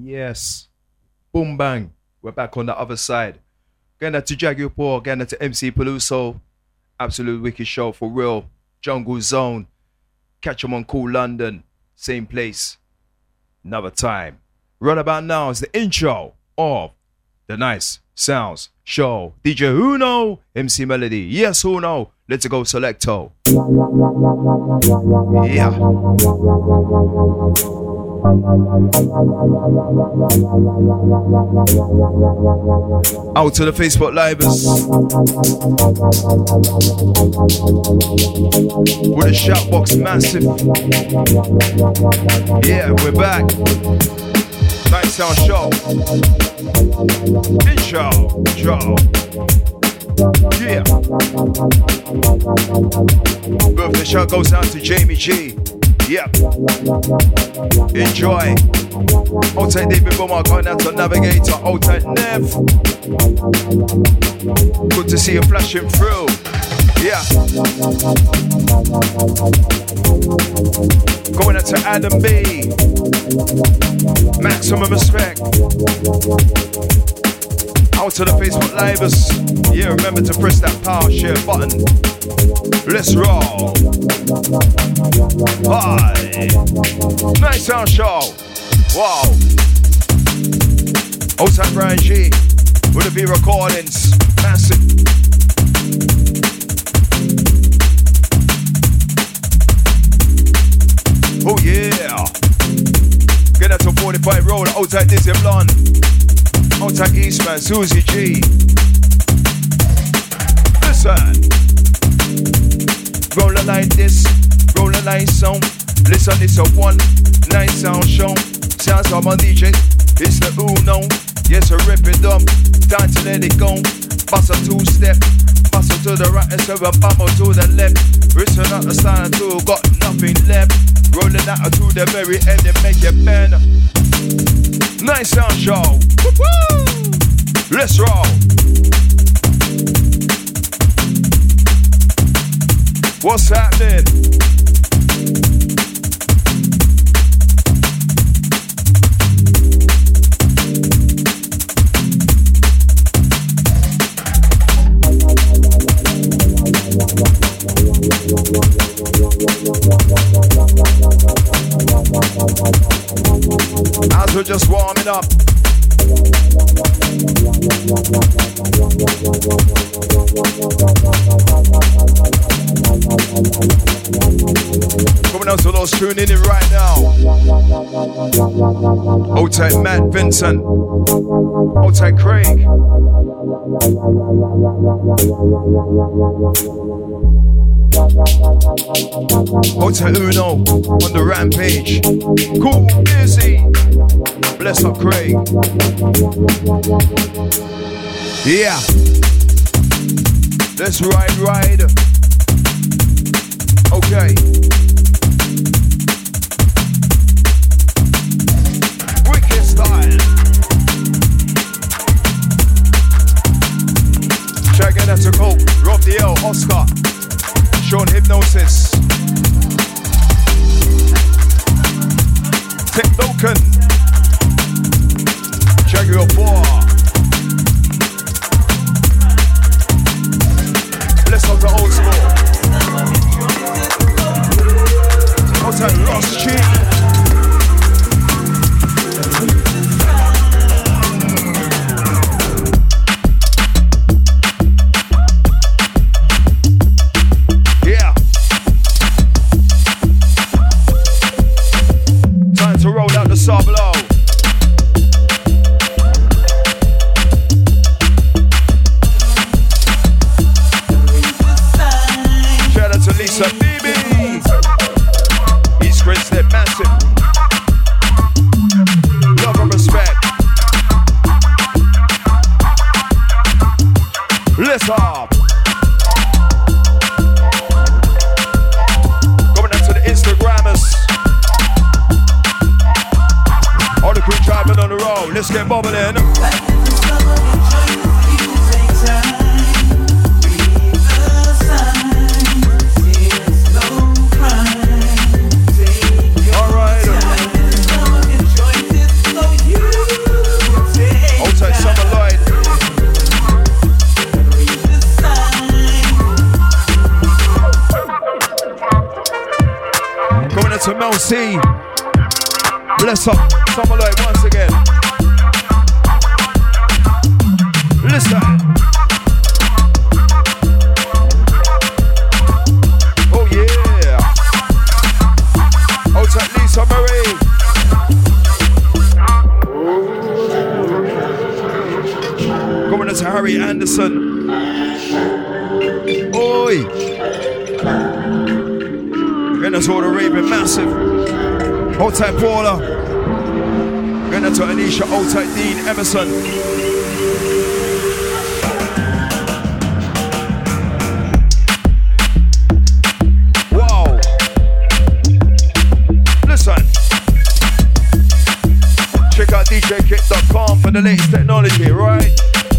Yes. Boom bang. We're back on the other side. Going out to Jaguar Paul, going out to MC Peluso. Absolute wicked show for real. Jungle Zone. Catch them on Cool London. Same place. Another time. Right about now is the intro of the Nice Sounds Show. DJ Uno, MC Melody. Yes, Uno. Let's go Selecto. Yeah. Out to the Facebook Livers with a shout box massive. Yeah, we're back. Nice Sound Show. Intro. Yeah. Birthday shout goes out to Jamie G. Yep. Enjoy. Hold tight David Boomer, going out to Navigator. Hold tight Nev. Good to see you flashing through. Yeah. Going out to Adam B. Maximum respect. Out to the Facebook Livers. Yeah, remember to press that power share button. Let's roll. Hi. Nice Sound Show. Wow. Outside Brian G. With the V recordings. Massive. Oh yeah. Get out to 45 roll. Outside Dizzy Blonde. Outside Eastman. Susie G. Listen. Rolling like this, rolling like sound. Listen, it's a one night sound show. Sounds of my DJ, it's the Uno. Yes, I rip it up, time to let it go. Bust a two-step, bust it to the right and serve a bubble to the left. Listen up the sign until got nothing left. Rolling out to the very end and make it bend. Nice sound show. Woo-hoo! Let's roll. What's happening? As we're just warming up. Coming out to those tuning in right now. Hold tight Matt Vincent. Hold tight Craig. Hold tight Uno on the rampage. Cool, busy. Bless up Craig. Yeah. Let's ride. Okay. Wicked style. Checking out to Coke, Rob the L, Oscar, Sean Hypnosis, Tech Token, Jaguar 4. Bless up the old school. Outside Ross Cheek. Yeah. Time to roll out the Sablo. Shout out to Lisa Bibi. East Grid Step massive. Love and respect. Let's up. Coming out to the Instagrammers. All the crew driving on the road. Let's get bubbling. All right. MC. Bless up. Summer Light once again. Listen. Oh yeah. Outside Lisa Marie. Going to Harry Anderson. Oi. Gonna to the Raven Massive. Hold tight Paula. Gonna to Anisha, hold tight Dean Emerson. Wow. Listen. Check out djkit.com for the latest technology, right?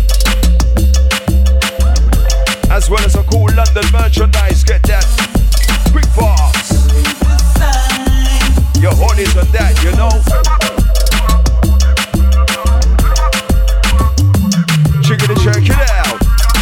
As well as a cool London merchandise, get that quick fast. Your hoodies and that, you know. Check it out.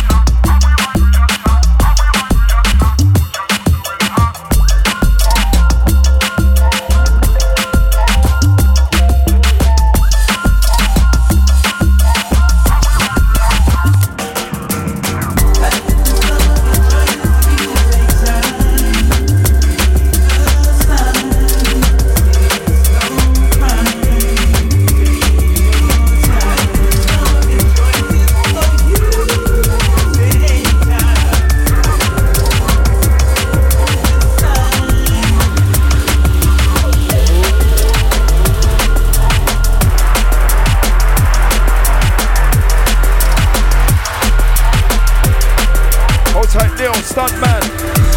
Stuntman.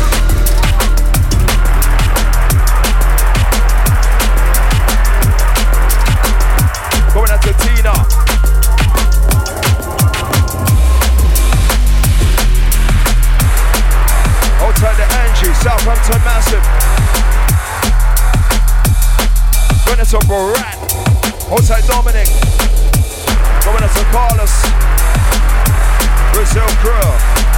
Going out to Tina. Outside the Angie, Southampton Massive. Going out to Barat. Outside Dominic. Going out to Carlos. Brazil Crew.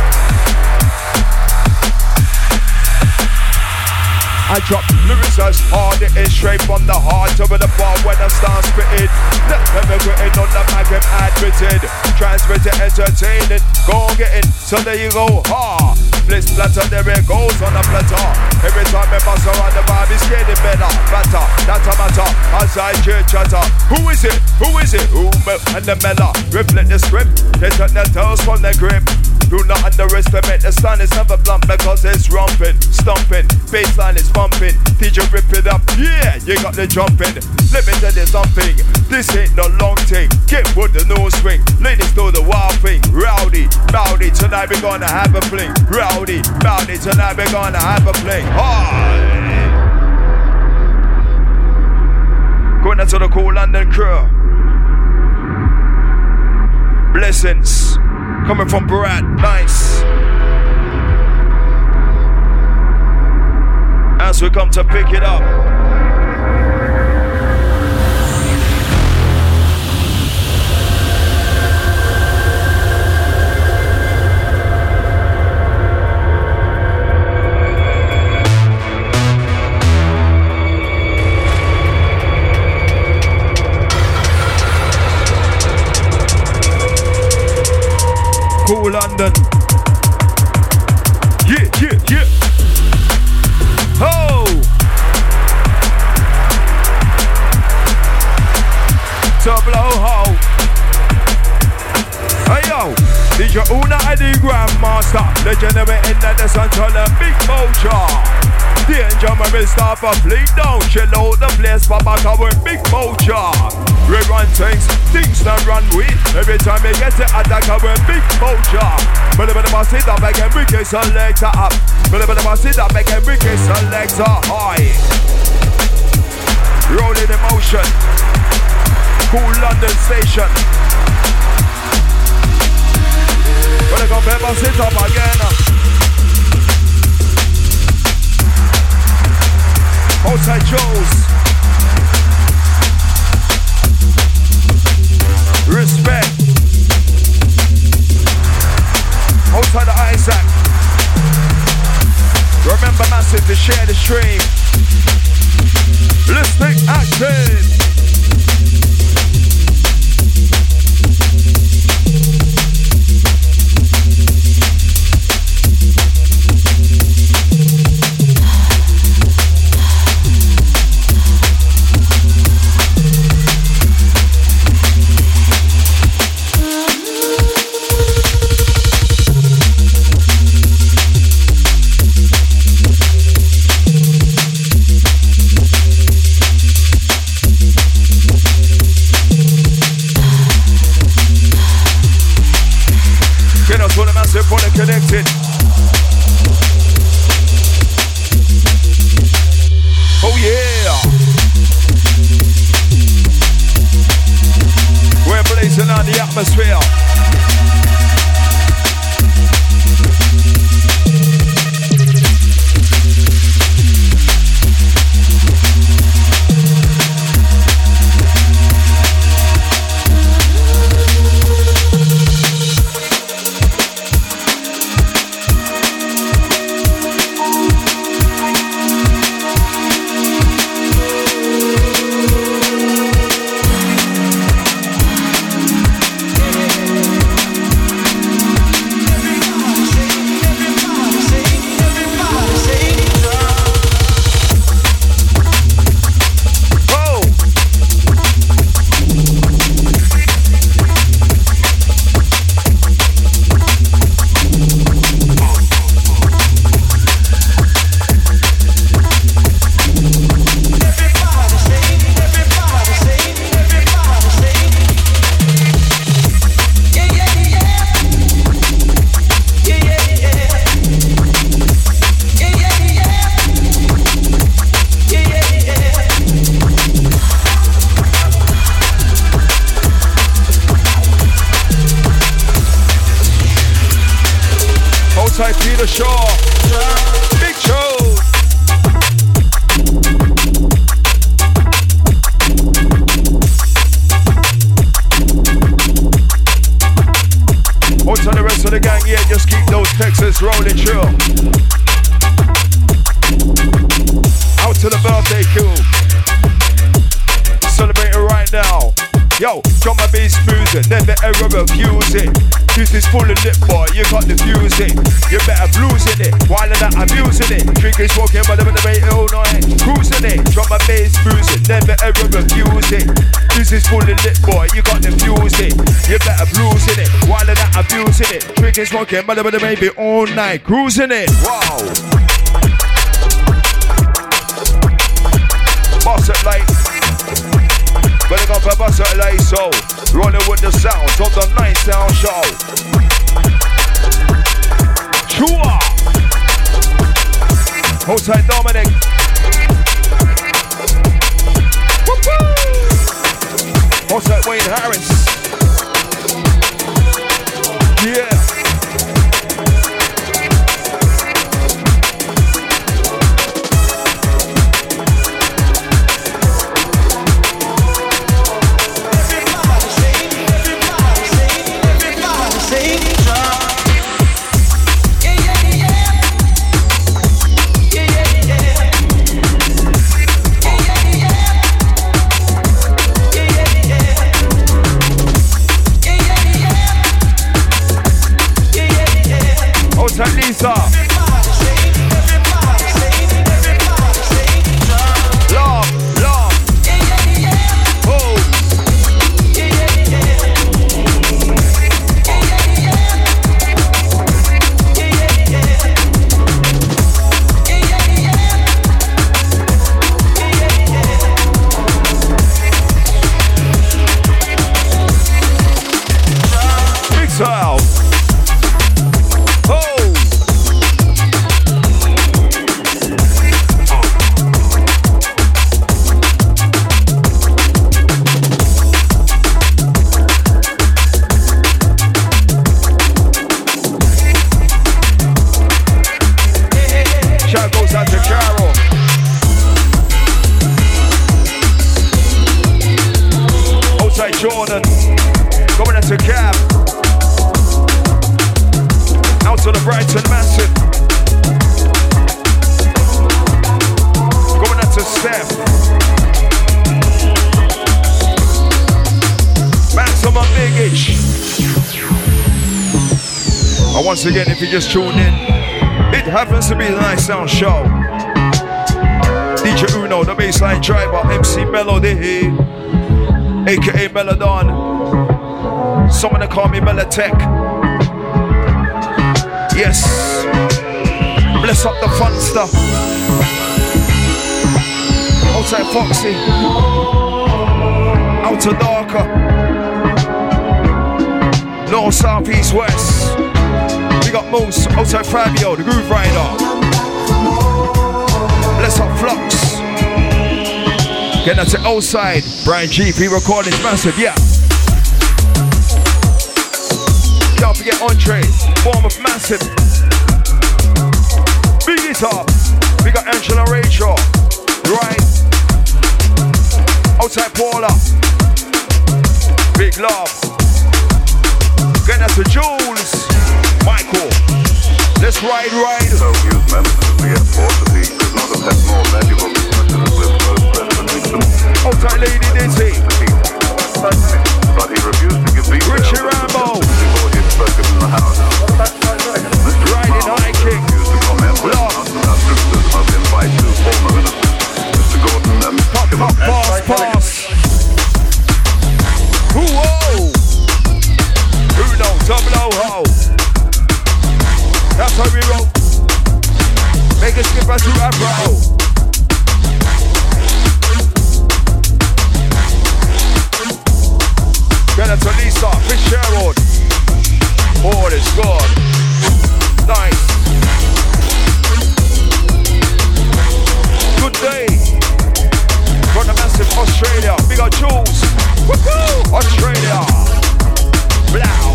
I drop lyrics as hard, it is straight from the heart over the bar when I start spitting. Let them quitting on the mic, I'm admitted. Transmitting, entertaining, go get it. So there you go, ha. Blitz splatter, there it goes on the platter. Every time I pass around the vibe, it's getting better. Better, that's a matter. Outside chit chatter. Who is it? Who is it? Who and the Mella? Reflect the script. They took their toes from their grip. Do not underestimate the sun is never blunt because it's romping, stomping, bassline is bumping. DJ rip it up, yeah, you got the jumping. Let me tell you something, this ain't no long thing. Get with the nose swing, ladies do the wild thing. Rowdy, rowdy, tonight we're gonna have a fling. Rowdy, rowdy, tonight we're gonna have a fling. Going out to the cool London crew. Blessings. Coming from Barat, nice. As we come to pick it up. Cool London. Yeah, yeah, yeah. Ho! To blow ho. Hey yo, did you Una and the Grandmaster? The generating that the central and big mojo. Danger when we stop a fleet down. Chill out the place, Papa, cause we're big mojo. We run things that run with. Every time we get to attack, we're big mojo. But the boss sit up again, we get some legs up. But the boss sit up again, we get some legs up high. Rolling in motion. Cool London station. When I come back, sit up again. Outside Joe's. Respect. Outside the Isaac. Remember massive to share the stream. Massive for the connected. Oh yeah. We're blazing on the atmosphere. Rolling through. Out to the birthday crew. Celebrating right now. Yo, drum my bass music, never ever refuse it. This is full of lip boy, you got the fuse it. You better bluesing it, while I'm not abusing it. Drinking, smoking, but I'm in the bay all night. Cruising it, drum my bass music, never ever refuse it. This is full of lip boy, you got the fuse it. You better bluesing it, while I'm not abusing it. Drinking, smoking, but I'm in the bay all night. Cruising it, wow. Boss it like. Better go for Boss it like so. Rolling with the sounds of the Night Sound Show. Chua. Hold tight, Dominic. Hold tight, Wayne Harris. Yeah. Lisa. Love, love. Oh. Big sound. Jordan, coming into Cab, out to the Brighton Massive, coming into Steph, Maximum Biggish. And once again, if you just tuned in, it happens to be the Night Sound Show. DJ Uno, the bassline driver, MC Melody, aka Melodon. Some of them call me Melotech. Yes. Bless up the fun stuff. Outside Foxy. Out to Darker. North, south, east, west. Big up Moose, outside Fabio, the Groove Rider. Bless up Flux. Get that to outside. Brian GP recording massive, yeah. Can't forget Entree, form of massive. Big it up. We got Angela Rachel. Right. Outside Paula. Big love. Get that to Jules. Michael. Let's ride. Self-use members of the airport that he could not have had more valuable discussions with President Nixon. Outside Lady Dizzy. But he refused to give details. Richie Rambo. Before he had spoken in the House. Riding high kick. Refused to comment with about criticism of him by two former ministers, Mr. Gordon and Mr. Killen. Pass. Whoa. Who knows? Double O-ho. That's how we roll. Make a skipper to Afro. Get it to Lisa, Fitzgerald. Oh, it's good. Nice. Good day. From the massive Australia. Big up Jules. Woohoo! Australia. Blow.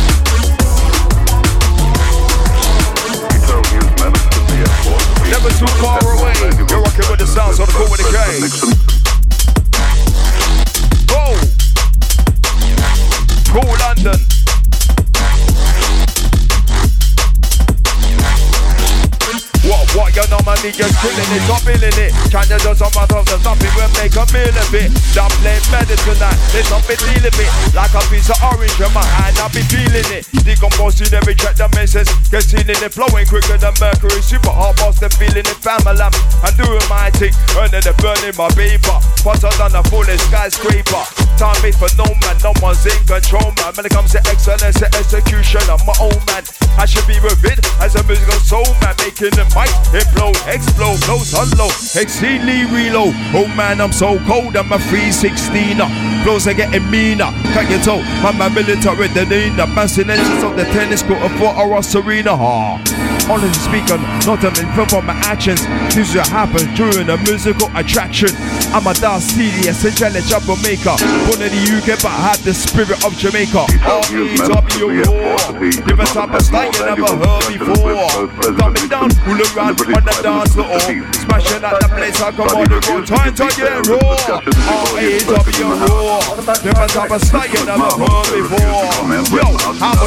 Never too far away. You're rocking with the sounds on the cool with the K. Go! Cool London. What you know, man, me just killing it, not feeling it. Can't you do some matter of something, we'll make a meal of it. Don't play medicine tonight, there's something deal of it. Like a piece of orange in my hand, I'll be feeling it. Decomposing every track that misses. Get seen in it, flowing quicker than mercury. Super hot boss, the feeling it, family. I'm doing my thing, earning the burning my paper. Faster than the fullest skyscraper. Time made for no man, no one's in control, man. When it comes to excellence and execution, I'm my own man. I should be with it as a musical soul man, making the mic implode, explode, close, unload, exceedingly reload. Oh man, I'm so cold, I'm a 316er. Flows are getting meaner, can't you tell? I'm a military demeanor. Massive engines of the tennis court for a Serena. Honestly speaking, not an info from my actions. This will happen during a musical attraction. I'm a dark tedious and challenge trouble maker. Born in the UK but I have the spirit of Jamaica. R-E-W war. Different type of style you never heard before. Coming down, pull around on the dance floor. Smashing at the place I come on the go. Time to get raw. R-E-W war. Different type of style you never heard before. Yo, I'm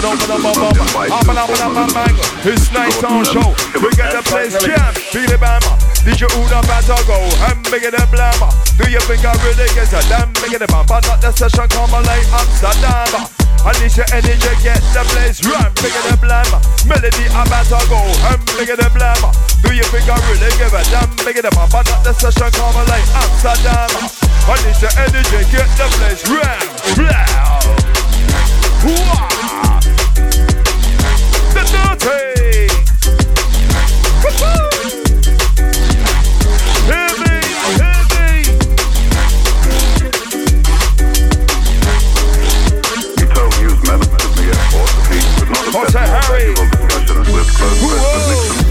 on it's nice on show. We get the place jam. Feel it, bama. Did you own a better go? I'm bigger than blammer. Do you think I really get a damn bigger than bam? But not the session come like Amsterdam. Unleash your energy, get the place run. Bigger than blammer. Melody, I better go. I'm bigger than blammer. Do you think I really give a damn bigger than bam? But not the session come like Amsterdam. Unleash your energy, get the place run. Wow. The dirty. Heavy. He told newsmen at the airport that he could not have had Harry. discussions with close President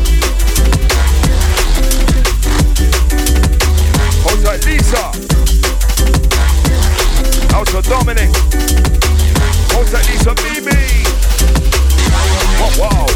Nixon. Outside Lisa. Outside Dominic. Outside Lisa BB. Wow.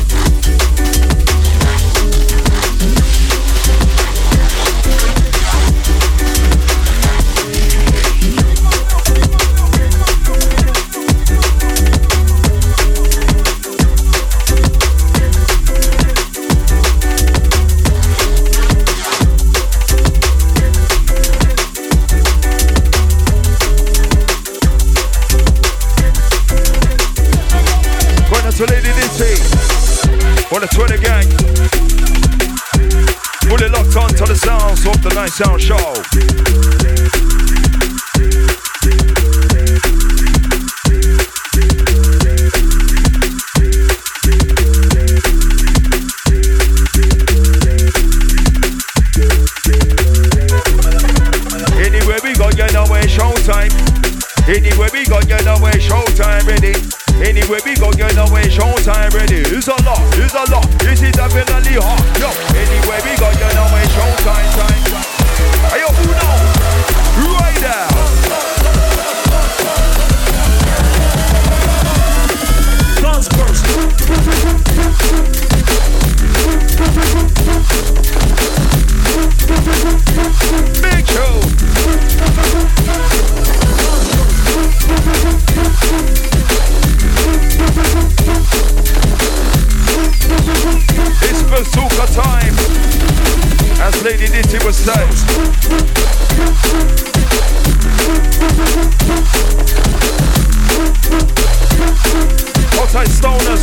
To Lady Dizzy, on the Twitter gang, fully locked on to the sounds of the Night Sound Show. Anywhere we go, you know it's showtime. Anywhere we go, you know it's showtime, ready? Anywhere we go, you know it's showtime ready. It's a lot, this is definitely hot. Yo, anywhere we go, you know it's showtime time. Hey yo, who know? Right there. Guns first. Big show. It's bazooka time, as Lady Ditty was saying. Outside stoners.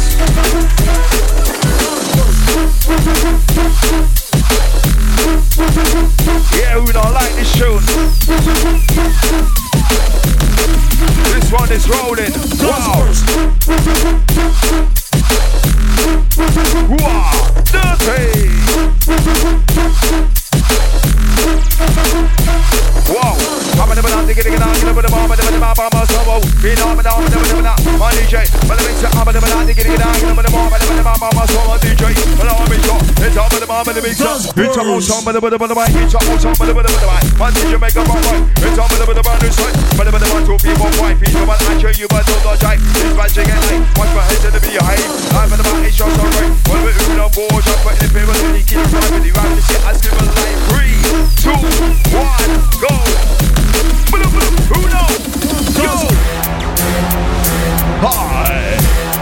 Yeah, who don't like this tune? This one is rolling. Wow. Wow. Dirty. Wow. I'm gonna get it on, get it on, get it on, get it on, DJ. But I'm gonna get it on, get it on, DJ. But I'm it's up with the bomb and the mix up. It's up with some of the it's up with some of the one DJ make a wrong one. It's up with the new side. But the 1, 2, 3, 4, 5 feet. But I show you, but don't die. It's magic and light. Watch my head to be a high. I'm at about 8 shots on right. Well, we're in a 4 shot, but in the paper, then he keeps driving. The round is I give a line. 3, 2, 1, go. Who knows? Go. Hi.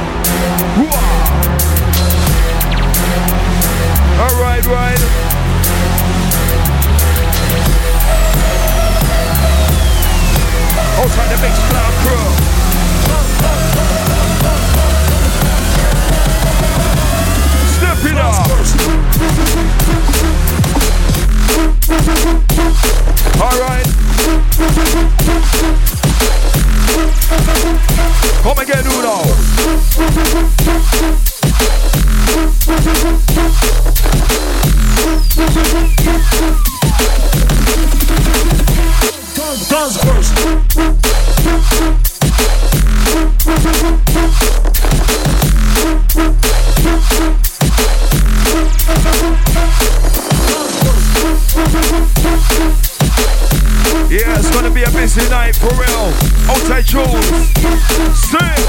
Alright, right. Outside the mix cloud crew. Step it up. Alright. Come again, Uno. Guns first. Yeah, it's gonna be a busy night for real. Outside Jules. Sing.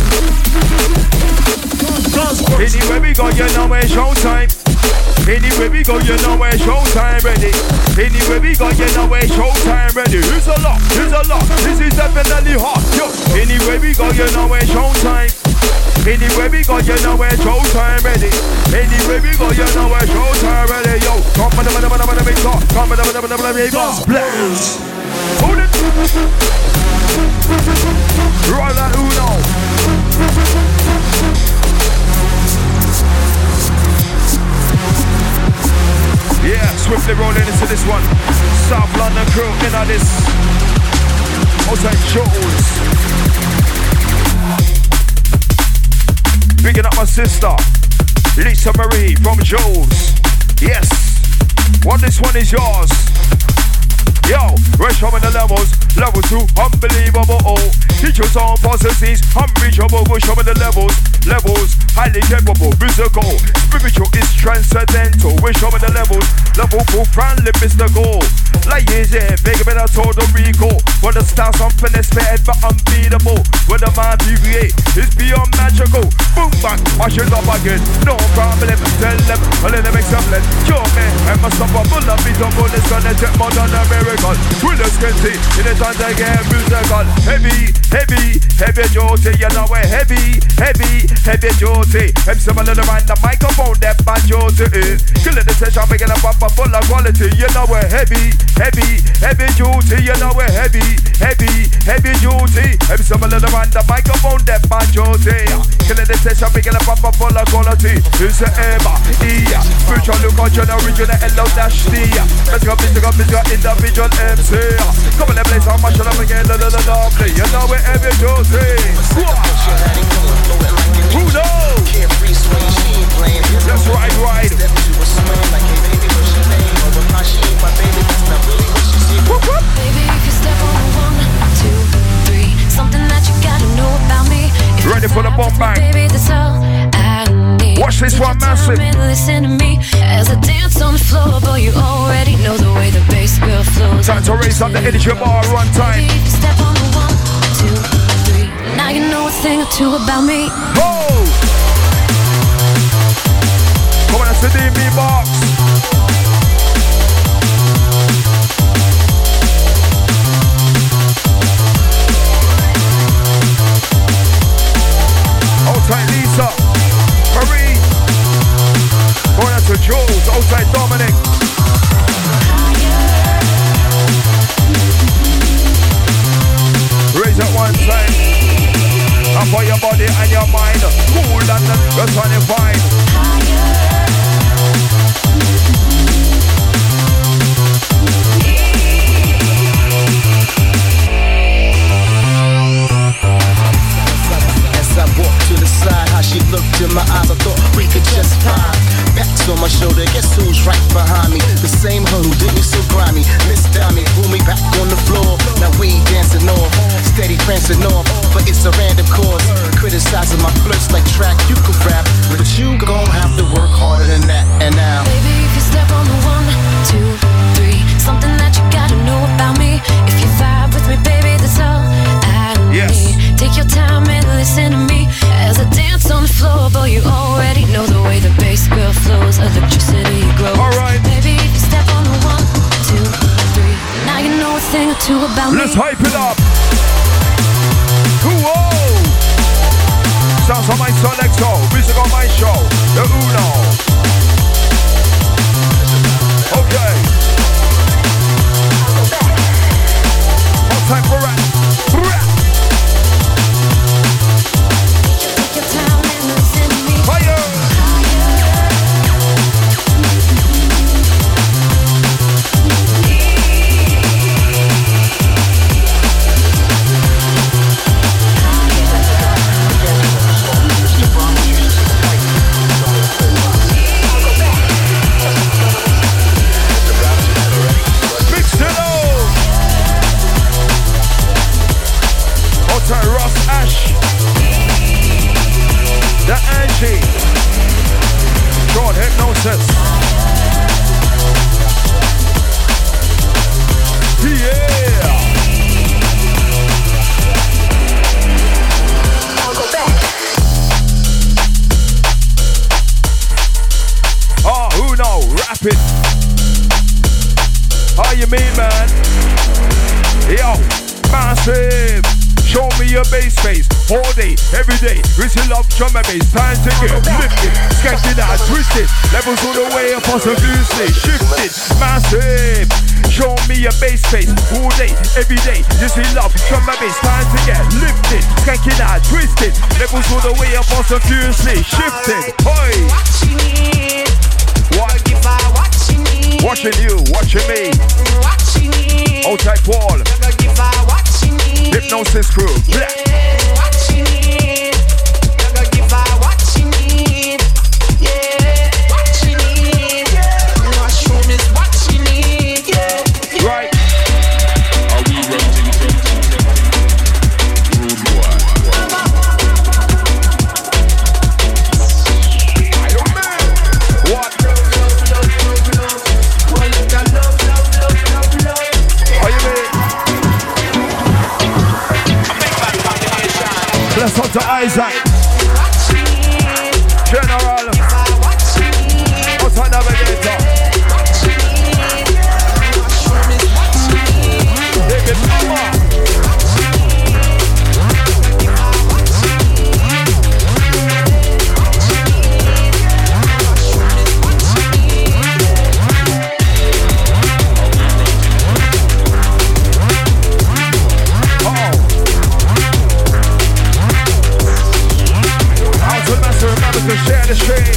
Anywhere we go, you know it's showtime. Anywhere we go, you know it's showtime ready. Anywhere we go, you know it's showtime ready. It's a lot, this is definitely hot. Yo, anywhere we go, you know it's showtime. Anywhere we go, you know it's showtime ready. Anywhere we go, you know it's showtime ready. Yo, come on, big talk. Come on, big talk. Blast. Hold it. Right like Uno. Yeah, swiftly rolling into this one. South London crew in this. Outside Jules. Picking up my sister, Lisa Marie from Jules. Yes, what this one is yours. Yo, we're showing the levels. Level 2, unbelievable. Oh, teachers on processes, unreachable. We're showing the levels. Levels, highly capable, musical. Spiritual is transcendental. We're showing the levels. Level 4, friendly, mystical. Like years, yeah, bigger than a total recall. For the stars, something that's forever unbeatable. When the mind deviate, it's beyond magical. Boom, bang, wash it up again. No problem, tell them, a little example. Yo, man, I'm a stopper, full of beat up, it's gonna take more than a miracle. With the skinty, in the time to get musical. Heavy, heavy, heavy duty, you know we're heavy, heavy, heavy duty. I'm similar around the microphone, that bad duty. Killing the session, making a bumper full of quality. You know we're heavy, heavy, heavy duty. You know we're heavy, heavy, heavy duty. I'm similar around the microphone, that bad duty. Killing the session, making a bumper full of quality. It's a M.E. Spiritual look on your original L-O-D. Let's go, individual MC. Come on, let's play some much of again, lovely. You know we're heavy duty. Who knows? That's right, right. Ready for Push this one massive. Listen to me as I dance on the floor, boy, you already know the way the bass girl flows. Time to raise up the energy bar, run time. If you step on the 1, 2, 3, now you know a thing or two about me. Oh! Come on, that's the DB box. Outside Lisa, Marie, going out to Jules, outside Dominic. Raise it one time, up for your body and your mind, cool and the sun is fine. I walked to the side, how she looked in my eyes, I thought we could just vibe. Pats on my shoulder, guess who's right behind me? The same hoe who did me so grimy. Miss Dami, pull me back on the floor. Now we dancing off, steady prancing off, but it's a random cause. Criticizing my flirts like track, you can rap, but you gon' have to work harder than that. And now, baby, if you step on the 1, 2, 3, something that you gotta know about me. If you vibe with me, baby, that's all I need. Take your time and listen to me as I dance on the floor, boy, you already know the way the bass girl flows, electricity grows. Alright, baby, if you step on the 1, 2, 3, now you know a thing or two about let's me. hype it up. Whoa! Sounds on my Selecto, music on my show, the Uno. Okay. One time for rap. Ross Ash, the Angie, Short Hypnosis. Yeah. I'll go back. Oh, who know? Rap it. How you mean, man? Yo, massive. Show me your bass face, all day, every day. Whistle love, drum and bass, time to get lifted, sketched it out, twisted. Levels all the way up, possibly shifted, massive. Show me your bass face, all day, every day. Whistle love, drum and bass, time to get lifted, sketched it out, twisted. Levels all the way up, possibly shifted. Hey, what? Watching you, watching me. Outside Paul. Hypnosis crew, black. What you need, you're gonna give her what you need. Yeah, what you need. Mushroom is what you need. Yeah, right. Are we renting rude boy? What? Are you ready? Bless up to Isaac, General, Outside Navigator, David Mama. Remember to share the stream.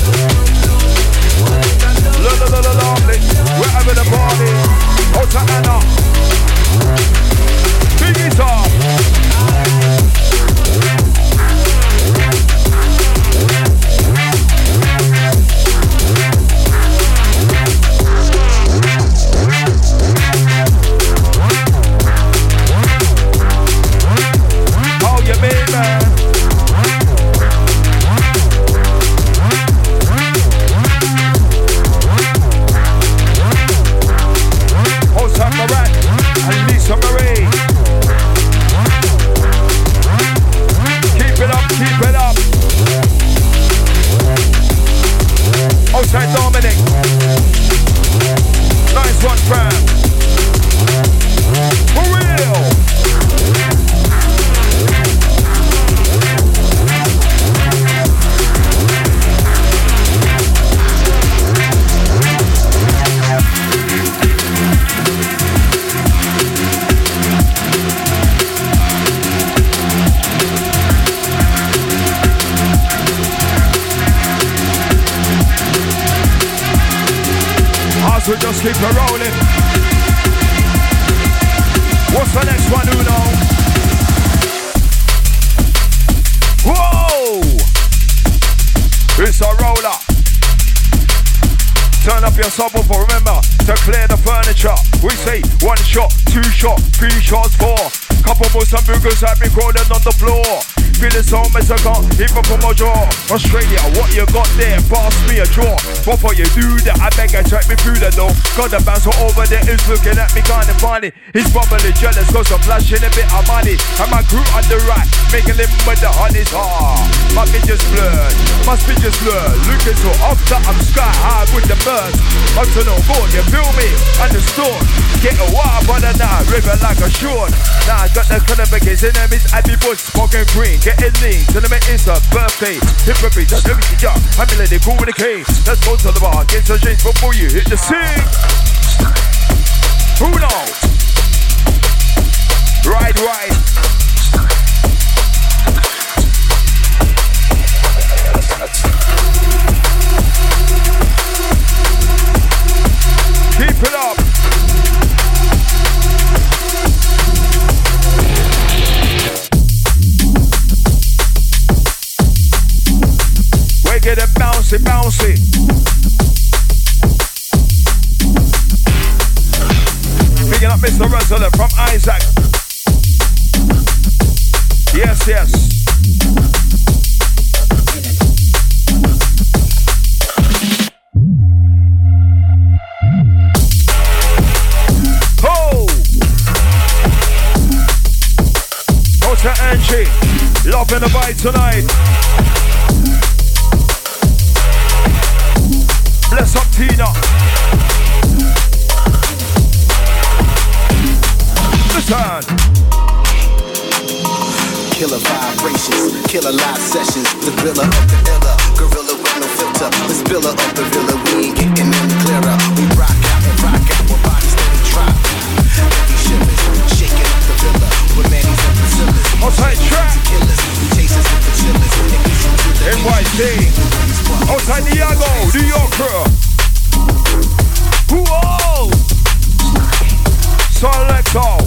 Lovely. We're having a party. Out to Anna. just keep it rolling. What's the next one, Uno? Whoa! It's a roller. Turn up your subwoofer, remember to clear the furniture. We say 1 shot, 2 shot, 3 shots, 4. Couple more some boogers have been crawling on the floor. Feeling so mess I can't even from my jaw. Australia, what you got there? Pass me a draw. Before you do that, I beg you check me through the door. Got the bouncer over there is looking at me kind of funny. He's probably jealous cause I'm flashing a bit of money. And my crew on the right, making him with the honey's heart. My bitch is blurred, my speech is blurred. Looking so after I'm sky high with the birds. Up to no good, you feel me? Understood. Get a wild on the night, river like a short. Now I got the califications, enemies, Abbey Bush, smoking green. Getting lean, tell them it's a birthday. Hip repeat, just let me see ya. I'm a lady cool with a K. Let's go to the bar, get some drinks before you hit the scene. Who knows? Right. Keep it up. Get it bouncy. Picking up Mr. Resolute from Isaac. Yes. Oh! Go to Angie. Loving the vibe tonight. Bless up Tina. Listen. Killer vibrations, killer live sessions. The villa of the illa, gorilla with no filter. The spiller of the villa, we ain't getting any clearer. We rock out, with bodies steady drop. Heavy shivers, shaking up the villa. With Manny's and Priscilla's. Outside track. We chase us with the chillers. NYC. Outside Diego, New Yorker. Whoa! Selecto.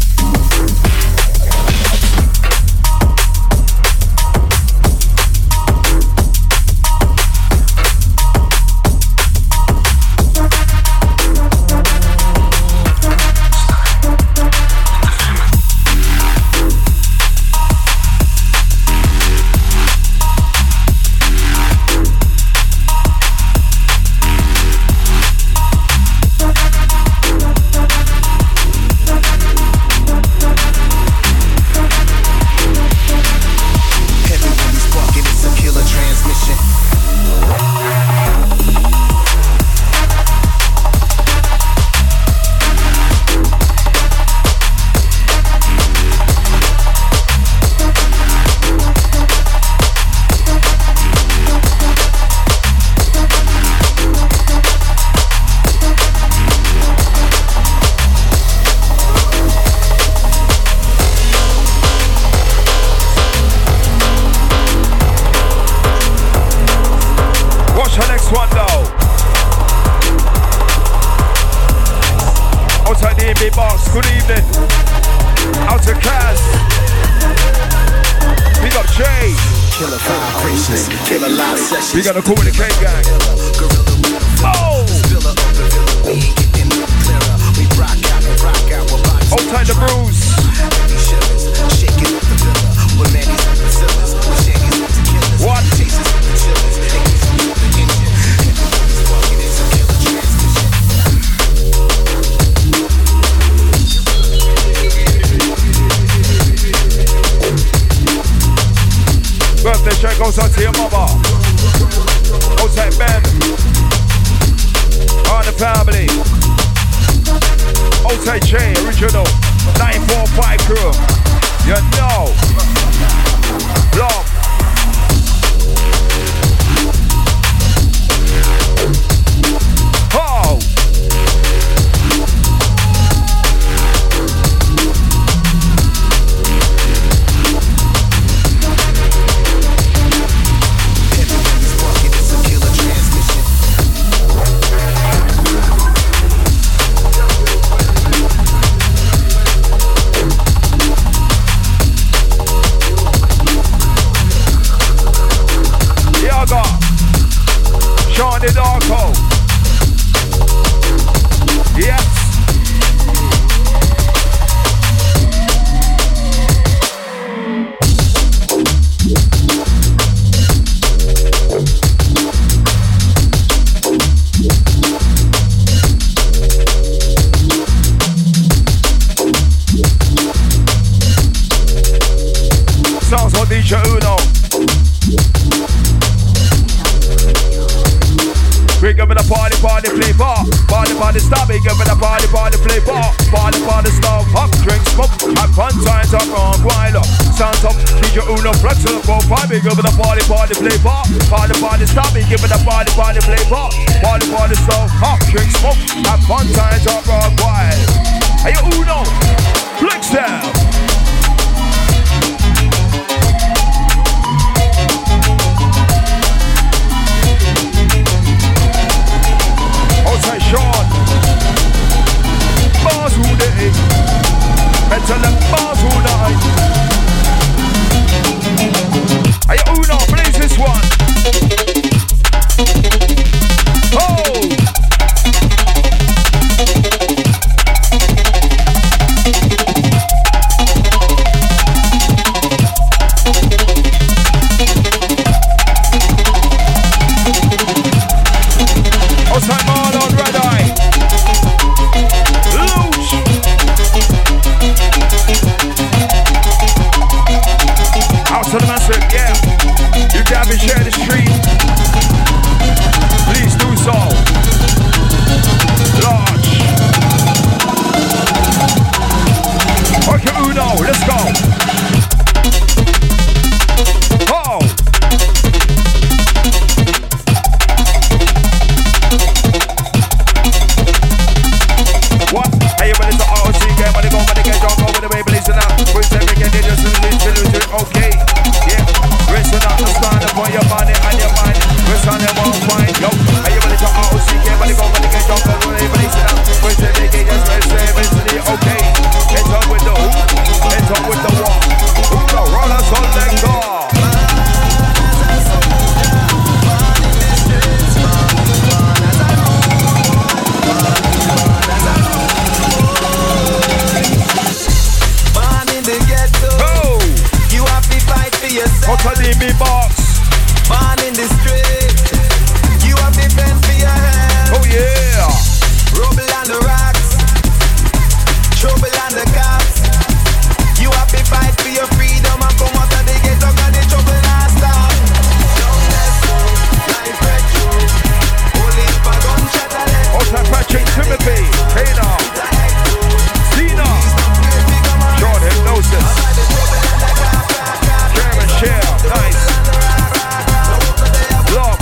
Good evening. Out to Kaz. Big up Jay. Killer vibrations, killer live sessions. We got a cool with the K gang. Oh! Hold tight the bruise. What? Birthday check goes out to your mama. Outside Ben. On the family. Outside J, original. 945 crew. You know. Love. Oh. DJ Uno. We give it a party, party, play bar. Party, party, stop. We give it a party, party, play bar. Party, party, stop. Up, drink, smoke. Have fun times up on wild up. Sounds up. DJ Uno, flex on the profile. We give it a party, party, play bar. Party, party, stop. We give it a party, party, play bar. Party, party, stop. Up, drink, smoke. Have fun times up on wild. Hey, Uno, flex down. Outside Sean, bars who day, and tell them bars who night. Hey Uno, please this one. Oh! Outside Marlon, Red Eye. Luch. Out to the massive, yeah. You can be share the street. Please do so. Large. Okay, Uno, let's go. Oh. What? Hey, but it's an ROC game. When they go, when they get drunk over the way, but listen up. We're saying they just lose it. Okay, yeah. Listen up, stand up on your money and your mind. Listen on them all fine, yo. Hey, but it's an ROC game. When they go, when they get drunk over the way, but listen up. We're saying they just lose it. Okay, it's up with the who? It's up with the what? Who the rollers on let go? Totally me box. Man in the street, you have to fend for your head. Oh yeah. Rubble on the rocks, trouble on the cops. You have to fight for your freedom and come out of the ghetto and the trouble not stop. Don't let go, life red through. Only if I gun shot a leg. Outside Patrick Timothy, hey now. Tina, Sean Hypnosis. Share, nice. Lock.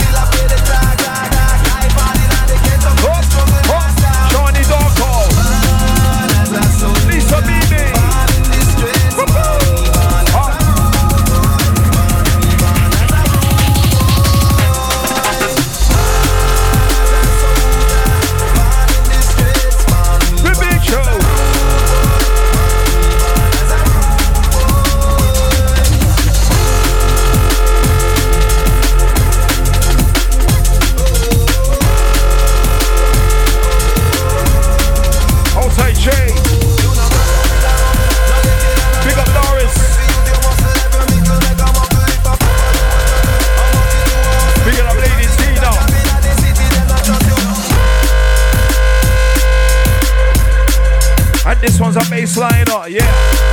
Johnny Darko. Lisa Bibi. The big show. Jay. Big up Doris. Big up Lady Tina. And this one's a baseliner, yeah.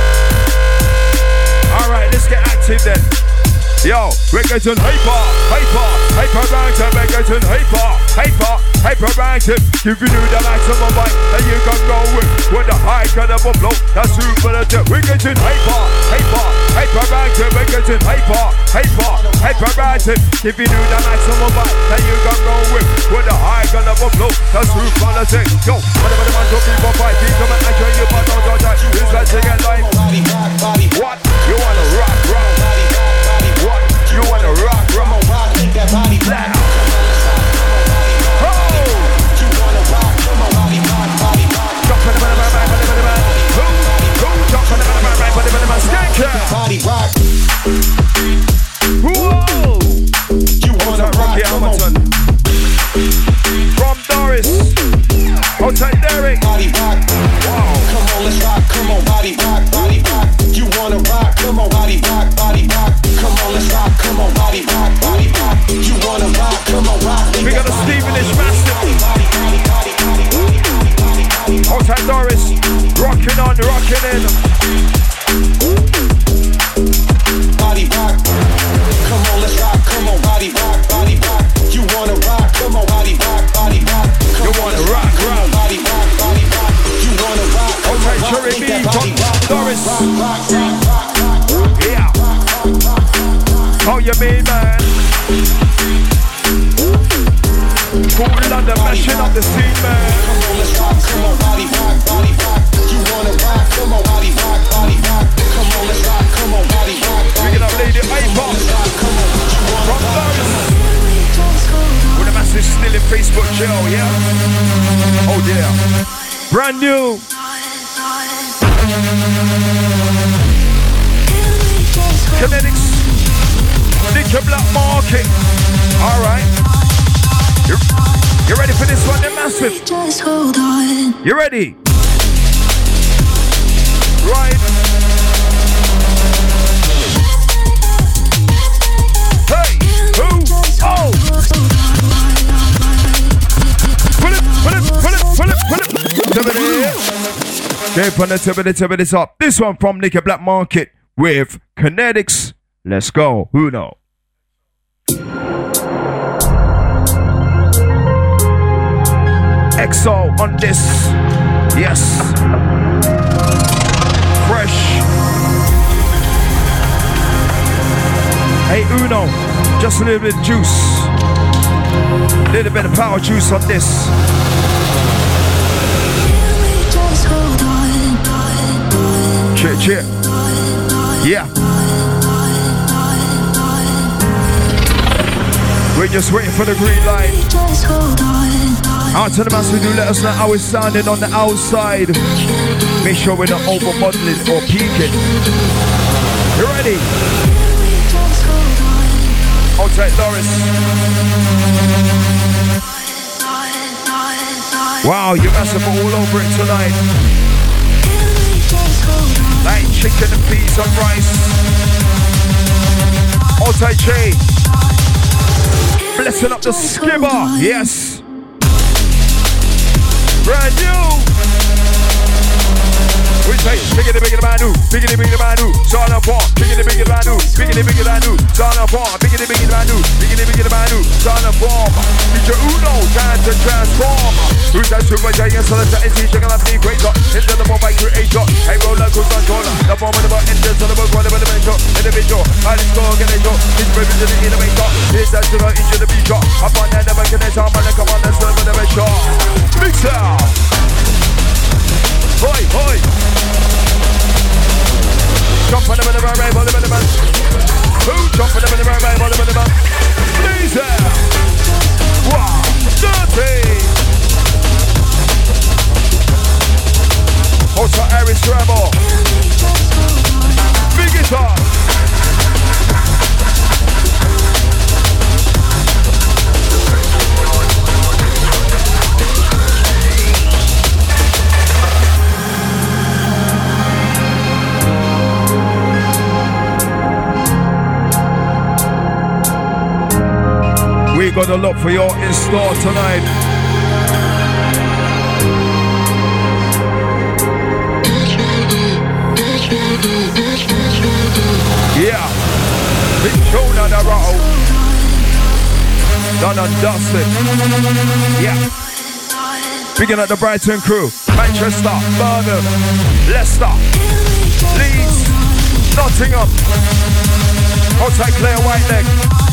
Alright, let's get active then. Yo, we're getting hyper, banging, we're getting hyper, banging. If you do the maximum bite, then you can go with the high caliber flow. That's super legit. We're getting hyper, banging, we're getting hyper, banging. If you do the maximum bite, then you can go with the high caliber flow. That's super legit. Yo, whatever the man to people fight, he come and enjoy your body, don't touch. It's like singing like, what? You wanna rock? What? You wanna rock? Make that body loud. Body rock. Whoa! You wanna rock? Hamilton. From Doris. Outside Derek. Body rock. Wow. Come on, let's rock. Come on, body rock. You wanna rock? Come on, body rock. How you mean, man? Cool London, mashing up the scene, man. Come on, let's rock, come on, body rock, body rock. You wanna rock, come on, body rock, body rock. Come on, let's rock, come on, body rock, body rock. Picking up Lady Ipa from London. With a massive still in Facebook jail, yeah? Oh dear. Brand new. Kinetics. Nicky Black Market. Alright. You ready for this one? They're massive. Just hold on. You ready? Right. Hey. Who? Oh. Pull it. Okay, from the tip of this up. This one from Nicky Black Market with Kinetics. Let's go. Who know? EXO on this. Yes. Fresh. Hey Uno, just a little bit of juice. A little bit of power juice on this. Cheer. Yeah. We're just waiting for the green light. Out to the mass, we do let us know how it's sounding on the outside. Make sure we're not over modeling or peaking. You ready? Outside Doris. Wow, you're massive all over it tonight. Like chicken and peas and rice. Outside Jay. Blessing up the skibber. Yes. Brand new. We say, bigger the man who, bigger the man who, son of one, bigger the man who, bigger the man who, son of one, bigger the man who, bigger the man who, son of one. Feature Uno, time to transform. Who's that super giant, so that's the teaching of the greater, into the mobile creator, a roller coaster controller, the form of the button, just on the book, whatever the mentor, individual, I just go get a joke, it's baby to the innovator, it's that to the each of the beat drop, upon that never can it's on, come on, let's live with the best shot. Mix out. Hoi, hoi. Jump on the man, right, on the man. Who jump on the man, right, on the man? Please, wow, dirty. Also, Aris Trevor. Big guitar. We got a lot for you in store tonight. Yeah, big tune on the road. Done and dusted. Yeah. Picking up the Brighton crew. Manchester, Birmingham, Leicester, Leeds, Nottingham. Outside Claire Whiteneck.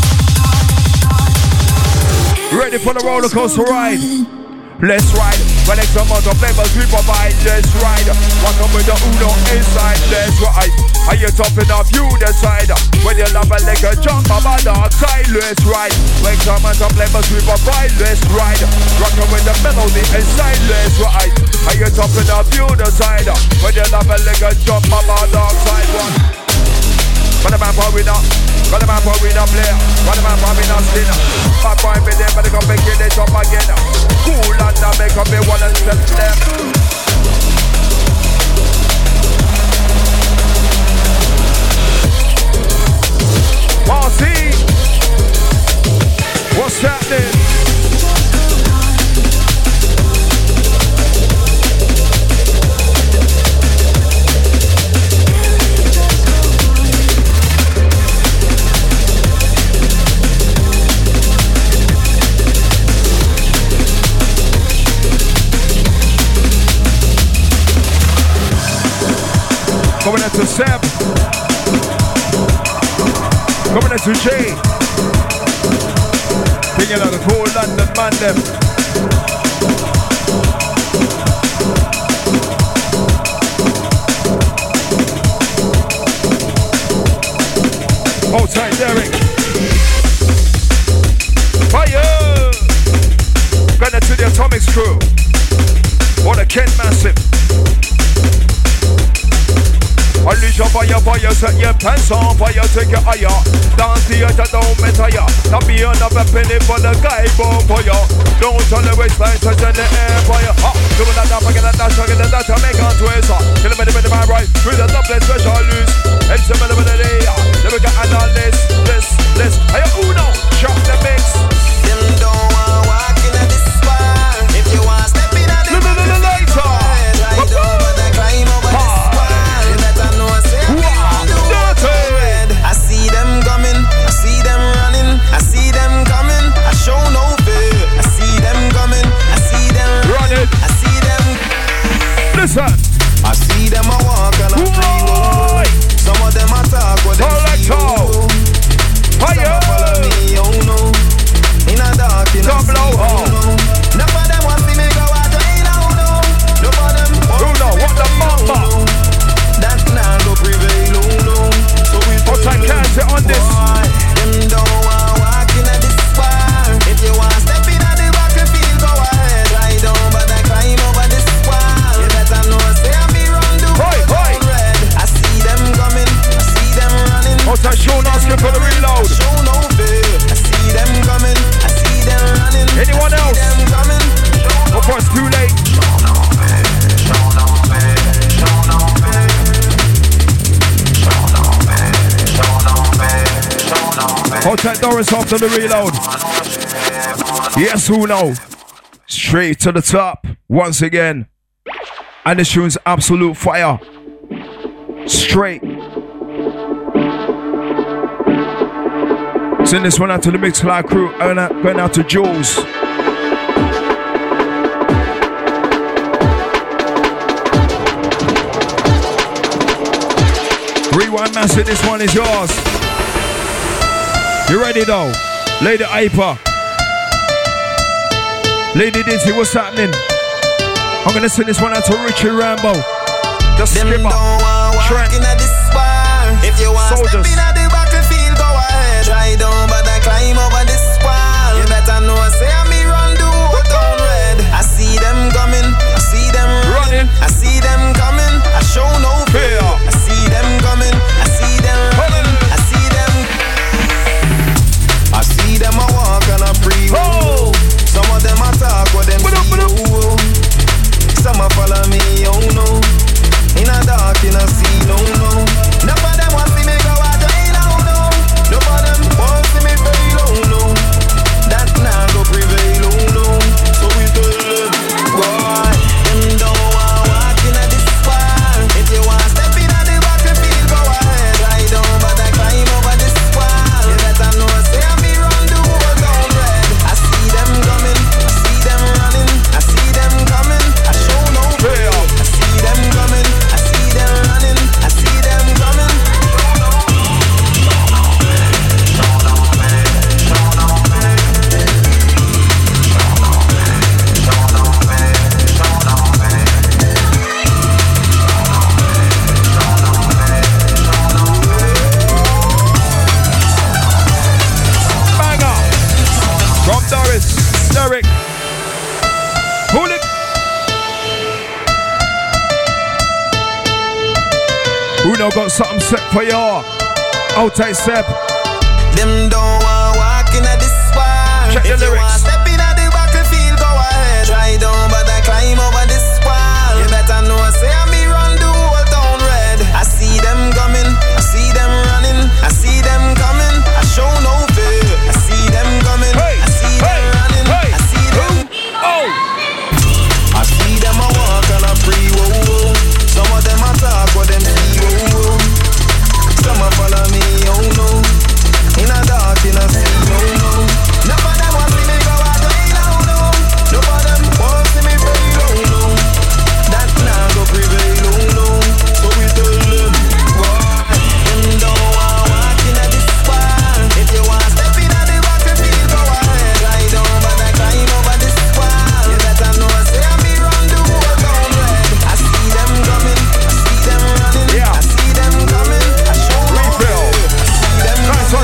Ready for the roller coaster ride? Let's ride. When it's a amount of members we provide, let's ride. Walk up with the Uno inside, let's ride. Are you topping up, you decide. When you love a leg a jump on my dark side, let's ride. When it's a amount of members we provide, let's ride. Rock up with the melody inside, let's ride. Are you topping up, you decide. When you love a leg a jump on my dark side, one. Run the man for winner, run the man for winner player, run the man for winner spinner. My boy be there, but they come back in, they jump again. Cool and I make up me one and step them. Marcy, what's happening? Coming out to Seb. Coming into J. Thinking of the cool London man them. Hold tight, Derek. Fire! Going to the Atomics crew. Or the Kent Massive. Unleash your fire, fire, set your pants on fire, take your higher. Dance theater, don't retire. Not be another penny for the guy, bomb fire. Don't turn the waistline, touch in the air fire. Do that, forget that, forget that, make on twist. Kill him in the man right, through the double special loose. And some of the day, then we got all this. Hey, Uno, shot the mix. Them don't want walking at this spot. If you want step in at the later. I don't want to climb over this spot. I see them coming, I see them running, I see them coming, I show no fear. I see them coming, I see them running, I see them. Listen, I see them a walk and a freeway. Some of them a talk what them see. Some a follow me, oh no. In a dark, in a sea, oh no. None of them want to see me go out, oh no. None of them want to what the mama? That now go prevail, oh no. So we I can't sit on this. Them don't want walking at this spot. If you want step in at the battlefield, go ahead. Ride down, but I climb over this spot. You better know, say I'm me run the road red. I see them coming, I see them running. Outside Sean asking for the reload. Show no fear. I see them coming, I see them running. Anyone else? I see them coming. Of course, too late. Show no fear, show no fear, show no fear. Hold tight, Doris, after the reload. Yes, Uno. Straight to the top once again. And this tune's absolute fire. Straight. Send this one out to the Mix Cloud crew. Going out to Jules. Rewind Massive, this one is yours. You ready though? Lady Hyper. Lady Dizzy, what's happening? I'm gonna send this one out to Richie Rambo. The skipper. Trent. If you want Soldiers. step in at the battlefield, go ahead. Try down, but I climb over this wall. You better know, say me run the whole town red. I see them coming, I see them running. I see them coming, I show no fear. I see them coming, I see them running. I see them. I see them a walk and a free. Oh. Some of them a talk what them see. Some a follow me, oh no. In a dark, in a sea, no, no. None of them want to see me go out, oh no. None of them want to see me fail, oh no. That now go prevail, oh no. So we tell them, boy, them don't want walking at this spot. If you want step in at the battlefield, go ahead. Ride down, but I climb over this wall. You better know, say me run the whole town red. I see them coming, I see them running, I see them coming. I show no fear. I see them coming, I see them running, I see them coming. Banger. From Doris, Derek. Hold it. Uno got something set for y'all. Outside Seb. Them don't want walking at this spot. Check the If you lyrics. want step in at the battlefield, go ahead. Try down, but I climb over this wall. You better know, say me run the whole town red. I see them coming, I see them running, I see them coming. I show no fear. I see them coming, I see them running, I see them. Oh. I see them a walk and a free, whoa, whoa. Some of them a talk what them see, whoa, whoa. Some a follow me, oh no. In a dark, in a sea, oh no. None of them want to see me go out, oh no. None of them want to see me fail, oh no. That now go prevail, oh no. So we tell them, why? Them don't want walking at this spot.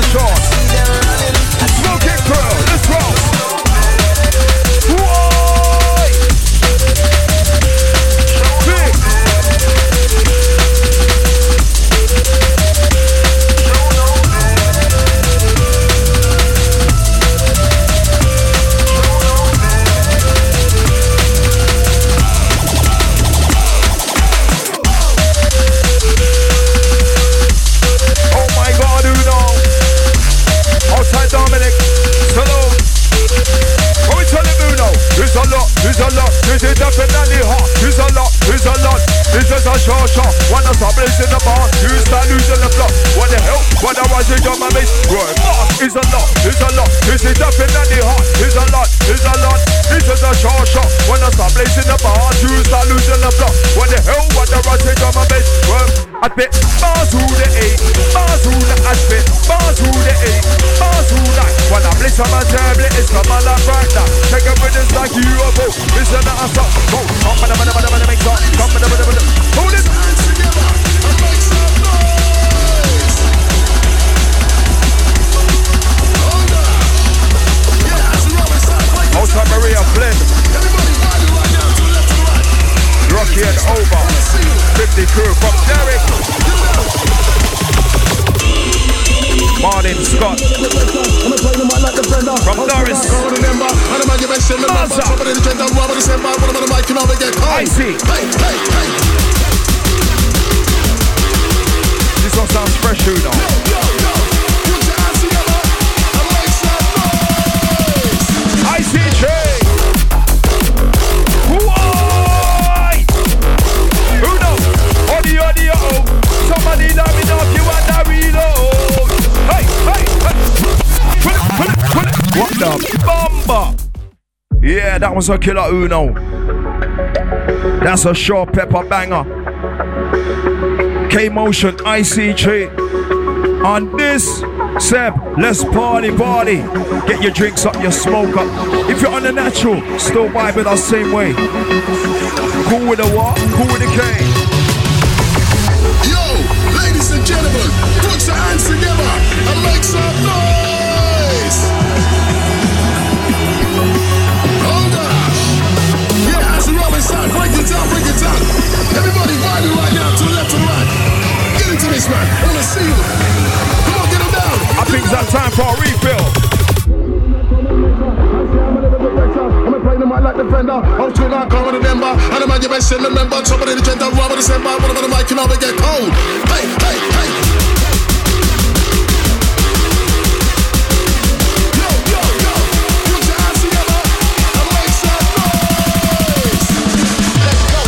short. Smoking girl, let's roll. Whoa! Big. Oh my God, who knows? Outside Dominic, salute. Oh, we tell him who know. It's a lot, it's a lot. This is definitely hot. It's a lot, it's a lot. This is a short shot. Wanna stop blazing the bar, you start losing the plot. What the hell? What I was in on my base? Right, it's a lot, it's a lot. This is definitely hot. It's a lot, it's a lot. This is a short shot. Wanna stop blazing the bar, you start losing the plot. What the hell? What I was in on my base? Right, I bet bars who the 8, bars who the aspect, bars who the 8, bars who the. When I blitz on my tablet, it's come on like right now. Check it with this like you a boat. It's an answer. Go, come on, make up. Come on, hold it. Outside Maria Flynn. Rocky and over. 50 crew from Derek. Martin Scott from Doris. I see. This one sounds fresh, you know. I see Jay. Who knows? Audio. Somebody let me know if you want that reload. Hey. Pull it. What the bomber? Yeah, that was a killer Uno. That's a short pepper banger. K-Motion, ICG. On this, Seb, let's party. Get your drinks up, your smoke up. If you're on the natural, still vibing the same way. Cool with the what? Cool with the K. Yo, ladies and gentlemen, put your hands together and make some noise. Oh gosh. Yeah, as the Robin sound, break it down. Everybody vibing right now to the left and right. Get into this, man. I wanna see you. Come on, get them down. I think it's that time for a refill. I'm playing the mic like defender. I'll twin out, come with a member. And the man you best send a member. Somebody the gender, Robert the December. One of the mic, you know they get cold. Hey. Yo. Put your hands together and make some noise. Let's go.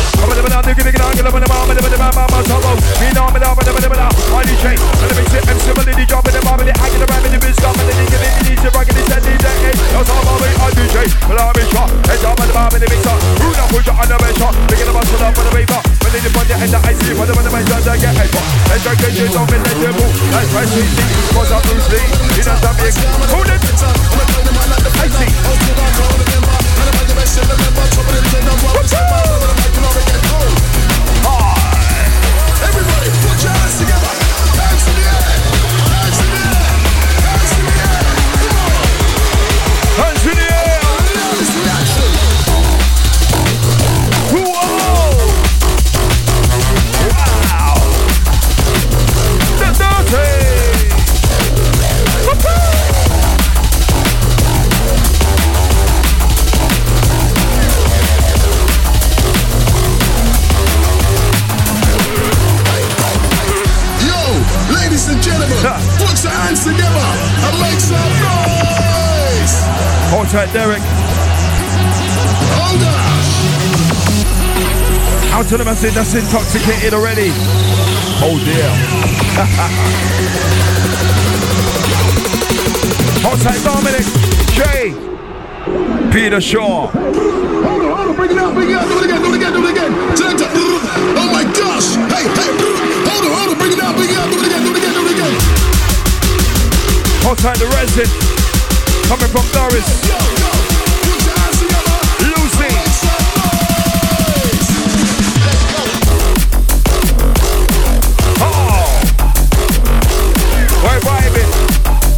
Everybody, put your hands together. Hands in the air. Hands in the air. Hands in the air. Hands in the air. This reaction. Whoa. Wow. The dirty. Ladies and gentlemen, put your hands together and make some noise. Hold tight, Derek. Oh gosh. Out to the message that's intoxicated already. Oh dear. Hold tight, Dominic. Jay. Peter Shaw. Hold on, bring it out, do it again. Oh my gosh. Hey. Hold on, bring it out, do it again. Hold tight, the resin. Coming from Doris. Yo, put your hands together. Lucy. Make some noise. Let's go. Oh. We're vibing.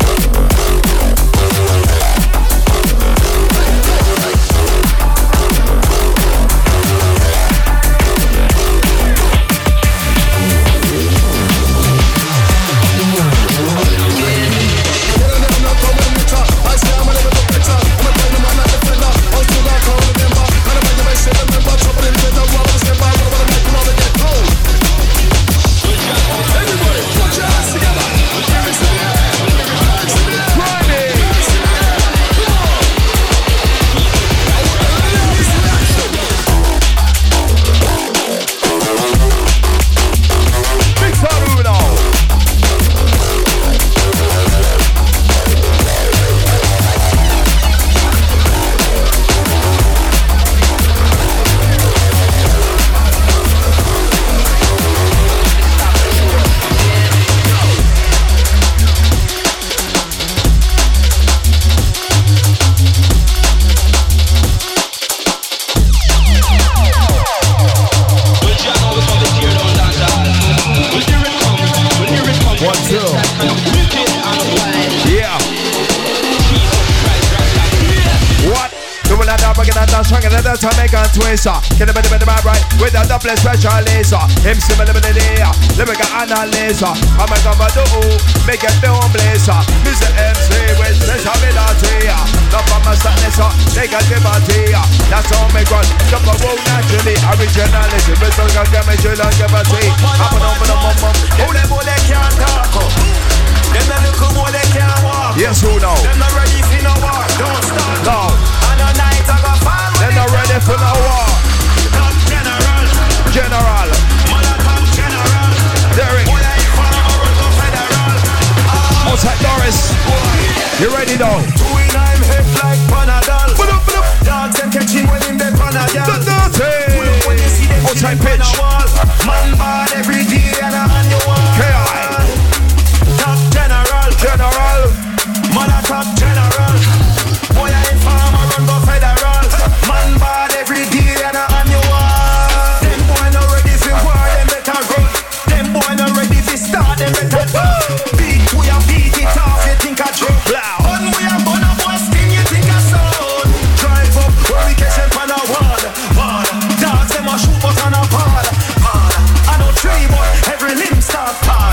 up, we're gonna dance strong, and that's how make a twist. Get the bit right with a double special laser. Him similar to the day, let me get analyzer. I'm a come to make it film blazer. Mr. MC with special ability. Not from my sadness, negative idea. That's how me run. Jump a road naturally, originality. But don't get chemistry, don't give a tea. Happen on the mum. Oh, them boy they can't talk. Them the little boy they can't walk. Yes, who know? Them not ready for no war. Don't start. No. And a night I go fall. They're not ready for no war. Top general. General. Mother top general. Derek. Boy I fall over to federal. Outside Doris. You ready though? Two in I'm head like Panadol. Dogs them catching when in the Panadol. Outside pitch. Man bad every day and a annual. K.I. Top general. General. Mother top general. Boy I inform a run go federal. Man bad every day and a annual. Them boy not ready for war, them better run. Them boy not ready for start, them better run. Beat we a beat it off, you think I drop. Gun we a gun a busting, you think I sound. Drive up where we catch them on a wall. Dogs them a shoot us on a ball. I don't tree but every limb start fall.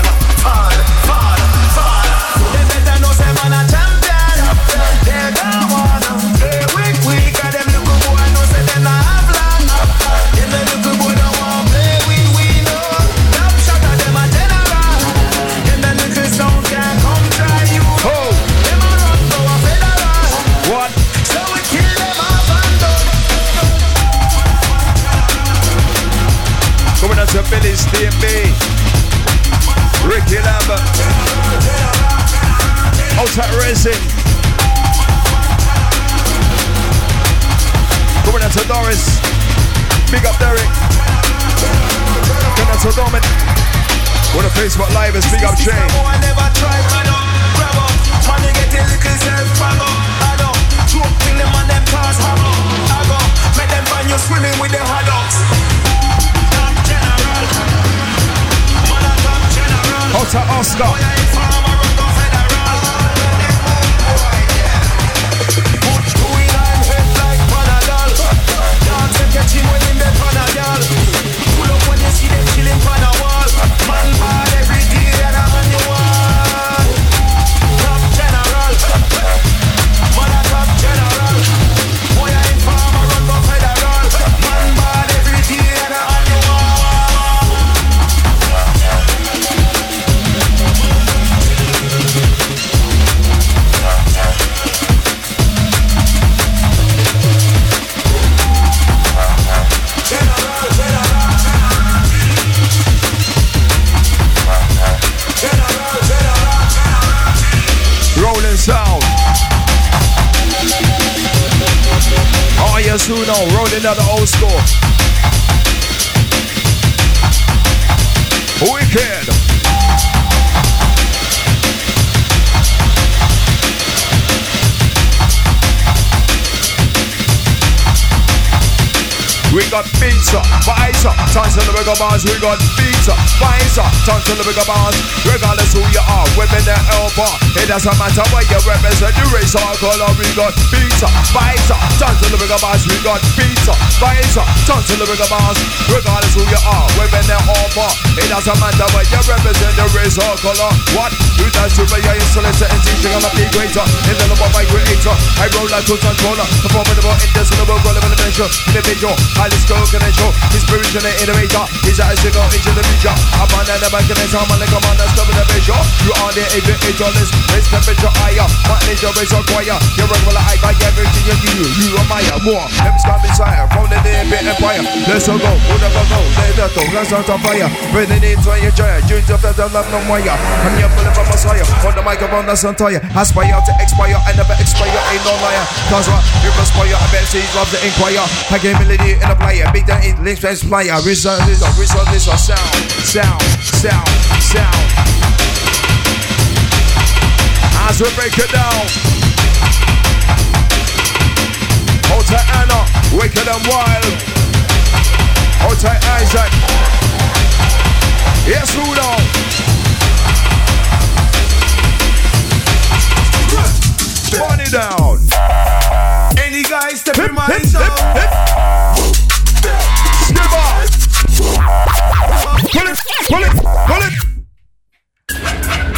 They better know say man a champion. They don't wanna play weak. And them little boy know say them not have long. Them the little boy don't wanna play we know. Top shot of them a general. Them the little sound can't come try you. Them a run to a federal. What? So we kill them off and done. Coming out to Billy's DMB. Ricky Lambert. Outside Racing. Coming out to Doris. Big up Derek. Coming out to Domin. On the Facebook Live is Big Up Shane. I never tried, man up, grab up. Man, you get a little self-bag up. I don't choke till them and them cars hang up. I go, make them find you swimming with the haddocks. Top general. Mother top general. Outside Oscar. Boy, I inform a run go federal. Boy, yeah. Put two in I'm head like Panadol. Dogs them catching when in the Panadol. Pull up when you see them chilling on a wall. Man bad every day and a annual. Top general. Mother top general. Boy I inform a run for federal. Man bad every day and a annual. Rolling sound. Oh yes, who know? Rolling out the old school. Wicked. We got pizza, pizza, tons of the bigger bars. We got pizza, pizza, tons of the bigger bars. Regardless who you are, women that helper. It doesn't matter where you represent the race or color. We got pizza, pizza, tons of the bigger bars. We got pizza, pizza, tons of the bigger bars. Regardless who you are, women that helper. It doesn't matter where you represent the race or color. What? You dance to me, you're insolent and teaching on a big greater. In the love of my creator, I roll like a controller. The formidable, indescribable, relevant adventure. Individual. Highly skilled connection, his spiritual innovator. He's as you go into the future. Upon the mechanism, I'm like a man that's coming to measure. You are the aviator list, raise temperature higher. Manage your race or choir. You're regular, I got everything you do. You are my more. Heaven's got desire from the day bit empire. Let's go, who never go, let the dog, let's out on fire. Breathing into your joy, dreams of that love no wire. I'm your full of a messiah. On the microphone, that's on tire. Aspire to expire, I never expire, ain't no liar. Cause what? You conspire, I bet she's love to inquire. I gave melody in a player, big that in links, best player. Result this or sound. As we break it down. Hold tight Anna, wicked and wild. Hold tight Isaac. Yes, Rudo. Burn it down. Any guys step in my eyes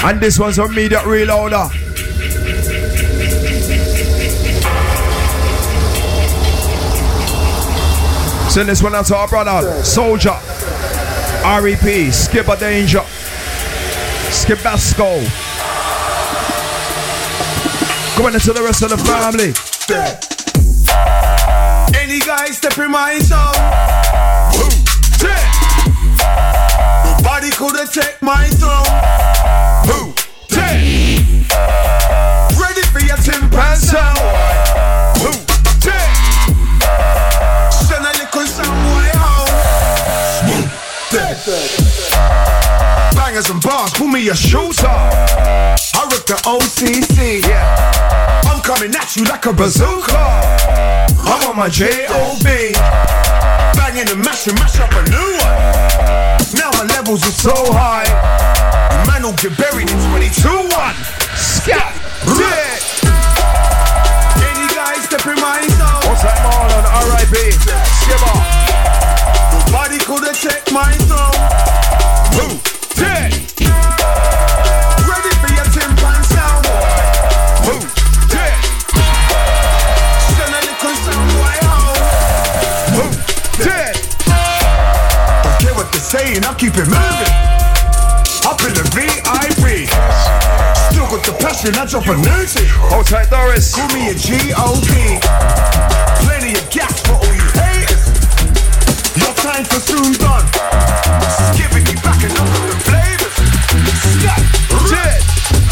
And this one's immediate reloader. Send this one out to our brother, Soldier, R.E.P., Skipper Danger, Skibasco. Going into the rest of the family. Any guy step in my zone. Nobody could have take my throne. Ready for your timpan sound. Send a little sound way home. Bangers and bars, pull me a shooter. I rip the OCC. Yeah. I'm coming at you like a bazooka. I'm on my J.O.B. Banging and mash up a new one. Now my levels are so high. Man don't get buried in 22-1. Scat. Any guys step in my zone. What's that Marlon? R.I.P. Skipper. Nobody could have take my throne. Ready for your timpan sound. Send a little sound way home. Don't care what they're saying, I'll keep it moving. Up in the VIP. Still got the passion, I drop a new thing. Hold tight, Doris. Call me a G.O.D. Plenty of gas for all you haters. Your time for soon done. Just giving you back enough of the flavors. Stop. Dead.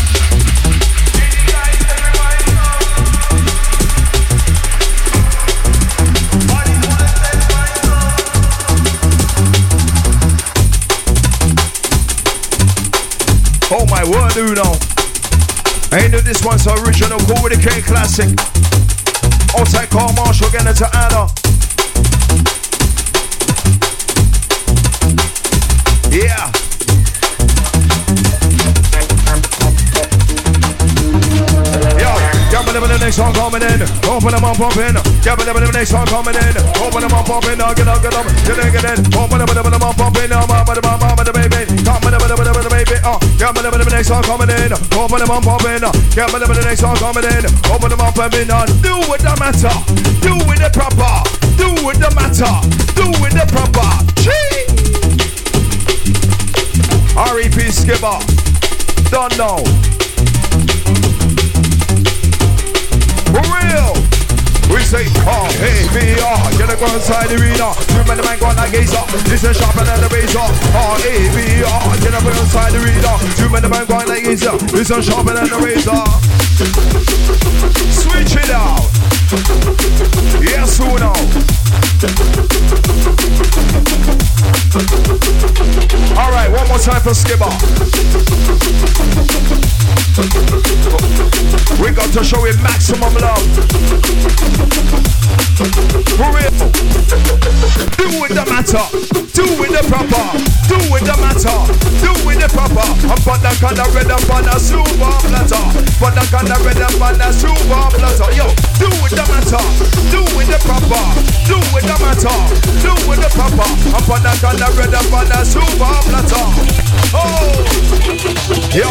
Oh my word, Uno. Ain't know this one's original, cool with the K classic. Outside Carl Marshall, getting it to Anna. Yeah. Yo, the next song coming in. Open them up, pumping. The next song coming in. Open them up, pumping. Get up, get in. Open them up, pumping. The baby. Come on, the baby. The next song coming in. Open them up, pumping. The next song coming in. Open them up, pumping. Do with the matter. Do with the proper. Do with the matter. Do with the proper. R.E.P. Skipper. Don't know. For real. We say, oh, hey, VR. Get a go inside the arena. Remember the man going like Gazer. This is sharper than the razor. Oh, hey, VR. Get a go inside the arena. Remember the man going like Gazer. This is sharper than the razor. Switch it out. Yes, Uno. Alright, one more time for Skipper. We got to show him maximum love. For real. Do with the matter. Do with the proper. Do with the matter. Do with the proper. I'm put the color red up on a super platter. Put the color red up on a super platter. Yo, do with the matter. Do with the proper. Do with the matter. Do with the proper. I'm put the color red up on a super platter. Oh, yo.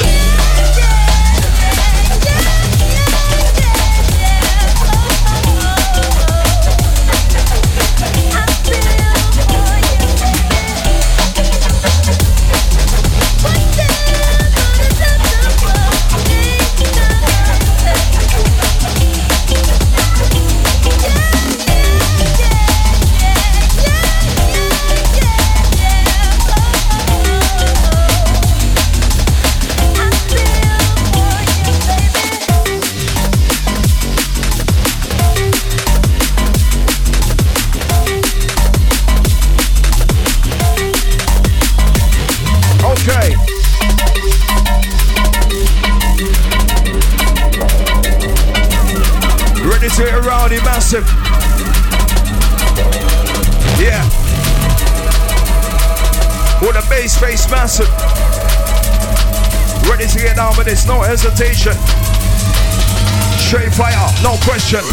Massive. Yeah. With a bass face massive. Ready to get down with this, no hesitation. Straight fire, no question.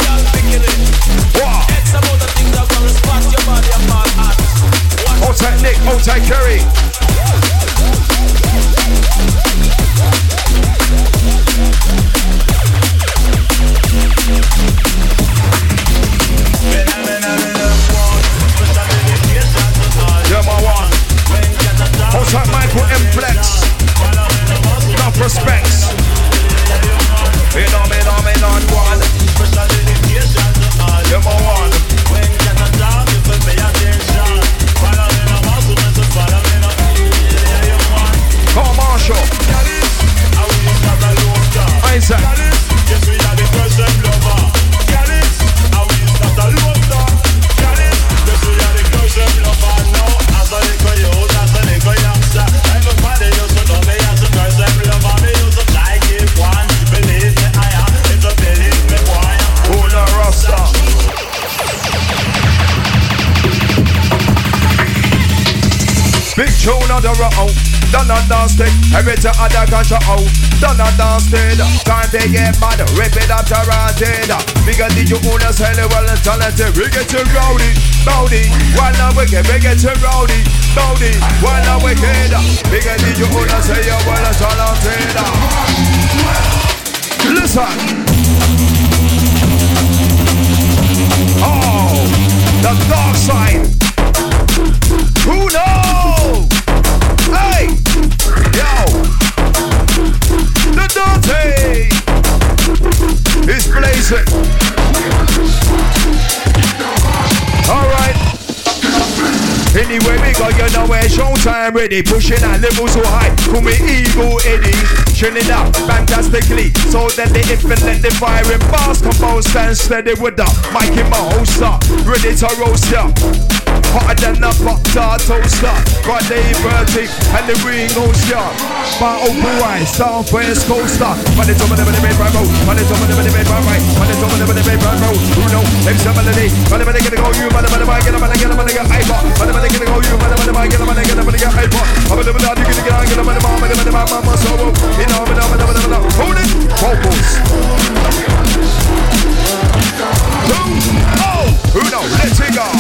Wow. What's that, Nick? Outside Kerry. Yeah, my one. Outside Michael M. Flex. Enough respects. On one. Yeah, my one. Come on, Marshall. Isaac. Big tune on the road, done on dusted. Every time other country out, done on dusted. Time they get mad, rip it up to ranted. Because did you own us hell well and talented? We get to rowdy, rowdy. While now we get to rowdy, rowdy. While now we get because did you own us hell well and talented? Listen. Oh, the dark side. Who knows? Hey, yo, the dirty is blazing. All right. Anyway, we got you know where showtime ready. Pushing our levels so high. Call me Eagle Eddie. Chilling out fantastically. So that the infinite the firing bars compose stand steady with the mic in my holster. Ready to roast ya. Hotter than a pop-tart toaster. Got the vertic and the ring host ya. Bar open wide, South West coaster. But it's over the bed right road. But it's over the bed right. But it's over the bed right road. Who know? It's a melody. But I'm gonna go you. But I'm gonna get iPod. But I'm gonna go you. But I'm gonna get iPod. I'm gonna get mama solo. You know, hold it. Vocals. Oh, who know? Let's go.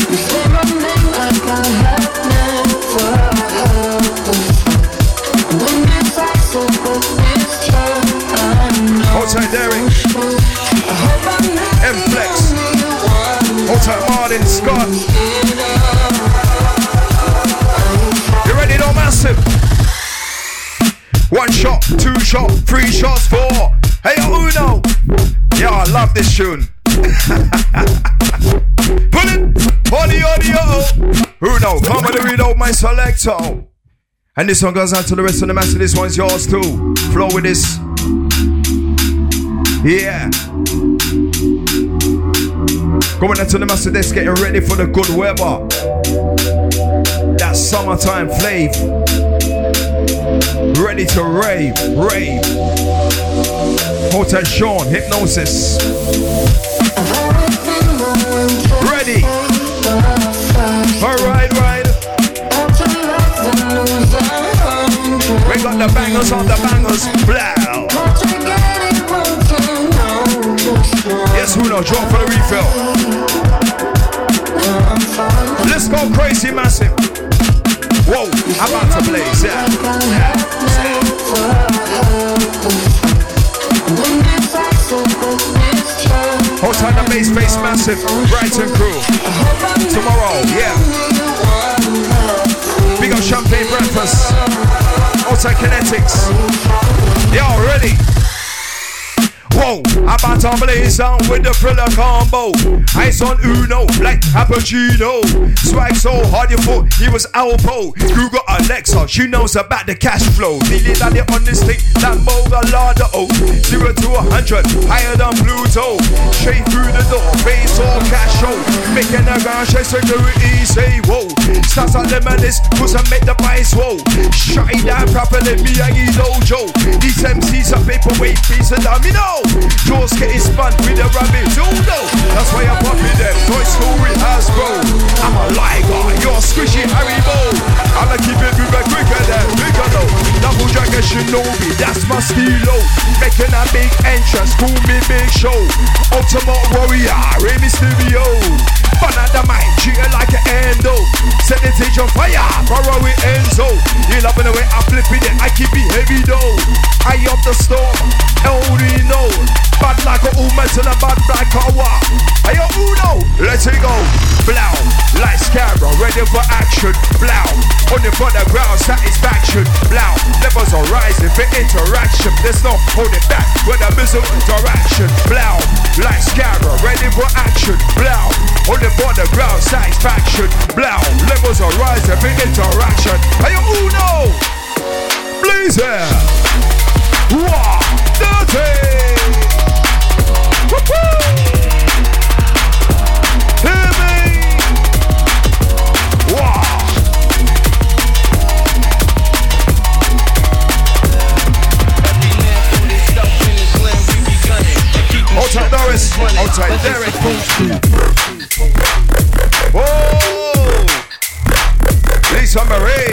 Outside Derek, M-Flex, outside Martin Scott. You ready though, massive? 1 shot, 2 shot, 3 shots, 4. Hey, Uno. Yeah, I love this tune. Put it on the audio. Uno, come on, read out my selector. And this one goes out to the rest of the master. This one's yours too. Flow with this. Yeah. Going out to the master desk, getting ready for the good weather. That summertime flav. Ready to rave, rave. Hotel Sean, Hypnosis. Ready. Alright, right. We got the bangers on the bangers. Blow. Yes, who knows? Drop for the refill. Let's go crazy, massive. Whoa, I'm about to blaze, yeah. Hold tight the bass face massive, Brighton crew. Tomorrow, yeah. Big up champagne breakfast. Outside Kinetics. Y'all ready? Whoa, about to blaze down with the thriller combo. Ice on Uno, like Cappuccino. Swag so hard you thought he was Alpo. Google Alexa, she knows about the cash flow. Nearly landed on this thing, that Mogalada. 0 to 100, higher than Pluto. Straight through the door, face all cash show. Making a ground check security say whoa. Starts at lemonist, cause I make the price whoa. Shut it down properly, me and his dojo. These MCs are paperweight piece of domino. Jaws getting spun with the rabbits, oh no. That's why I'm popping them, Toy Story Hasbro. I'm a liger, you're a squishy Haribo. I'ma keep it moving quicker than bigger though. Double dragon Shinobi, that's my stilo. Making a big entrance, cool me big show. Ultimate warrior, Rey Mysterio. Fun at the mic, treat it like an endo. Set the stage on fire, borrow with Enzo. You loving the way I flip it, I keep it heavy though. I up the storm, only know. Bad like a woman to the bad like a what? Ayo Uno, let's go. Blow, like camera, ready for action. Blow, on the front of the ground, satisfaction. Blow, levels are rising for interaction. There's no holding back with a missile interaction. Blow, like camera, ready for action. Blow, on the front of the ground, satisfaction. Blow, levels are rising for interaction. Ayo Uno, Blazer. Wow, dirty. Woo-hoo! Hear me! Wow! Outside Doris, outside Derek. Whoa! Lisa Marie.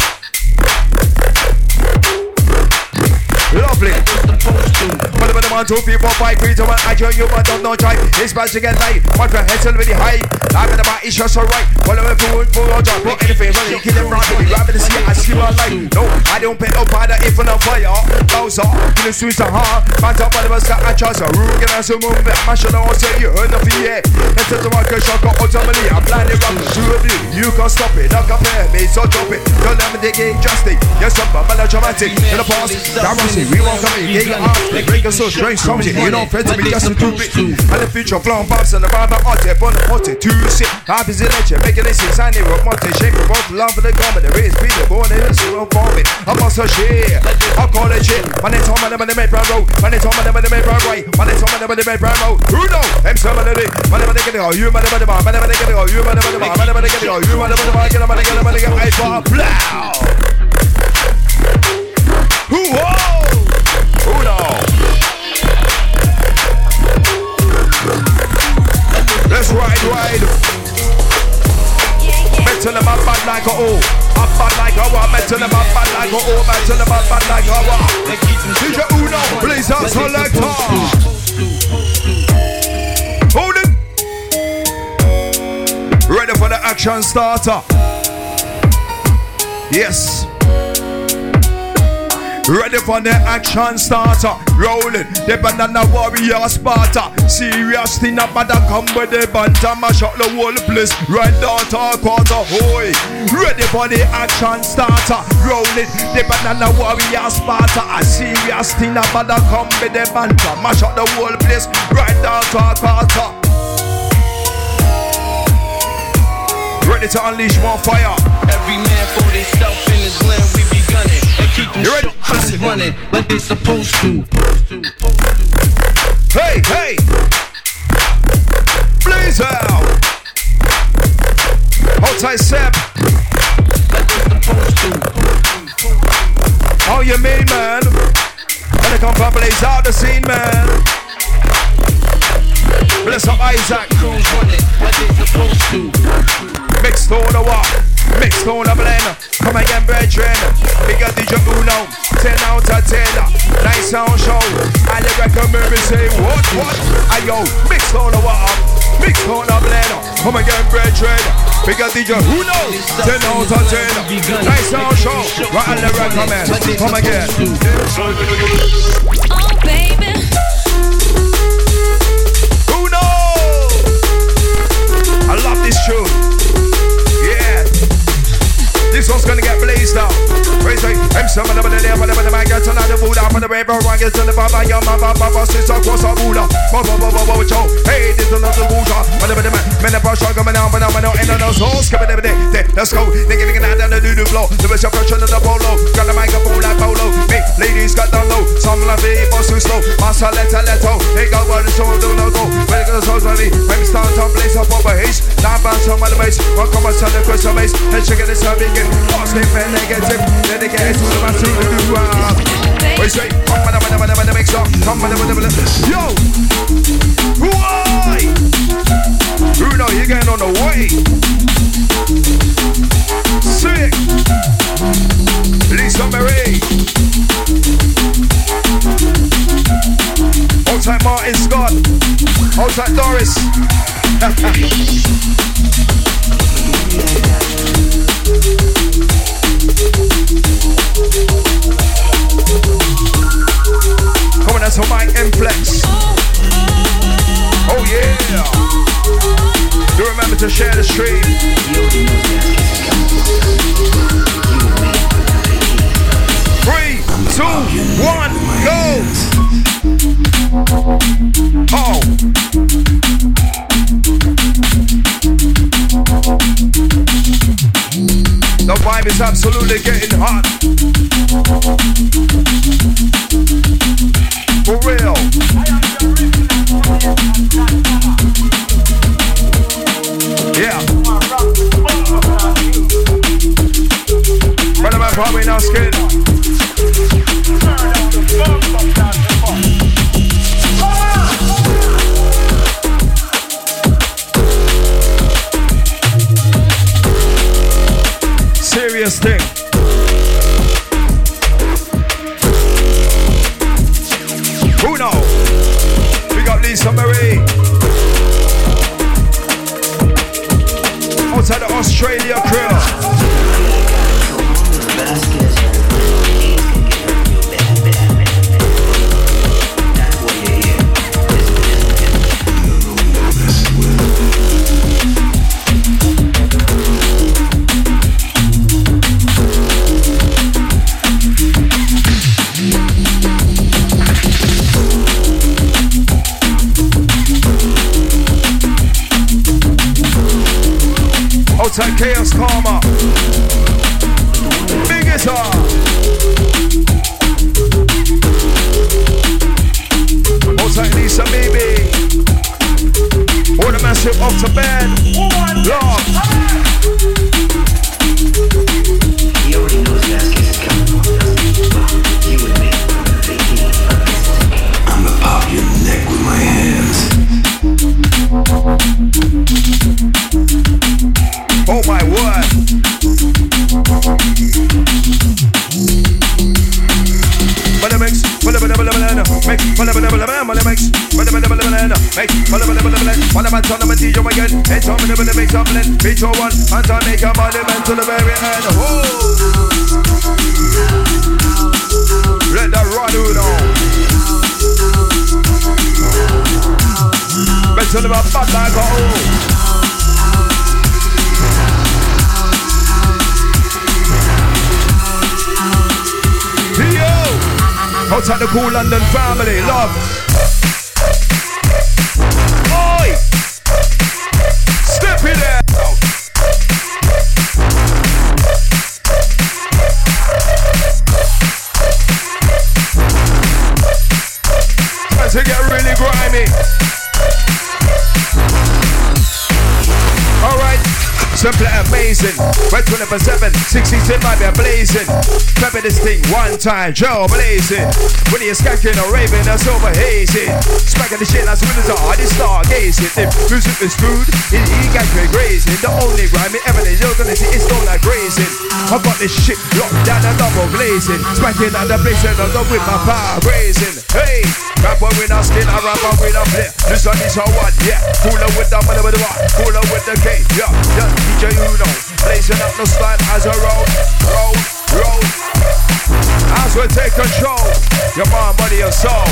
Lovely. But the man 2 people 5 3 2 1 I join you but don't know try. It's bad to get light. My friend head's really high. I'm in the back, it's just alright. Follow me forward for a job. Put anything running, kill him rapidly. Rather than see it, I see my life. No, I don't pick up by the if on fire. Bowser, in the streets are hard. Man top by the bus I trust a rule. Get us a move. My shit I won't say you heard nothing yet. Instead of my cash, I got ultimately. I'm blinded rapping to a blue. You can't stop it, not compare me, so drop it. Don't let me dig in justice. Yes, I'm melodramatic. In the past, we won't come in, get your arms, they break us so strange, comes in, you don't friend to me, just to prove it. And the future flowing bumps and the vibe of art, on the hot, too sick. I'm busy lecture, making it six, I need a monte, shake for both love for the government, the race, be the born, and it's real for me. I must a share, I'll call it shit. My name's Tom, and I'm in the Maybrand Road. My name's Tom, and I'm in the Maybrand Way. My name's Tom, and I'm in the Maybrand Road. Who know? I'm some of the day. My name is the you, my name is the bar, my name is the you, my name is the bar, my name is the you, my name is the bar, get a money, get a money, get a bar, blow. Whoa! Uno. Let's ride. Metal them up bad like a O. Up bad like a what? Metal them up bad like a O. Metal them up bad like a what? DJ Uno, please out selector. Hold it. Ready for the action starter. Yes. Ready for the action starter. Rolling, the banana warrior Sparta. Serious thing about to come with the banter. Mash up the whole place, right down to a quarter. Hoy. Ready for the action starter. Rolling, the banana warrior Sparta. A serious thing about to come with the banter. Mash up the whole place, right down to a quarter. Ready to unleash more fire. Every man for himself in his land, we be gunning. Keep them short running like they supposed to. Hey, blaze out. Outside Seb. Like they supposed to. How you mean, man? When they come from blaze out the scene, man. Bless up Isaac. Crews running like they supposed to. Mixed on the walk, mixed on the blend. Come again, brethren. Bigger DJ Uno, 10 out of 10. Nice sound show. I recommend me say what? Ayo, mixed on the walk, mixed on the blend. Come again, brethren. Bigger DJ Uno, 10 out of 10. Nice sound show. Right on the recommend. Come again. Oh, baby. Uno. I love this tune. Yeah, this one's gonna get blazed out. Raise right, I'm some of the day, but the man gets another Buddha. For the river, one gets to the Baba, your mama, Baba, sister, across a Buddha. Hey, this is another Buddha. Whatever the man, men of pressure coming down, but I'm not in the soul. Skip it every day. Let's go. They giving it out and the do blow. The best of pressure of the polo. Got the microphone like polo. Hey, ladies got down low. Some love it, boss too slow. Master, let's Hey, go, what is so do no go. When it goes so slowly, when we start to blaze up over haze. Now bounce on the base. Welcome on Sunday, Christmas base. Let's check it this out again. Positive and negative. Then they get to the master to do we say, come on the mix up. Come on the yo! Why? Bruno, you're getting on the way. Sick. Lisa Marie. Outside Doris. Coming out to Mike M-Flex. Oh yeah. Do remember to share the stream. 3, 2, 1, go! Oh! The vibe is absolutely getting hot. For real. Yeah. Brother man, probably not scared. Serious thing. Who knows? We got Lisa Marie. Outside the Australia crew. Outside Chaos Karma. Big guitar. Outside Lisa Baby. Order massive off to bed. Love. He already knows that case is coming. You and me. I'ma pop your neck with my hands. Oh my word. Let that run on. Better than a bad like a outside the cool London family, love. Oi! Step it out. As it get really grimy. Alright. Simply amazing. Red 24/7, 66 might be blazing. Pepping this thing one time, Joe blazing. When you're skanking or raving, that's over hazing. Smacking the shit like winners are, they stargazing. If music is food, he got you grazing. The only grimy evidence you're gonna see is all like grazing. I got this shit locked down and double blazing. Smacking at the place and I'm with my power grazing. Hey, rapper with a skin, I rapper with a flip. This one is a one, yeah. Cooler with the money with the what? Cooler with the cake, yeah. DJ Uno, blazing up the style as a roll. As we take control, your mind, body, and soul.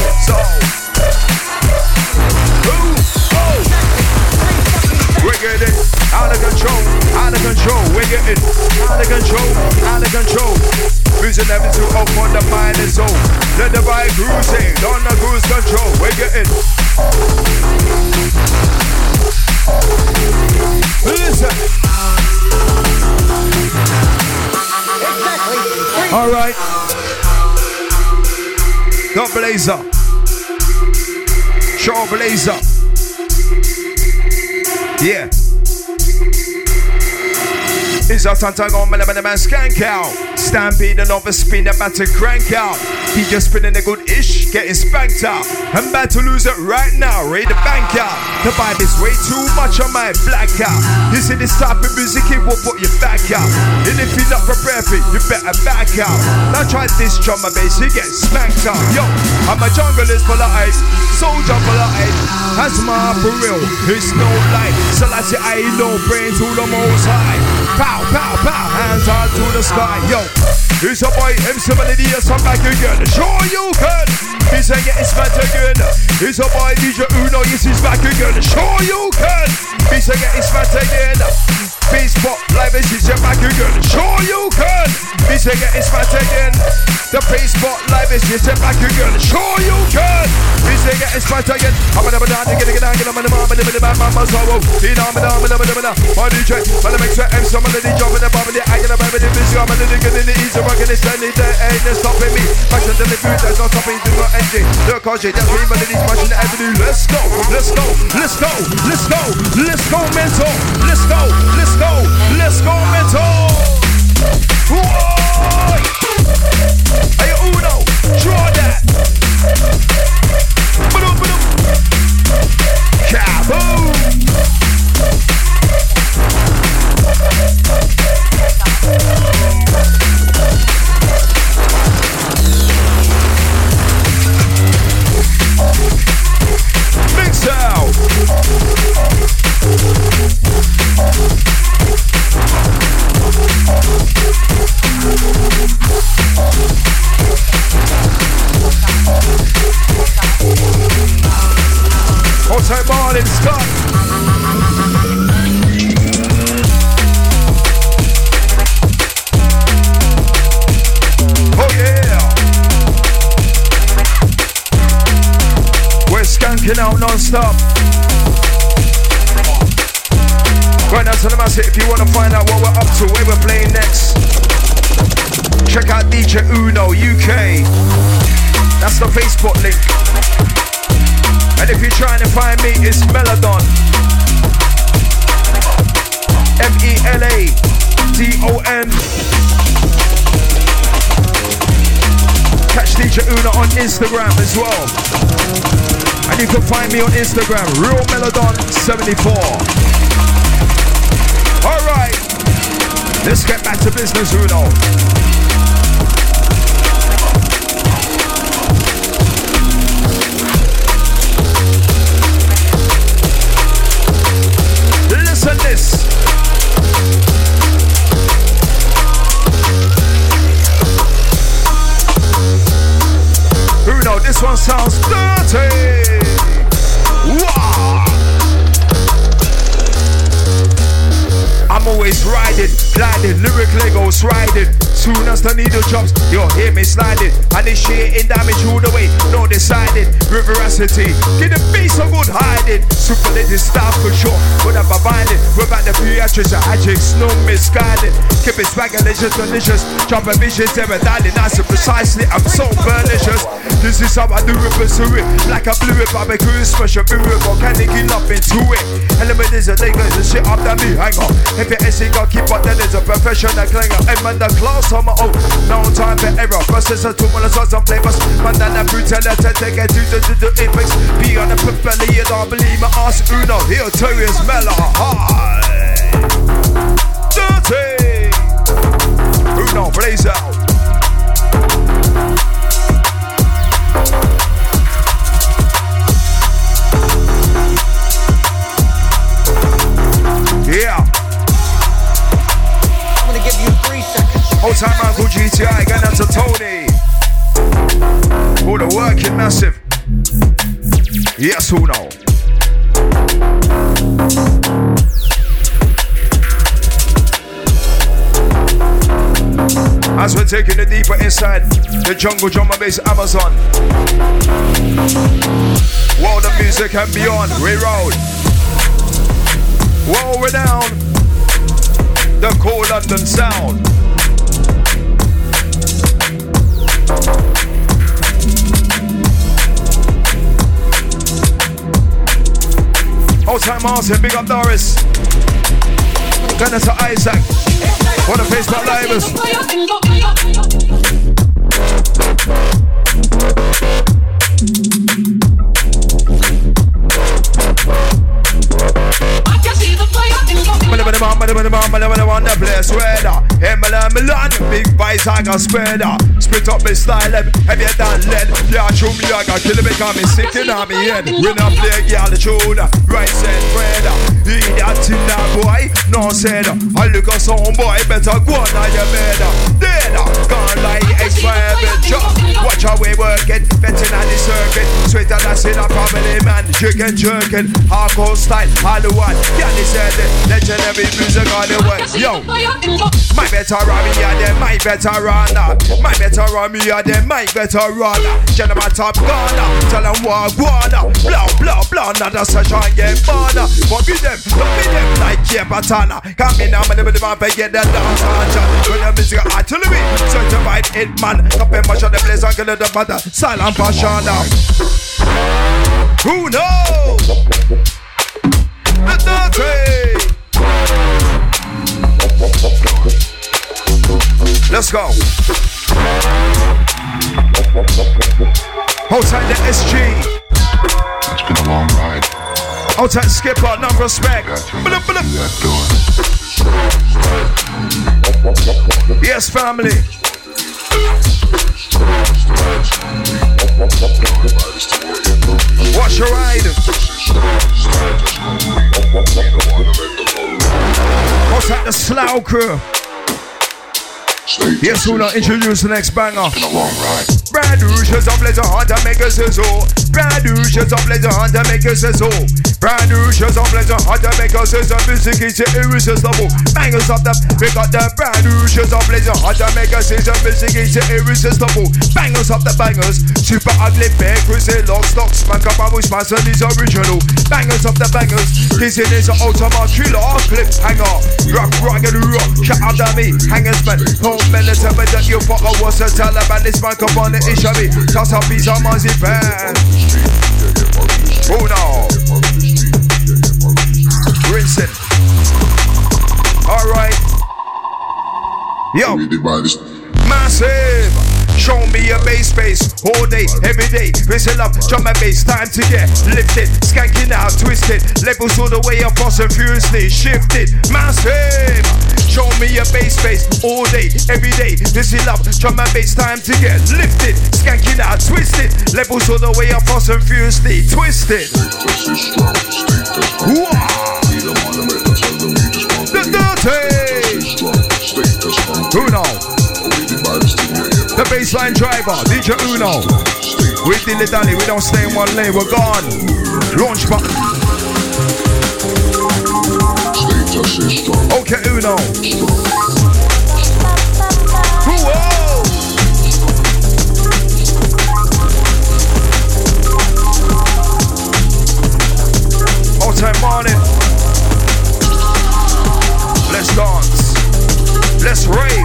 We're getting out of control. We're getting out of control. Music never too up on the mind and soul. Let the bike cruising, on the cruise control. We're getting. Listen. All right. Got Blazer. Show Blazer. Yeah. It's our time to go, man, skank out. Stampede and over spin, about to crank out. DJ spinning a good ish, getting spanked out. I'm about to lose it right now, ready to bank out. The vibe is way too much on my blackout. You see this type of music, it will put you back out. And if you're not prepared for it, you better back out. Now try this drum and bass, you get spanked out. Yo, I'm a junglist full of ice, soldier full of ice. Asthma for real, it's no light. So I say I no brain to the most high. Pow, pow, pow, hands out to the sky. Yo, it's a boy, MC Melody, yes, I'm back again. Sure you can. He's saying it's back again. It's a boy, DJ Uno, yes, he's back again. Sure you can. He's saying it's back again. Beast Pop, live is back again. Sure you can. He's saying it's back again. The Beast Pop, live is back again. Sure you can. He's saying it's back again. I'm gonna down to get down, get on the mama, my sorrow. My DJ, but it makes it MC Melody jumping the bomb in the eye, and I'm having the busy, I'm in the easy work, and it's standing there, ain't no stopping me. Fashion the food, there's no stopping, do not engine. Look, OJ, that's me, Melody's smashing the avenue. Let's go, let's go, let's go, let's go, let's go, mental. Let's go, let's go, let's go, mental. Whoa! Hey, Uno, draw that. Kaboom! Big sound! Outside Marlin Scott. Oh yeah. We're skanking out non-stop. Right now to the massive, if you want to find out what we're up to, where we're playing next, check out DJ Uno UK. That's the Facebook link. And if you're trying to find me, it's Meladon. MELADON. Catch DJ Uno on Instagram as well. And you can find me on Instagram, Real Meladon 74. Alright, let's get back to business, Uno. Listen this. Uno, this one sounds dirty. Wow. I'm always riding, gliding, lyric Legos riding. Soon as the needle drops, you'll hear me sliding. Initiating damage all the way, no deciding. Veracity, get the beast a good hiding. Superlative style for sure, whatever binding. Without the theatrics or adjects, no misguided. Keep it swagalicious, delicious. Jumping visions, ever dining nice and precisely. I'm so pernicious. This is how I do it, pursue it. Like a blue it, barbecue, special brew it, volcanic, up into it. Element is a nigga, the shit up that me, hang on. If you're SC, got keep on, then it's a professional clanger. I'm in the class on my own. No time for error. Processor, two more sauce and flavors. Bandana, brutality, take it to the apex. Be on the propeller, you don't believe me. Ask Uno, he'll tell you it's mellow. Dirty! Uno, blaze out. Yeah. I'm gonna give you 3 seconds. Whole time Uncle GTI, going out to Tony. All the working massive. Yes, Uno. As we're taking it deeper inside the jungle drum and bass Amazon. World of music and beyond, we roll. Well, we're down. The cool London sound. Old time Martin, big up Doris. Going to Isaac. What a Facebook livers. place where the Milan, big boys I got spread up. Split up my style, heavier than lead. Yeah, show me I got kill me, cause me sitting on me head. When I play, yeah, the tune, right said Fred. He that in that boy, no said. I look at some boy, better go on your bed. Dead, gone like X-Five job. Watch how we working, betting on the circuit. Sweeter that's in a family man, chicken jerking. Hardcore style, Hollywood. Yeah, they said it, legendary music on the way. Yo, my better run me, yeah, they might better run. My better run me, yeah, they might better run. Gentleman top gunner, tell them what wanna. Blow, blow, blow, not a such on get born. But be them like Patana. Come in now, man, the man forget that dance on. When the music artillery, certified hit man. Nothing much of the place, I can the matter. Silent passion now. Who knows? The dirty. Let's go. Hold tight the SG. It's been a long ride. Hold tight Skipper, number respect. Yes, family. Watch your ride. Hold tight the Slough crew. Yes, who not introduce the next banger? Brand new shirts up, let's hunt and make us so. Brand new shirts up, let's hunt and make us so. Brand new shirts up, let's hunt and make us so. Music is irresistible. Bangers up the, we got the brand new shirts up, let's hunt and make us so. Music is irresistible. Bangers up the bangers. Super ugly bear, crazy lock stock, smack up and we smash and is original. Bangers up the bangers. This is an ultimate killer, clip hanger. Rock, and rock, shout out to me, hangers man. Men tell me that you thought I was a Taliban. This mic up on the issue me. Toss up piece of Muzzy Band. Oh no. Rinsing. Alright. Yo. Massive. Show me a bass bass all day, every day. Whistle up, drum and bass, time to get lifted. Skanking out, twisted. Levels all the way up, fast and furiously shifted. Massive. Show me a bass bass all day, every day. Whistle up, drum and bass, time to get lifted. Skanking out, twisted. Levels all the way up, fast and furiously twisted. The dirty. Who knows? The baseline driver, DJ Uno. We dilly-dally, we don't stay in one lane, we're gone. Launch button. Okay, Uno. Whoa! All time morning. Let's dance. Let's rave.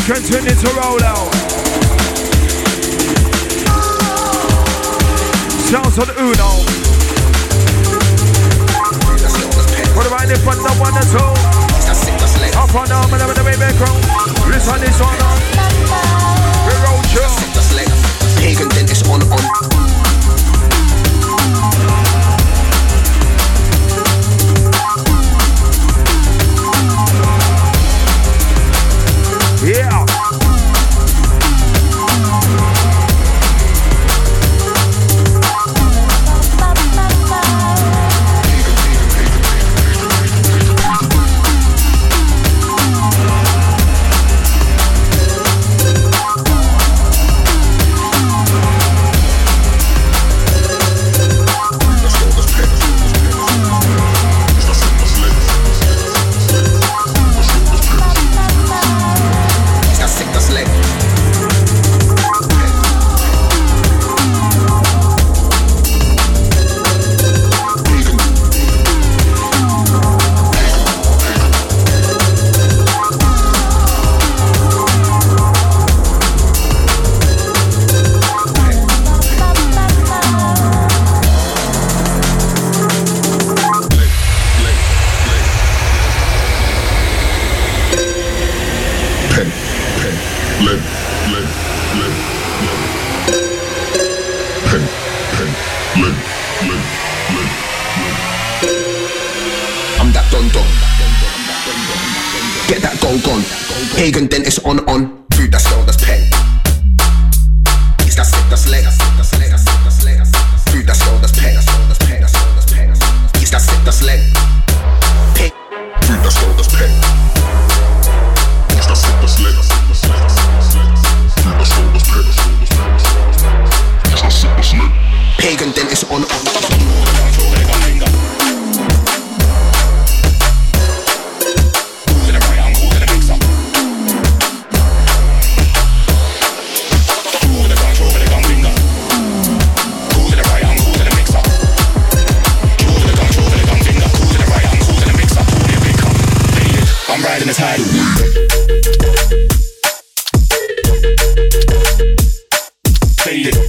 continue to roll out. Sounds of the Uno. What about the front of 1 and 2? Up on down, whenever the baby grow. Listen this one on. We roll you. Pagan dentist on. Yeah. Pagan dentist on. Food that's sold as pen. It's that sick, that's leg. Food that's sold as pen. It's that sick, that's leg. Food that's sold as pen. It's that sick, that's leg. Food that's sold as pen. It's that sick, that's leg. Pagan dentist on. In the title. Fade it.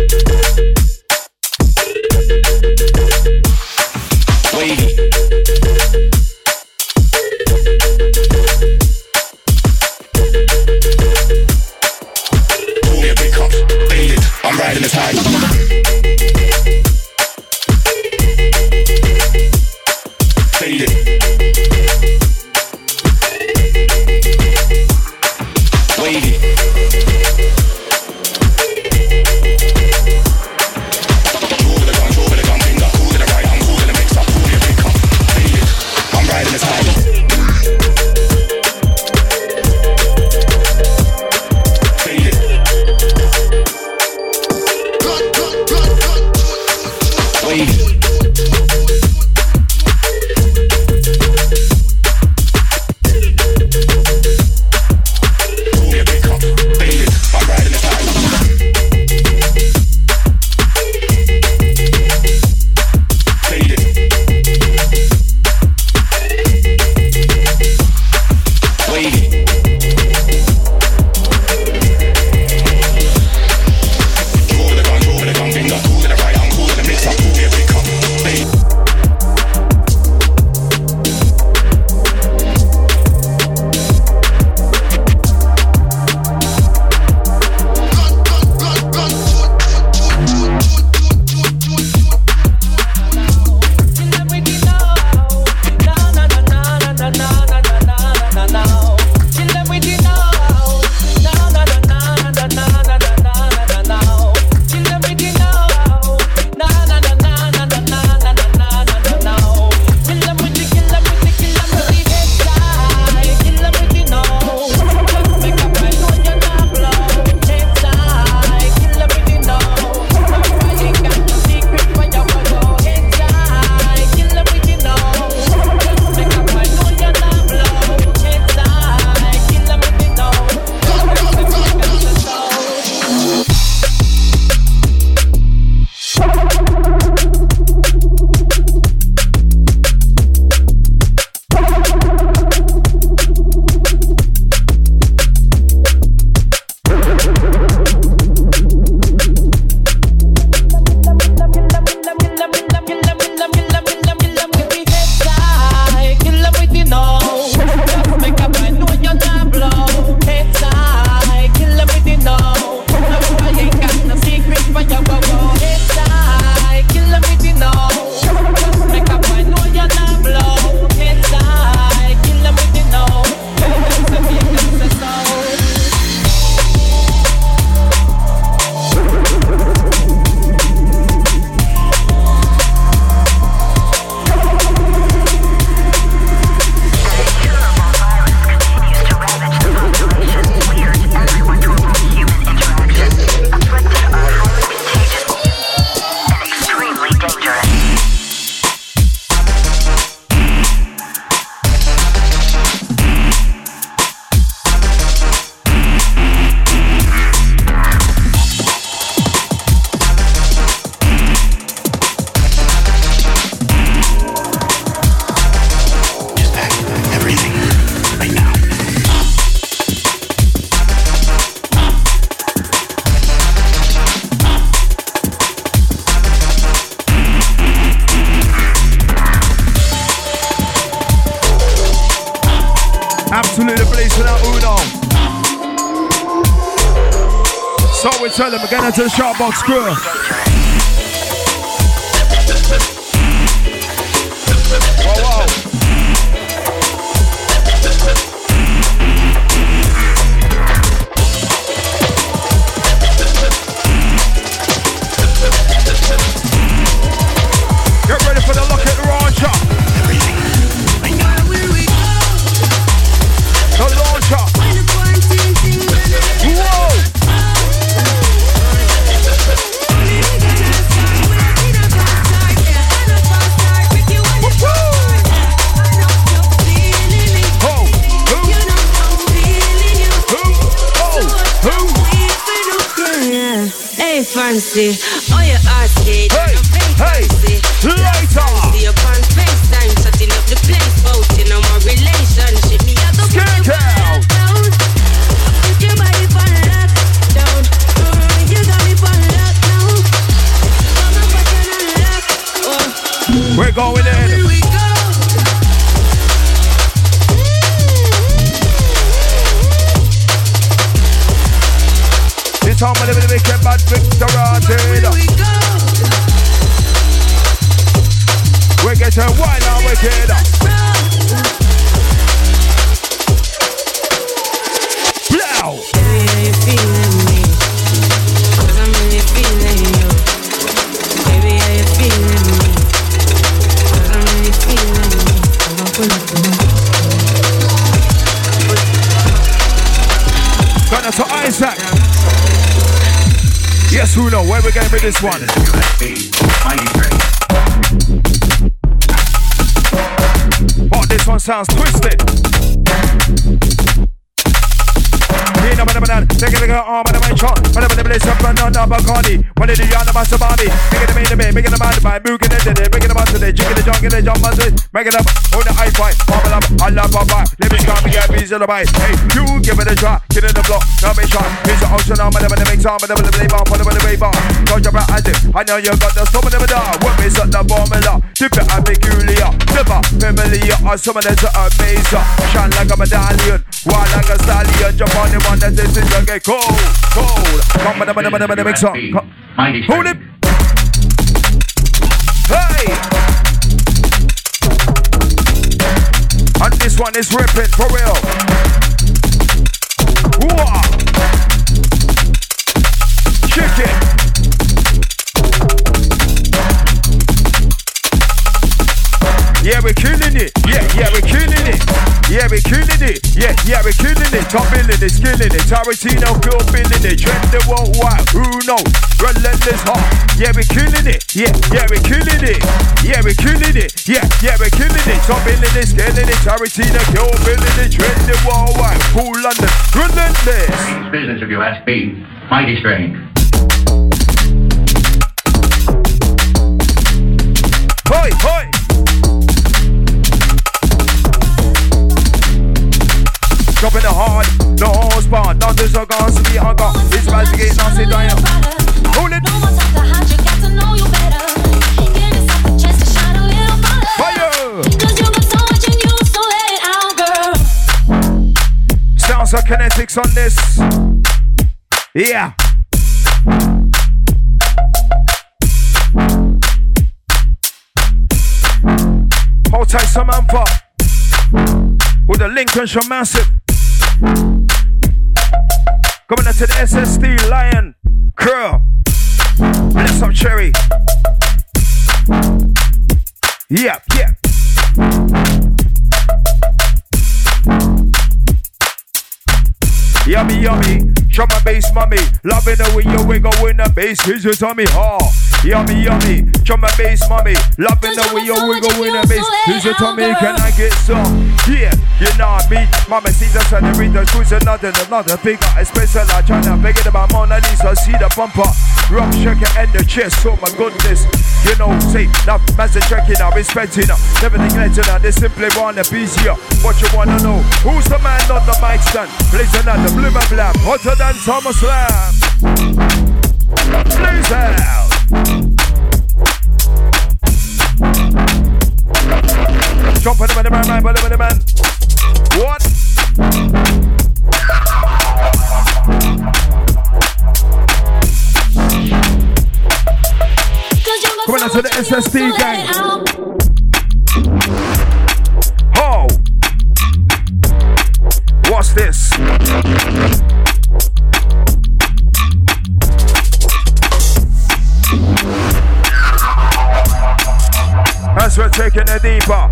Wavy. Pull me a big cup. Fade it. I'm riding the title. Fade it. Wavy. Cool to the gun finger. Cool to the right, I'm cool to the mix up. Pull me a big cup. Fade it. I'm riding the title. Fade it. tell them, we're getting into the sharp box crew. Whoa. Get ready for the Locket launcher. The launcher. Whoa. Hey, fancy, oh your arcade. Hey, later. See up on FaceTime, setting up the place, voting on my relationship. Me I go Skank out. Put your body on lockdown. You got me on lockdown. Come on, put it on lock. Oh. We're going in. Here we go. This time I'm living the wicked bad Victorati. We're getting wild and wicked. Blow. Baby, are you feeling me? 'Cause I'm really feeling you. Baby, are you feeling me? 'Cause I'm really feeling you. I'm gonna pull up the Gonna to Isaac. Yes, who know where we're going with this one? Oh, this one sounds twisted. Take it arm and my shot. When I'm in the place of Brandon Bacardi. When they do you on the master body. Making the main of me, making the man by moving it today, making the man today, jigging the junk in the jump on it, making up on the hi-fi, bubble up, I love Papa. Let me come and get a piece of the bite. Hey, you give it a try, get in the block, now make shot. Here's the ocean arm and the mix arm and the play bar, put it in the way bar. Touch your breath as it. I know you got the stomach of the door. What is up the formula? Dip it and peculiar. Never familiar or some of them to a mazer. Shine like a medallion, wild like a stallion. Jump on the one that this is okay. Cold. Come on, the mix up. Hold it. Hey. And this one is ripping for real. Whoa. Chicken. Yeah, we're killing it. Yeah, we're killing it. Yeah, we're killing it. Yeah, we're killing it. Top billing it, skilling it. Tarantino, Phil billing it. Trend the worldwide. Who knows? Relentless heart. Yeah, we're killing it. Yeah, we're killing it. Yeah, we're killing it. Yeah, we're killing it. Top billing it, skilling it. Tarantino, Phil billing it. Trend the worldwide. Cool London. Relentless. Strange business, if you ask me. Mighty strange. Hoi. Dropping the hard, the horsepower, not the guns to be on guard. It's about to get nasty down. Hold it. Fire! Sounds like kinetics on this. Yeah. Hold tight, Samantha. With the Lincolnshire Massive. Coming into the SSD Lion Curl. Bless up Cherry. Yeah. Yummy. Show my bass, mommy. Loving the way you wiggle in the bass. Here's your tummy. Yummy. Show my bass, mommy. Loving the way you wiggle in the bass. Here's your tummy. Can I get some? Yeah, you know me. Mama sees us and read the truth. Another figure. Especially like China. Bigger than my Mona Lisa. See the bumper. Rough shaker and the chest. Oh my goodness. You know, say, now, master checking out, respecting her. Never neglecting her. They simply want a piece here. What you wanna know? Who's the man on the mic stand? Blazing at the blue and blam. Hotter than Thomas Lamb. Blaze out. Jump on the man. What? Going into the SSD gang. Oh, what's this? As we're taking it deeper.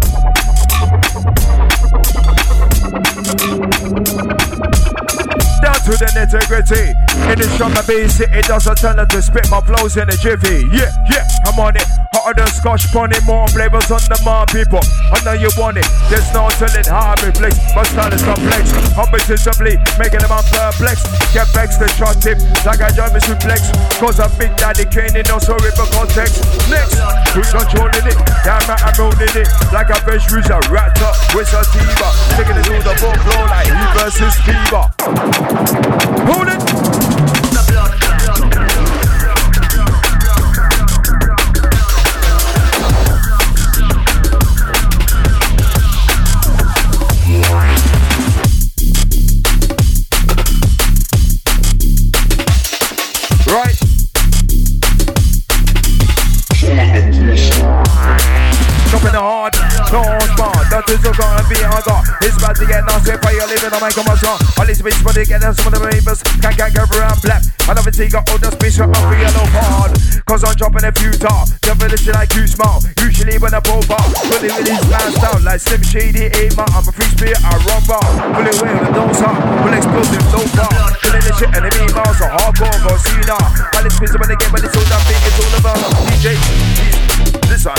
Down to the nitty-gritty. In the drum and bass, it doesn't tell her to spit my flows in a jiffy. Yeah, I'm on it. Hotter than Scotch bunny, more flavors on the mark, people. I know you want it. There's no telling how I replace. My style is complex. Unbelievably, making them perplexed. Get vexed, the shot tip, like I drive me suplex. Cause I'm Big Daddy Kane, no sorry for context. Next, who's controlling it? Damn right, I'm rolling it. Like a fresh rooster, rat up with a diva. Taking it to the ball flow like he versus fever. Hold it. Right. Jumping hard, no smart. That is gonna be I got. It's bad to get nasty, but you're living on my commercial. All these bitches, but they get some of the neighbors. Can't get around black. I love it, take all the space from up yellow hard. Cause I'm dropping a few tar. Jumping the shit like you smart. Usually when I pull bar, fully with these smashed out like Slim Shady, Aima. I'm a free spirit, I run bar. Fully away with those hard. Full explosive, no bar. Killing the shit and the mean miles are hardcore, go see now. All this business when they get when it's all that big, it's all about DJ. Listen.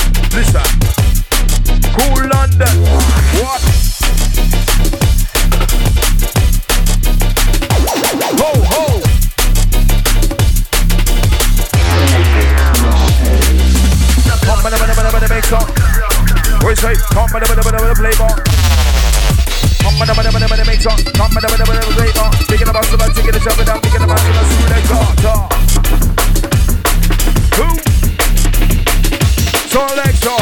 Cool London. What? Ho, ho. Come on, mix up. We say, come on, play ball. Come on, mix up. Come on, play ball. Thinking about somebody, taking the job and I'm thinking about the who? So let's go.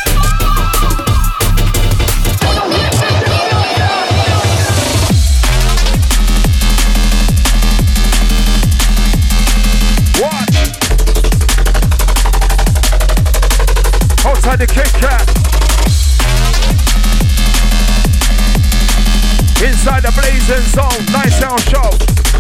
What? Outside the Kit Kat. Inside the blazing zone. Nice sound show.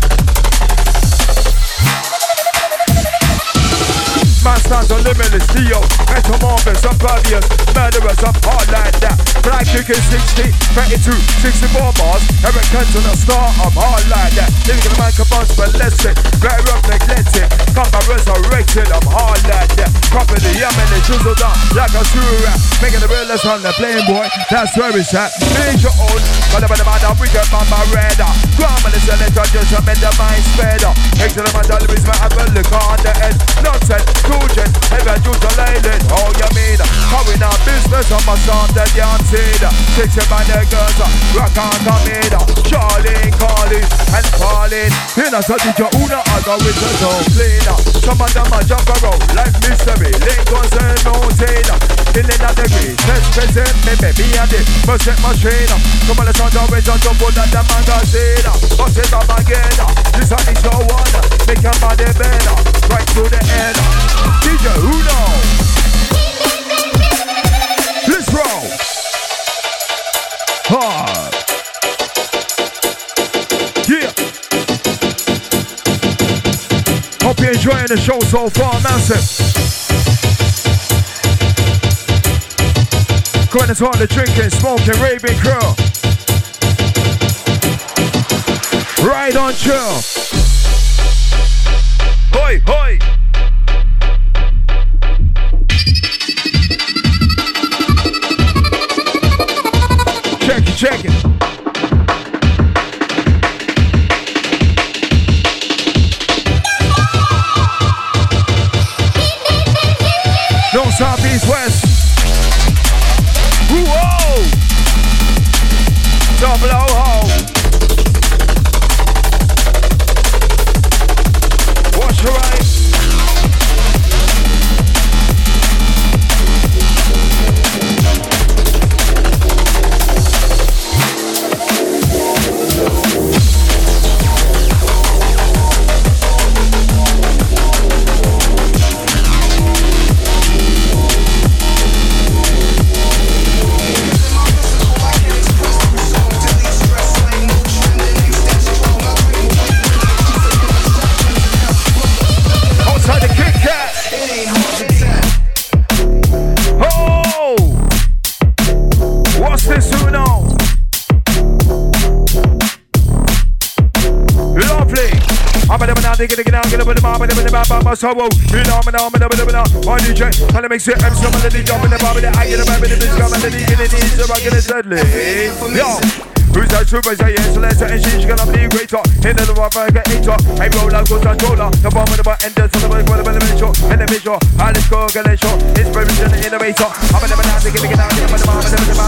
Man stands on limitless, Leo, metamorphosis, impervious, murderers, I'm hard like that. Black kicking 60, 32, 64 bars. Eric Cantona star, I'm hard like that. Living in the man can bounce but less it. Better up neglected, come by resurrected, I'm hard like that. Properly, I'm in the drizzle down like a sewer rat. Making the realest on the playing boy, that's where it's at. Make your own, but the man that we get on my radar. Grandma is a letter, just to make the mind spreader. Excellent, my dollar is my apple, look on the head. Not said. Jet, heavy juice a lady, oh you mean? How in our business, I'm a son that you see. Six by the girls, rock on comida. Charlie, calling and calling. In a study, your una, I go with the dog cleaner. Some of them are jump around like mystery. Lincoln's and mountain. Killing a degree, test present, me baby and it. First set machine. Come on, let's not always on the board at the magazine. Bust it up again. This one is your one. Make your body better. Right to the end. DJ Uno. Let's roll. Hard. Yeah. Hope you're enjoying the show so far, massive. Going to the drinking, smoking, raving crew. Right on chill. Hoi, hoi. Check it. North, south, east, west. Whoa! Double O-ho. Watch your right. my soul. Phenomenal, my DJ, and it makes it M some melody jump in the bar with the eye in the baby, the bitch come and the nigga, the knees, the rock and the deadly. Yo. Who's that super say yes, let's and she's gonna be greater. In the rock, I get eater. I roll out, goes controller. The bomb with the butt, and the son of a quarter, the show, and the visual. I let's go, get a show. Inspiration, innovator. I'm a never now, they give me out, I'm a mama,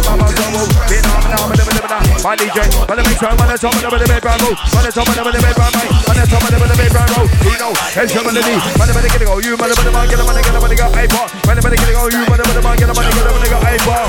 my DJ, but the mixer, on the top of the bed, Bravo, on the top of the bed, Bravo, on the top of the bed, Bravo. You know, it's your melody. Man, the get go, you mother, get the money, get the money, get a bar. Man, the get go, you mother, get the money, get the money, get a bar.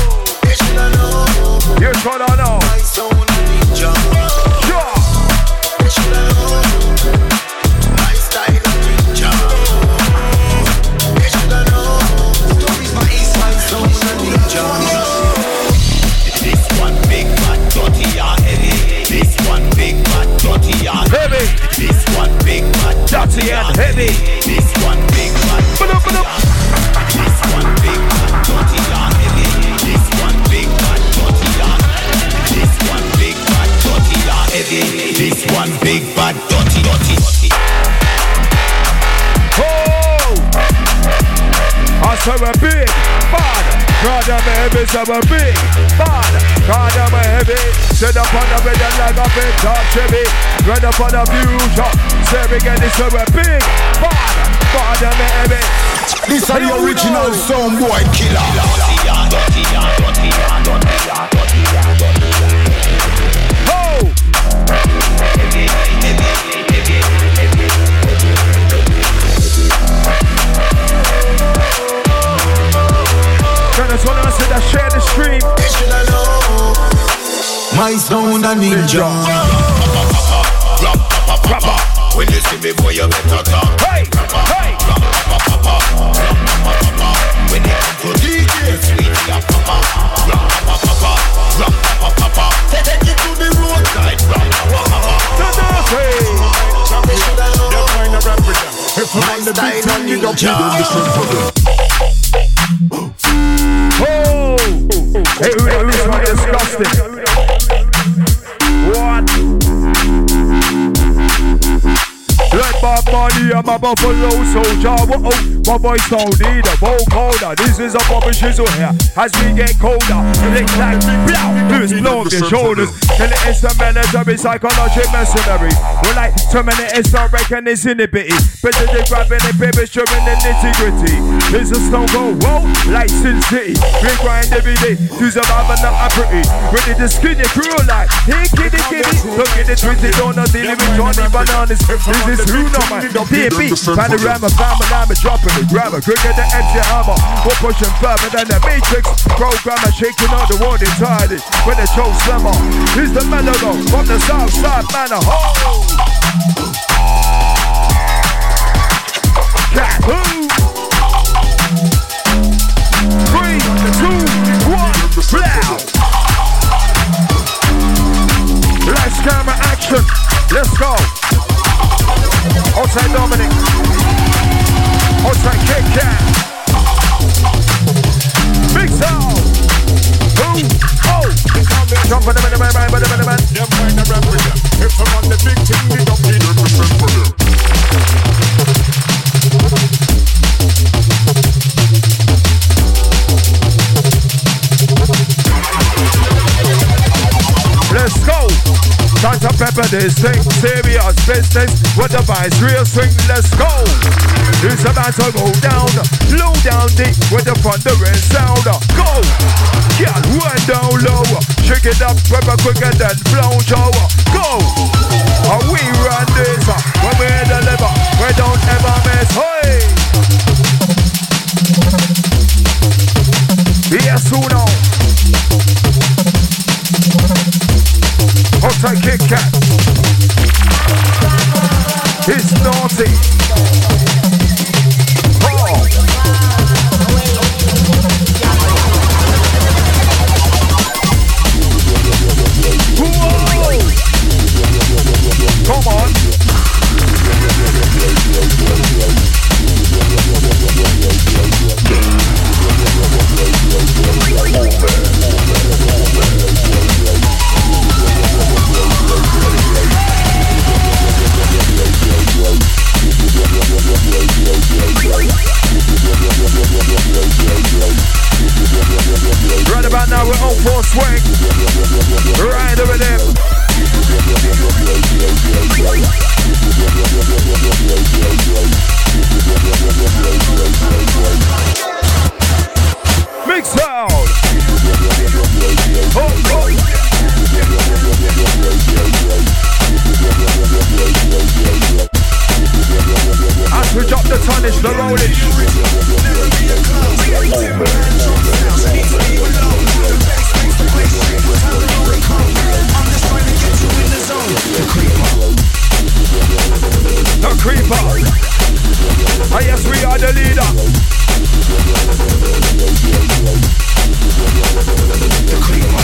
You should know. My soul ninja. Sure. You should know. My style ninja. You should know. Stories my east, my soul ninja. This one big bad dirty and heavy. This one big bad dirty and heavy. This one big bad dirty and heavy. This one big bad dirty and heavy. This one big bad dirty and heavy. This one big bad dirty and heavy. This one big bad dirty and heavy. This one big bad dirty. Oh! I saw a big bad. God I'm heavy, so a big bad. God I'm heavy. Set up on the bed like a big top Chevy. Run up on the future. Say again, it's a big bad. God I'm heavy. This is the original Soundboy killer. Oh! Turn us on and say that share the stream. My sound a ninja. When you see me, boy, you better talk. Hey! Hey! When you come to DJ, sweet ya, papa. Take it to the roadside. If I'm on the big time, you don't listen for them. Oh! Hey, this one is disgusting. What? Let Bob Marley and my Buffalo Soldier. Whoa, my voice don't need a vocoder. This is a Bobby Shizzle here. As we get colder, they like me blow. Who's blow off your shoulders? And it's the military psychology mercenary. We're like 2 minutes, don't reckon it's inhibited. Better than grabbing the papers, showing the nitty gritty. It's a stone cold roll, like Sin City. We grind every day, to survive and not pretty. Ready to skin your crew like, hey kitty kitty. Look at the twisted donuts, dealing with Johnny Bananas. This is who know my DB. Panorama, family, dropping the grammar. Quick at the MC hammer. We're pushing further than the Matrix. Programmer shaking on the world entirely. When the show slammer. Here's the melody from the south side manor. Oh! Cat who? 3, 2, 1, blow! Lights, camera, action. Let's go. Outside Dominic. Outside Kit Kat. Big sound. Boom. Oh. Jump on the man. Them find a rap with them. If I'm on the big thing, we don't need to remember them. Let's go. Time to pepper this thing, serious business with the vice, real swing, let's go. It's about to go down, low down deep with the thundering sound. Go, yeah, one down low, shake it up, pepper quicker than flow Joe. Go, we run this, when we deliver, we don't ever miss. Hey, yes, uno. Outside Kit Kat. It's naughty. Oh. Whoa. Come on. The creeper. Ah, yes, we are the leader. The creeper.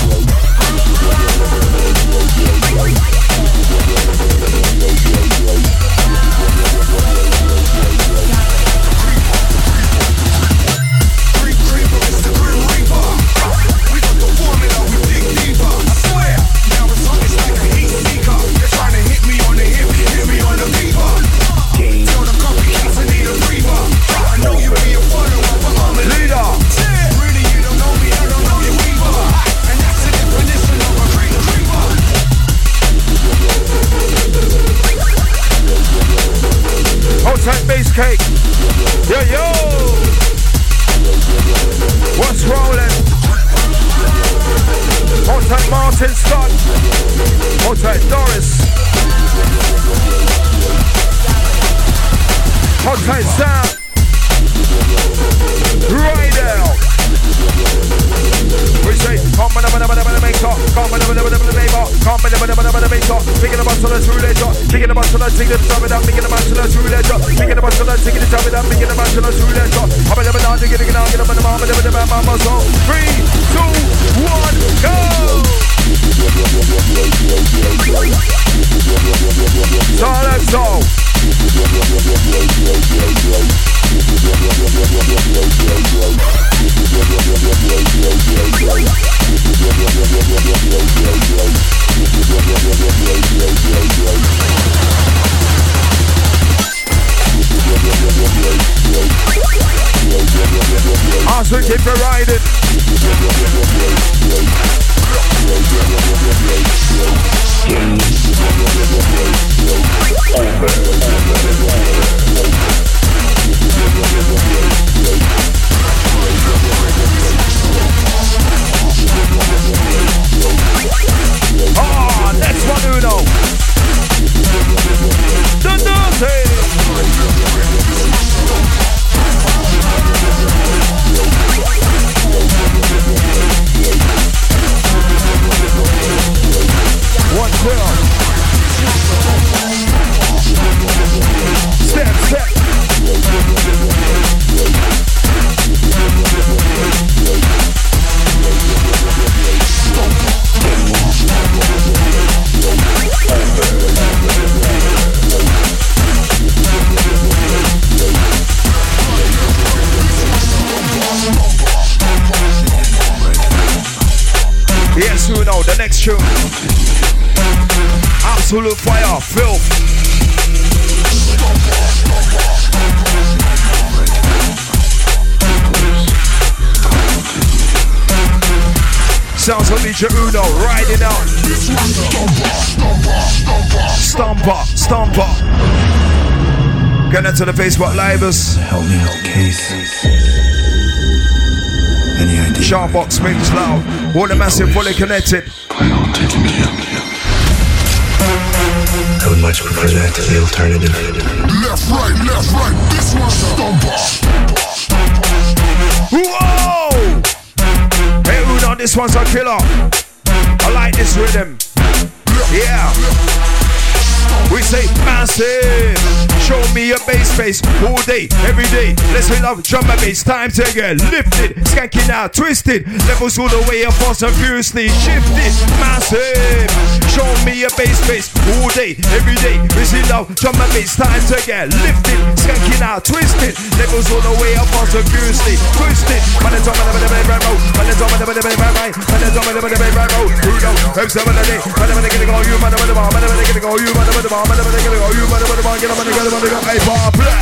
Cake. Yo, yo. What's rolling? Hotel Martin Scott. Hotel Doris. Hotel Sam. Right out. We say, come on, make talk. Come on, make talk. Picking about to the true ledger. Picking about to the ticket to top it up. Picking about to the true ledger. Picking about to the ticket to top it up. Picking about to the true ledger. I'm never down to get it out. Get up in the mama, never the mama. So 3, 2, 1, go! So let's go. As we keep it riding. Oh, next one, Uno. The dirty. One, two. Step, step. Yes, you know the next tune. Absolute fire, filth. Sounds like DJ Uno riding out. Stomper, stomper. Get into the Facebook Livers. Help me out, Case. Any idea? Sharpbox makes loud. All the massive, fully connected. I would much prefer that to the alternative. Left, right. This one's Stomper. Whoa! Hey, Uno, this one's a killer. I like this rhythm. Yeah. We say massive. Show me your bass all day, every day. Let's hit up drum and bass. Time to get lifted, skanking out, twisted. Levels all the way up, fast and furiously shifted. Massive. Show me your bass all day, every day. Let's hit up drum and bass. Time to get lifted, skanking out, twisted. Levels all the way up, fast and furiously twisted. Man, it's on the right road. Man, it's on the right road. Man, it's on the right road. Who knows? I'm 7 a day. Man, I'm gonna go. You, man, I'm gonna go. You, man, I'm gonna go. Man, I'm gonna go. You, man, I'm gonna go. Get up, man, get up. Hey, Bob, the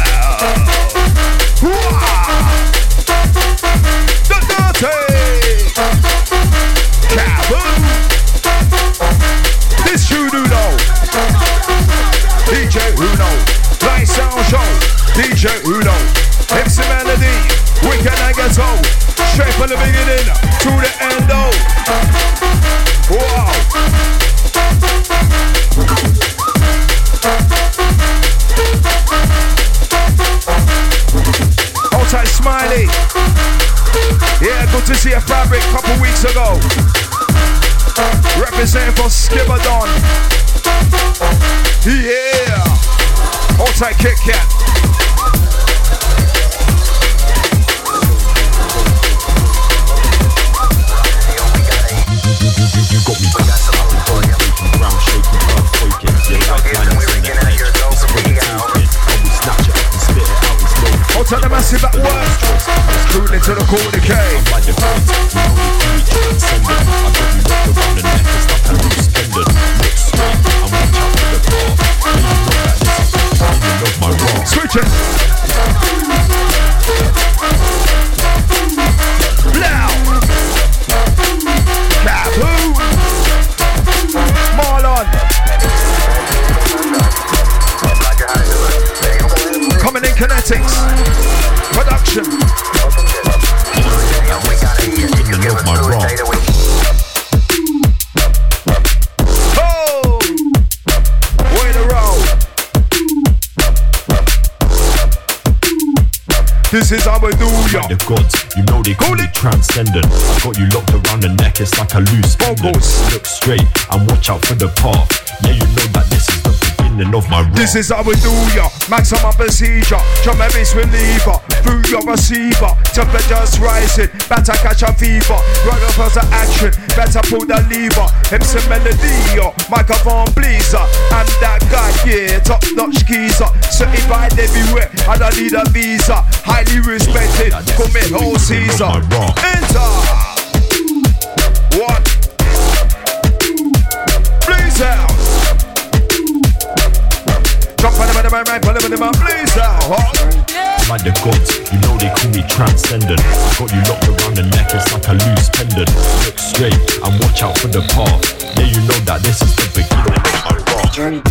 dirty Kaboom. This you do know. DJ Uno, Light Sound Show. DJ Uno, MC Melody, Wicked and Ghetto. Straight from the beginning to the end. Wow. tight, Smiley. Yeah, good to see a Fabric a couple weeks ago. Representing for Skibberdon. Yeah. Hold tight, Kit Kat. You got me ground shaking, earthquaking. Yeah, like minus in the head. It's pretty taken. I will snatch it up and spit it out. It's low. Hold tight, the massive at work. Cruising to the corner K. I'm by the point. You know they call me transcendent. I got you wrapped around the neck. It's like a loose pendant. Look straight and watch out for the bar. Yeah, you know that this is the beginning of my raw. Switch it. Now. Kaboom! Marlon! Coming in Kinetics. Production. Oh! Way to roll. This is how we do ya. The gods, you know they call it transcendent. I got you locked around the neck, it's like a loose pendant. Look straight and watch out for the path. Yeah, you know that this is the beginning of my run. This is how we do ya. Maximum procedure. Drum every reliever. Through your receiver. Temperature's rising. Better catch a fever. Run up as an action. Better pull the lever. MC melody. Microphone pleaser. I'm that guy, yeah. Top notch geezer. Certified everywhere. I don't need a visa. Highly respected. Call me whole Caesar. Enter. What? Please out. Jump on the man, pull him in the man, please out. Like the gods, you know they call me transcendent. I got you locked around the neck, it's like a loose pendant. Look straight and watch out for the path. Yeah, you know that this is the beginning of my run.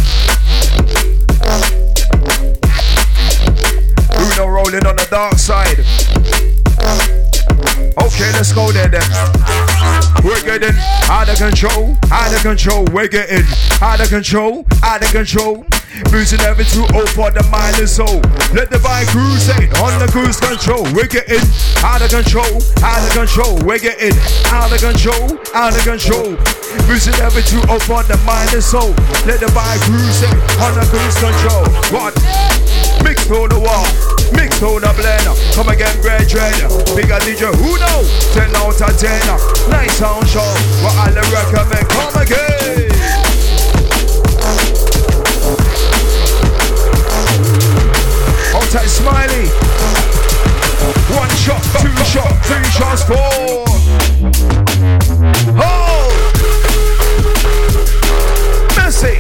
Uno rolling on the dark side. Okay, let's go there then. We're getting out of control, out of control. We're getting out of control, out of control. Boozing every 2-0 for the mind and soul. Let the bike crusade on the cruise control. We're getting out of control, out of control. We're getting out of control, out of control. Boozing every 2-0 for the mind and soul. Let the bike crusade on the cruise control. What? Mix on the wall, mix on the blender. Come again, great trainer. Bigger DJ, who know? 10 out of 10. Nice sound show. What I recommend, come again. Hold tight, Smiley. 1 shot, 2 shot, 3 shots, 4. Hold. Messi.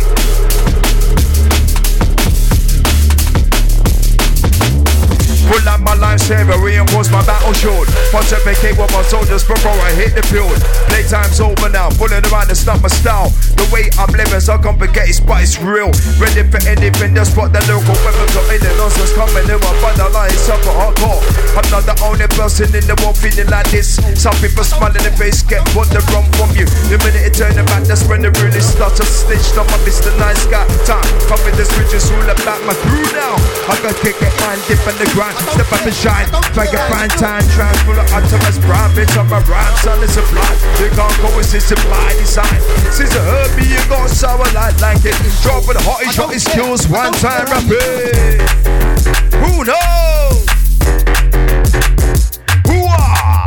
Pull out my lifesaver, reinforce my battle shield. Pontificate with my soldiers before I hit the field. Playtime's over now, pulling around the stuff my style. The way I'm living so complicated, but it's real. Ready for anything, just spot the local weapons or any nonsense coming in my band. I lie, suffer hardcore. I'm not the only person in the world feeling like this. Some people smile in the face, get what they run from you. The minute it turn back, that's when they really start to snitch. I'm a Mr. Nice Guy. Time, come with the switches, all about my crew now. I got kick it, mind dip in the grind. Step up and shine, like a fine time. Trans full of optimist prime. Bitch, I'm a rhyme, son, it's a blind. You can't go with this by design. Since you heard me, you got sour light like it. Drop with the hottie, shot his skills, one time rapid. Who knows? Who are?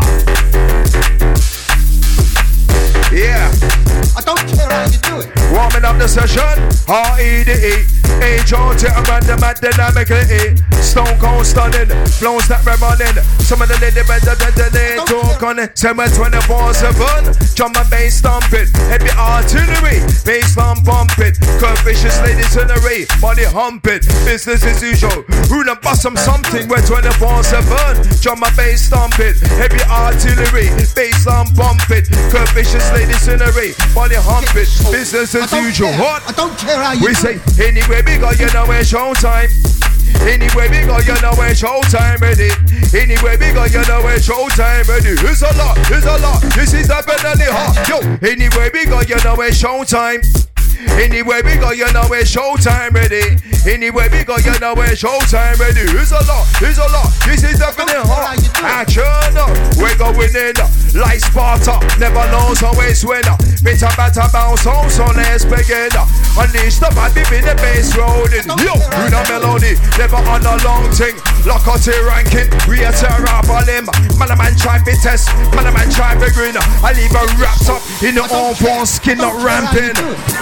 Yeah. I don't care how you do it. Warming up the session, R-E-D-E. H-O-T, I'm random at dynamically. Stone cold stunning, flows that we're running. Some of the lady better than they talk on it. 7/24/7, drum and bass stomping. Heavy artillery, bass lamp pumping. Curve vicious ladies in the ray, body humping. Business as usual, who done bust them something? We're 24/7, drum and bass stomping. Heavy artillery, bass lamp pumping. Curve vicious ladies in the ray, body humping. Business as usual. What? I don't care how you we say anyway bigger, you know it's showtime. Anyway bigger, you know it's showtime ready. Anyway bigger, you know it's showtime ready. It's a lot, this is the penalty hot. Yo, anyway bigger, you know it's showtime. Anywhere we go, you know it's showtime ready. Anywhere we go, you know it's showtime ready. It's a lot, it's a lot. This is definitely hot. Action, we're going in like Sparta. Never knows always winner. Bitter batter bounce on, so let's begin. Unleash the body in the bass rolling. Yo, do the melody, never on a long thing. Lock out the ranking, we are tear up on him. Man a man try to test, man a man try to grin. I leave her wrapped up in the all-born skin, not ramping.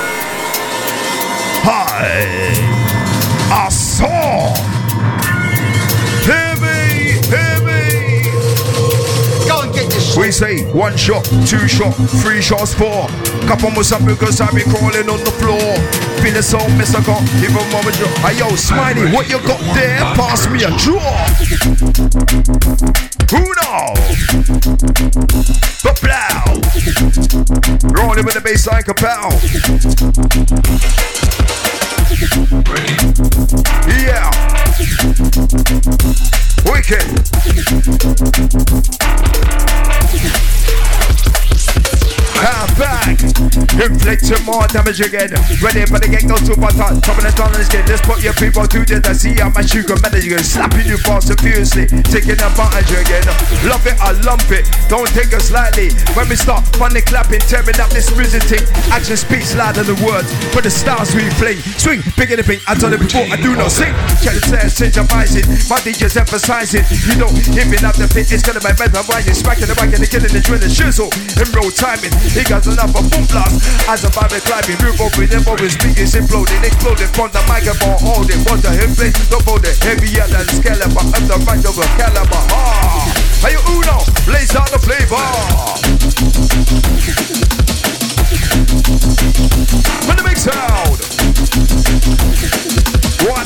Hi, I saw. Hear me, hear me. Go and get this. We say 1 shot, 2 shot, 3 shots, 4. Couple more up because I be crawling on the floor. Feel the soul, miss a gun, even more draw. Hey yo, Smiley, what you got there? Pass me a draw. Who know? The plow. Rolling with the bass like a pow. Yeah. Wicked. Half back, inflicting more damage again. Ready for the get go to my top of the tunnel again. Let's put your people to the see how much you can manage again. Slapping you fast and furiously, taking advantage again. Love it, I lump it, don't take us lightly. When we start funny clapping, tearing up this visiting. Action speaks louder than words. For the styles we fling, swing bigger than pink. I told it before, I do not sing. Check the stairs, change your mindset. My DJ's emphasizing. You know, giving up the pit, it's gonna be better. Why you smacking the back and the killing the drill and shizzle in roll timing. He got enough of boom blast as a vibe climbing. Move over them always speakers imploding, exploding from the microphone. Holding what the hip play, don't hold it heavier than Excalibur. Up the right of a caliber. Ah, hey Uno, blaze out the flavor. When the big sound. One.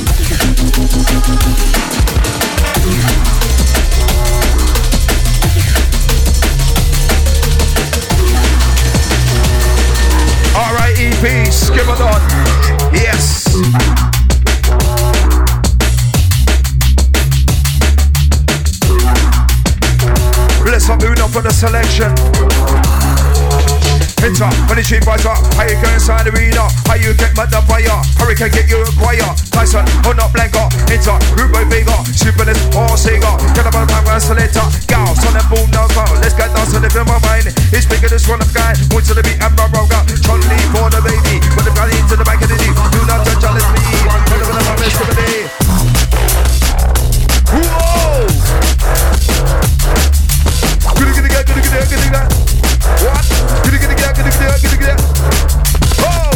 Alright, EP, skip it on. Yes. Bless up Uno for the selection. Hit up, when the cheap boys up. How you go inside the arena? How you get mad the fire? Hurricane get you a choir. Tyson, hold up Blanco. Hit up, group by Vega. Superless or Sega. Get up on my selector. Gals on the boom now. Let's get down to the film of mine. It's bigger than one of guy. Went to the beat and bro got John Lee for the baby. Put the gun into the back of the knee. Do not touch on me. Put the gun on the rest of the day. Whoa! Good. What? Get. Oh!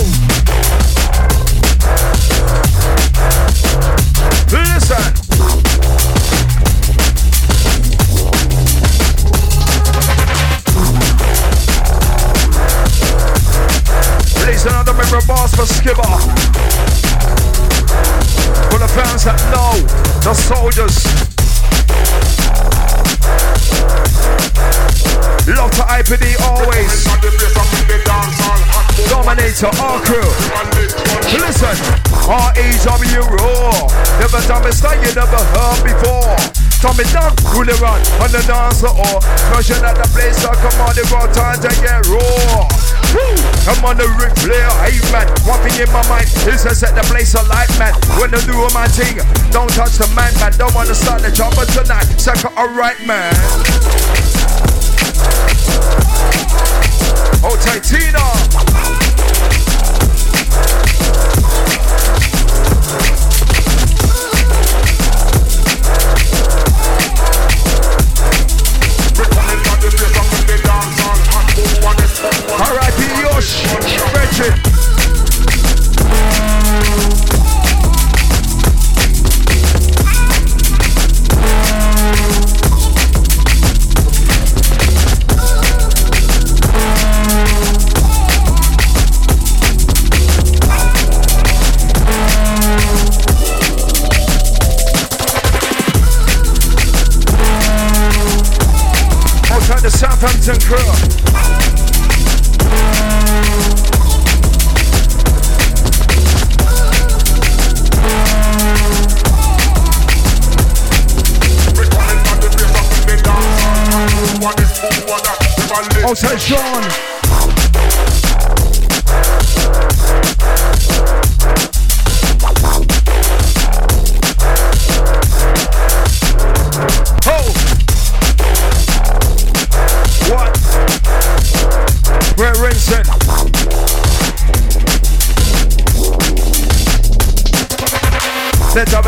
Listen! Release another member of Boss for Skipper. For the fans that know, the soldiers. Love to IPD always. Dominator, our crew. Listen, R.E.W. Raw. Never done a style you never heard before. Tommy down, rule it run on the dancer or smashing at the place. So come on, they got time to get raw. Woo! I'm on the Ric Flair, hey man. One thing in my mind is to set the place alight, man. When I do my thing, don't touch the man. Don't wanna start the job, but tonight, second alright, man. Oh, Titina. R.I.P. Yosh, Reggie. Outside the Southampton crew. Outside Sean.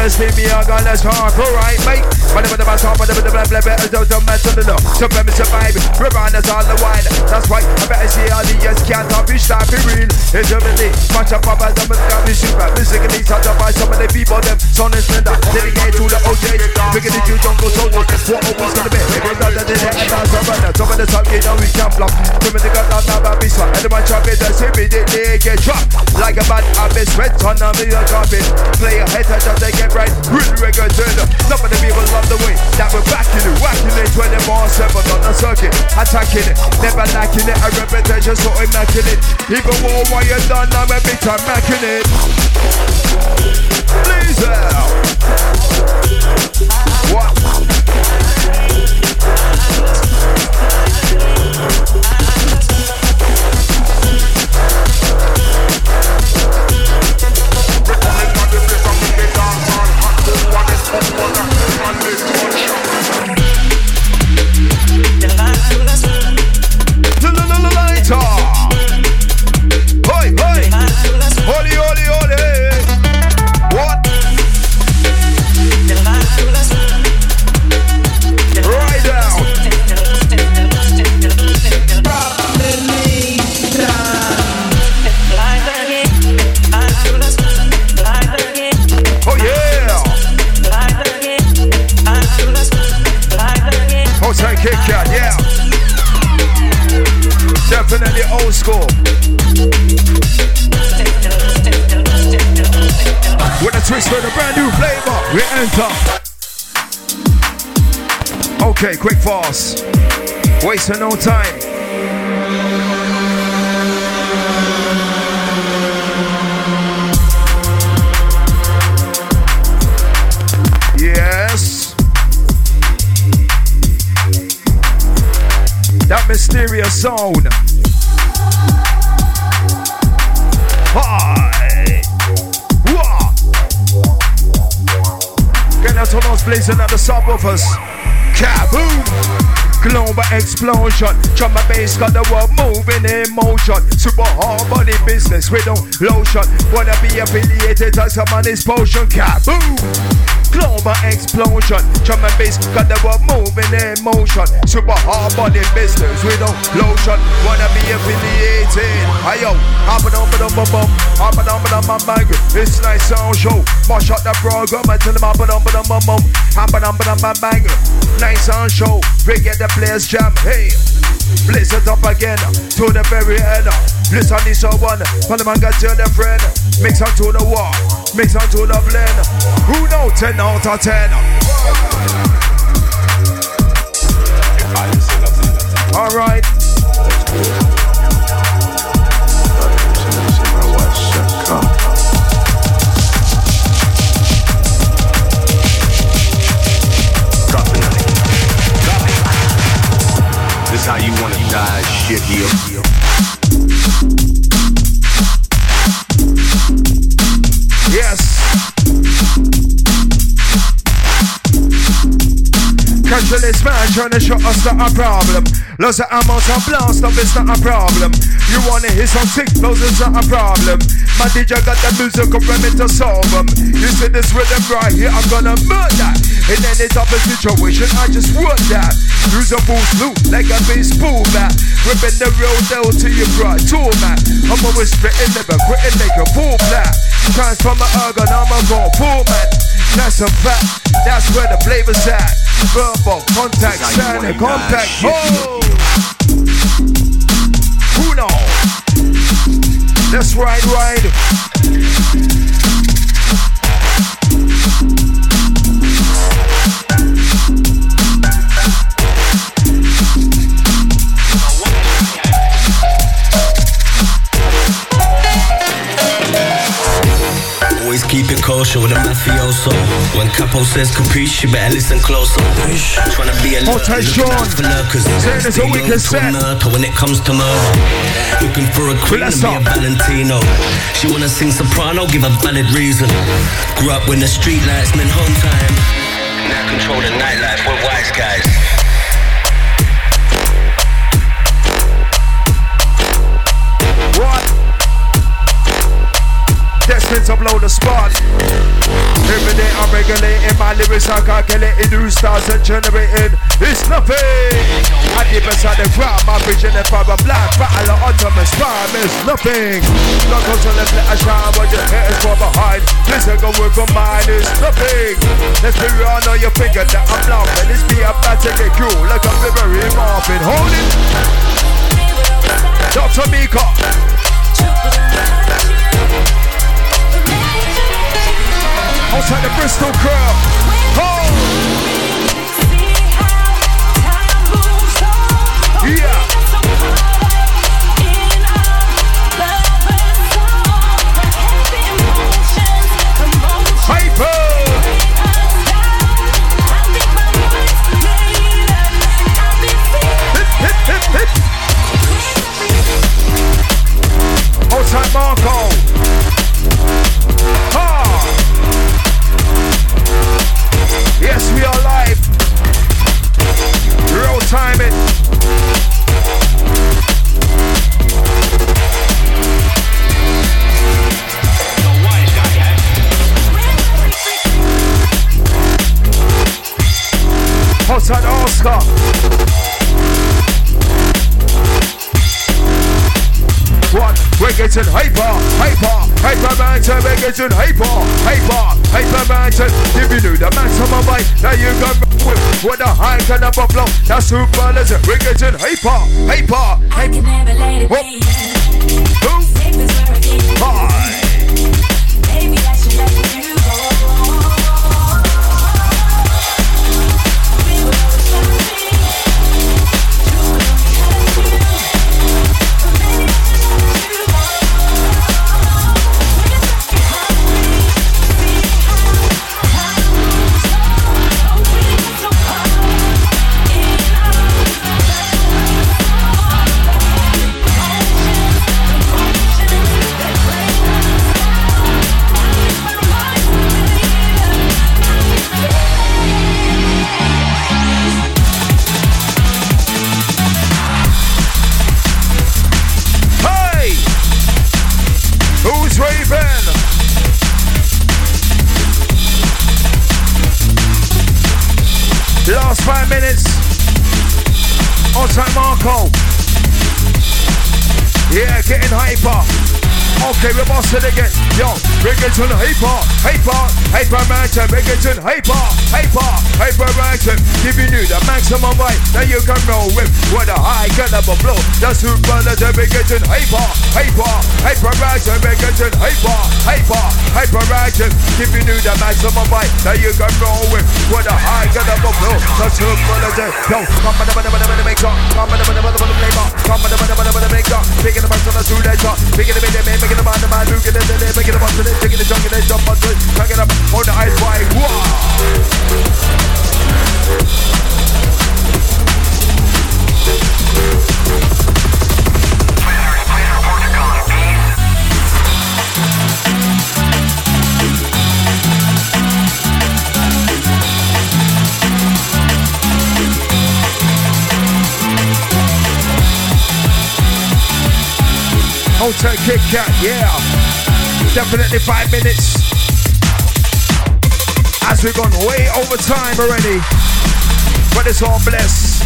best thing me I got let's talk, alright, mate. Whatever the top, whatever the blah blah blah, don't mention the so let me survive. Rerunners all the while. That's why I better see all the years can't have this time be real. It's a really much up about them and be super. Musically touched up by some of the people them son and slender. Dedicate to the OJs. Figure that you don't go so much. What always gonna be? Maybe rather than the end of the top of the top, you know we can't block. Give me the gun down now, be so. And the man chop it, that's immediately get dropped. Like a bad habit, sweat on a million carpet. Play a head touch up, they get right. Real reggae turner. Some of the people love the way that we're backing it, whacking it 24/7 on the circuit, attacking it, never lacking it. A reputation so immaculate. Even more while you're done, I'm a big time macking it. Please out. What? Hoi, hoi, holy, holy, holy. What? Right down. Oh yeah. Hotel Kit Kat, yeah. Definitely old school. With a twist with a brand new flavor, we enter. Okay, quick fast. Wasting no time. Yes. That mysterious sound. Hi. Wah. Get out on us blazing at the subwoofers. Kaboom. Global explosion. Drum and bass got the world moving in motion. Super hard body business with no lotion. Wanna be affiliated as a man's potion. Kaboom. Global explosion. Drum and bass got the world moving in motion. Super hard body business with no lotion. Wanna be affiliated. Ayo, hop it on, hop it on, bang. It's nice sound show. Mash up the program and tell them hop it on, hop it on, bang. Nice sound show. We get the players jam. Hey, blitz it up again to the very end. Blitz on this one. For the man got to the friend. Mix on to the wall. Mix on to the blend. Who know 10 out of 10? Alright. This how you wanna die, shit here. Yes. Catch this man trying to shut us, not a problem. Lots of ammo, some blast up, it's not a problem. You wanna hear some sick flows, it's not a problem. My DJ got the music, I'm ready to solve them. You see this rhythm right here, I'm gonna murder. In any type of situation, I just want that. Use a boost loop like a bass boom back. Ripping the road down to your broad tool, man. I'm always spitting, never quitting, like a boom black. Transform my organ, I'm a go full man. That's a fact, that's where the flavor's at. Verbal, contact, sound and contact. Oh! Who know? Let's ride. Always keep it kosher with a mafioso. When Capo says capiche, you better listen closer. Trying to be a lurker, looking out for lurkers. Stay low to a murder when it comes to murder. Looking for a queen and be a Valentino. She wanna sing soprano, give a valid reason. Grew up when the street lights meant home time. Now control the nightlife, we're wise guys. Destined to blow the spot. Every day I'm regulating my lyrics, I'm calculating new styles and generating. It's nothing. I deep inside the crowd, my vision and fire black battle of ultimate spam is nothing. Not go to the let a shine, but your head is far behind. Listen, go with your mind is nothing. Let's be real, I know you figure that I'm laughing. This be about to get cool, like I'm very Marvin. Hold it. Dr. Mika. Outside the Bristol crew. Oh. Yeah. Hyper. Hip, hip, hip. Outside Marco. Ha. Yes, we are live. Real timing. Outside Oscar. What? We're getting hyper, mountain, we're getting hyper, mountain. If you do the maximum right, now you got with a high kind of flow. That's super lizard, we're getting hyper. I can never let it be. Who? Hi. Maybe I should let you go. Last 5 minutes. Outside Marco. Yeah, getting hyper. Okay, we're bossing again. Yo, we're getting hyper mountain. We're getting hyper mountain. Giving you the maximum right that you can roll with a high caliber blow. That's who brothers. We're getting hyper mountain. We're getting hyper mountain. Giving you the maximum right that you can roll with a high caliber blow. That's who brothers. Yo, come on the make up. Come on the flavor. Come on the make up. Picking the box on the two days up. Picking the man. Making the man, looking at it, making the box of it, taking the junk and they jump onto it, hanging up on the ice wide. Hotel Kit Kat, yeah. Definitely 5 minutes. As we've gone way over time already. But it's all blessed.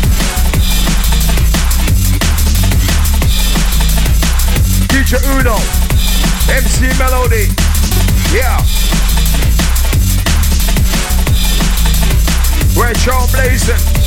DJ Uno, MC Melody, yeah. We're trailblazing.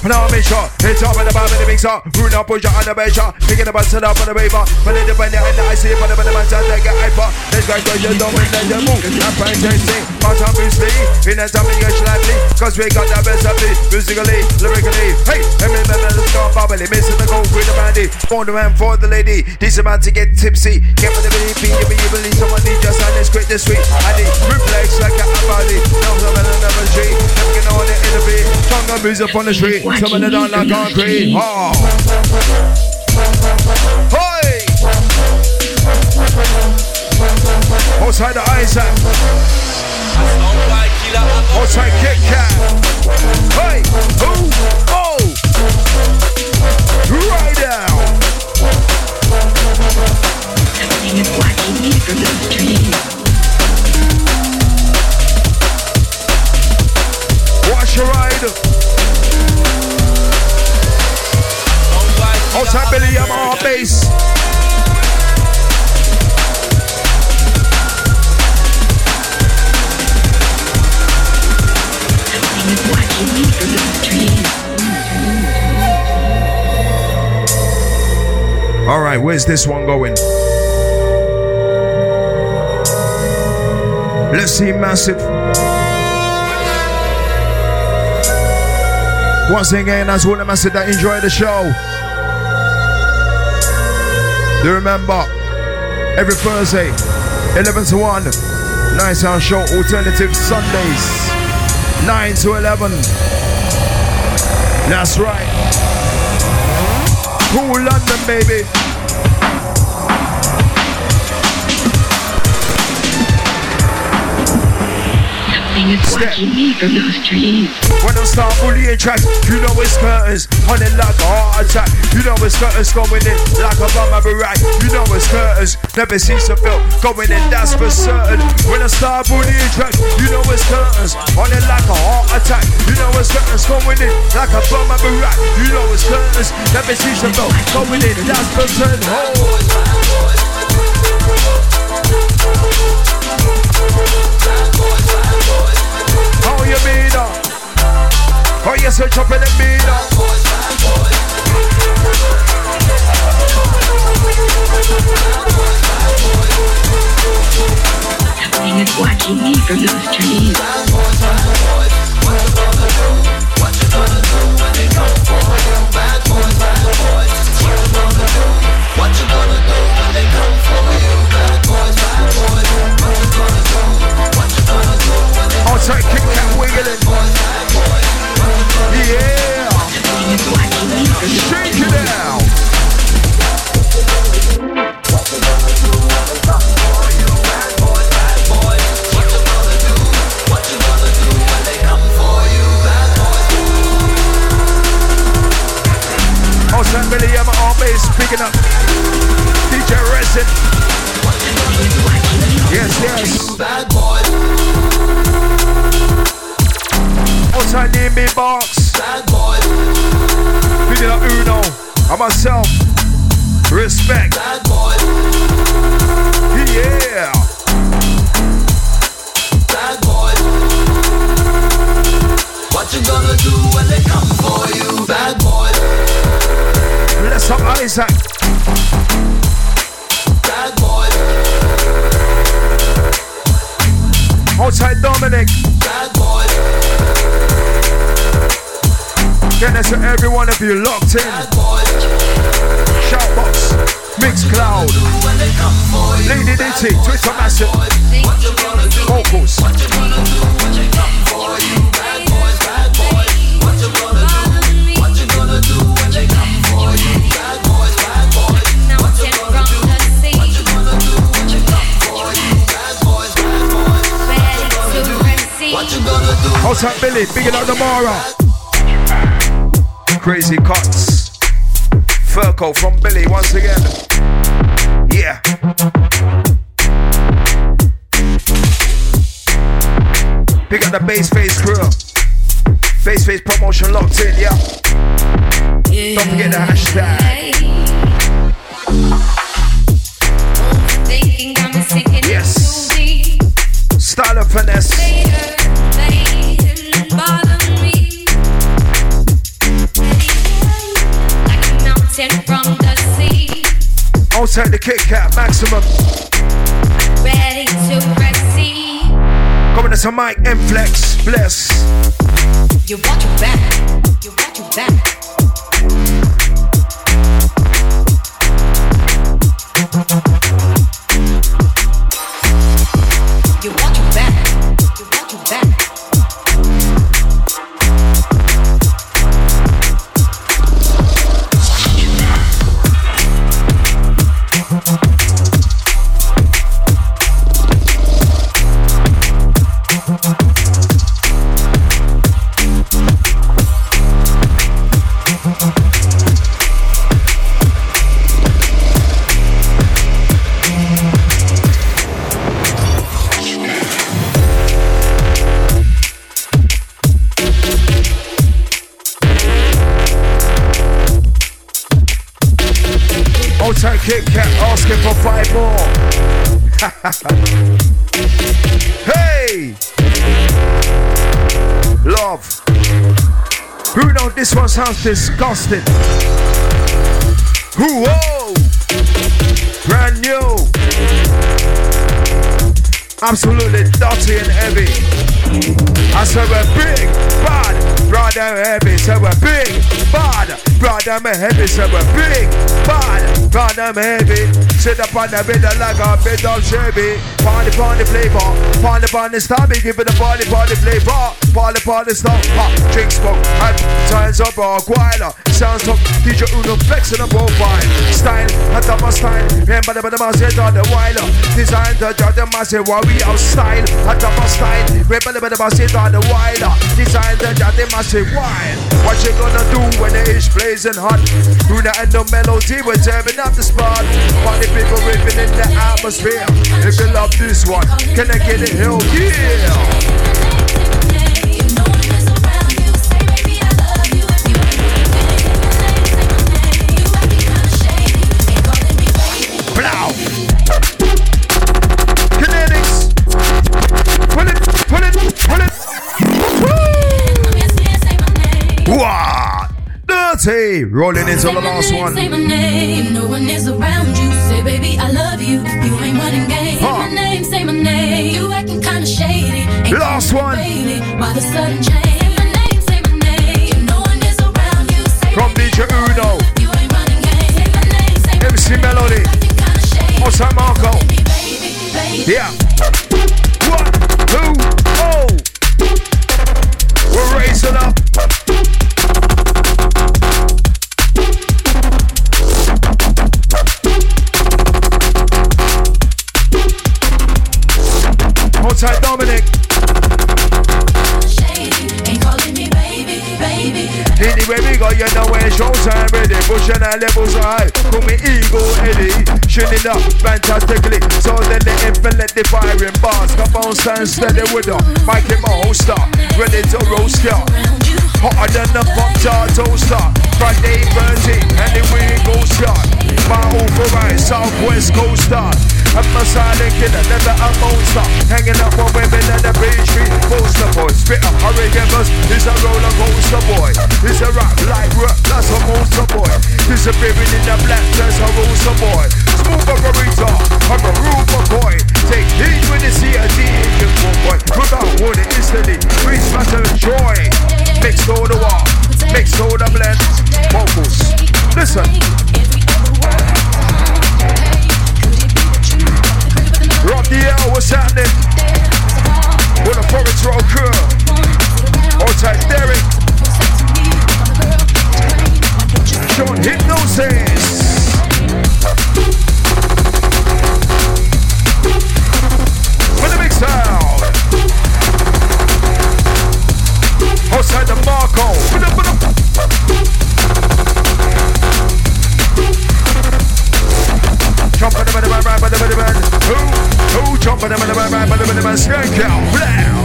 Now make sure it's up in the bottom of the mixer. Rune up, push on the measure. Picking the button up on the waiver. But in the bend and I see it for the man that they get hyper. Let's go to your dome and then you move. I'm fantastic. But I'm boosty. In a time you should have me. Cause we got the best of me. Musically, lyrically. Hey, everybody let's go bubbly. Missing the gold with the bandy. For the man, for the lady. This about to get tipsy. Get for the BDP. You believe someone need just on this quick this sweet. I need reflex like a body. No, never street. Never get on the interview. Tongue and booze up on the street. Some of the don't like concrete. Oh. Hey! Outside the Isaac. Outside Kit Kat. Hey! Ooh! Oh! Right down! Something is watching me from those trees. Watch your ride. Outside Billy, I'm on base. Something is watching me from those trees. All right, where's this one going? Let's see, Massive. Once again, as one of the Massive that enjoy the show. Do remember, every Thursday, 11 to 1, Night Sound Show, alternative Sundays, 9 to 11. That's right. Cool London, baby. Something is watching me from those trees. When I start bullying tracks, you know it's curtains. On it like a heart attack. You know it's curtains going in like a bomb of a rack. You know it's curtains. Never cease to feel going in, that's for certain. When I start bullying tracks, you know it's curtains. On it like a heart attack. You know it's curtains going in like a bomb of a rack. You know it's curtains. Never cease to feel going in, that's for certain. How you mean up? Oh, you search up in the mean up? Something is watching me from those trees. What you gonna do when they come for you? Bad boys, bad boys. What you gonna do? What you gonna do when they come for you? Bad boys, bad boys. What you gonna do? What you gonna do when they come for you? Outside Kit Kat wiggling. Yeah. Shake it out. What you gonna do when they come for you? Bad boys, bad boys. What you gonna do? What you gonna do when they come for you? Bad boys. Outside Billy, I'm on base, picking up DJ Resin. Yes, yes. Bad boys. Outside DB Box. Bad boys. Picking up Uno. And myself. Respect. Bad boys. Yeah. Bad boys. What you gonna do when they come for you? Bad boys. Let's up Isaac. Bad boys. Outside Dominic. Bad boys. Get this to every one of you locked in. Bad boys. Shoutbox, Mixcloud, Lady Ditty, Twitter Massive, Vocals. What you gonna do when they come for you? Bad boys, bad boys. What you gonna do? What you gonna do when they come for you? Bad boys, bad boys. What you gonna do? What you gonna do when they come for you? Bad boys, bad boys. What you gonna do? Outside Billy, bigging up the Mara. Crazy Cuts. Furco from Billy once again. Yeah. Pick up the Bass Face crew. Bass Face promotion locked in, yeah. Don't forget the hashtag. Yes. Style of finesse. Outside the Kit Kat, maximum. Ready to receive. Coming to some Mike M-Flex, bless. You want you back. You want you back. You want you back. You want you back. Kit Kat asking for 5 more. Hey! Love. Who knows this one sounds disgusting? Whoa! Brand new. Absolutely dirty and heavy. I said we're big, bad, broad and heavy. So we're big, bad, broad and heavy. So we're big, bad, broad and heavy. Sit up on the bed like a bit of Chevy. Party flavor, party stabby. Give it a party flavor. Party stuff, hot drink smoke. And times up a guila. Sounds up, DJ Uno flexing a profile. Style, I thought my style. Remember the mouse head on the wilder. Design the judge the massive while we out style. I thought my style. Remember the mouse head on the wilder. Design the judge the massive wild. What you gonna do when the ish blazing hot? Una and the melody, we're turning up the spot. Party people ripping in the atmosphere. If you love this one, can I get it? Hell yeah! Kinetics! Pull it! Wah! Dirty! Rolling into the last one. Say my name, no one is around you. Say, baby, I love you. You ain't running game. Say my name. You acting kinda shady. Last one. Why the sudden change? Say my name. No one is around you. From DJ Uno. You ain't running game. Say my name. MC Melody. Outside Marco. Yeah. 1, 2, oh. We're raising up. Outside Dominic. Anyway, we got you know where showtime ready. Pushing our levels high. Call me Ego Eddie. Shooting up fantastically. So then the infant let the firing bars. Come on, stand steady with her. Mike and my hoster. Ready to roast ya. Hotter than the pop jar toaster. Friday 13 and the way it goes shot. My override, Southwest coaster. I'm a silent killer, never a monster. Hanging up on women at the Bay Street. Poster boy, spit a hurricane bus. He's a roller coaster boy. He's a rock like rock, that's a monster boy. Disappearing in the black dress, a roaster boy. Smooth margarita, I'm a Ruber boy. Take heat when you see a D-Engine boy. Put out water instantly, breathe matter of joy. Mixed all the war, mixed all the blend. Vocals, listen. Rock the L, what's happening? With a Forest Road crew. Outside Derek. Sean Hypnosis. For the big sound. Outside the Marco. Jump on the man. Who jump on the man? Skank out. Blow.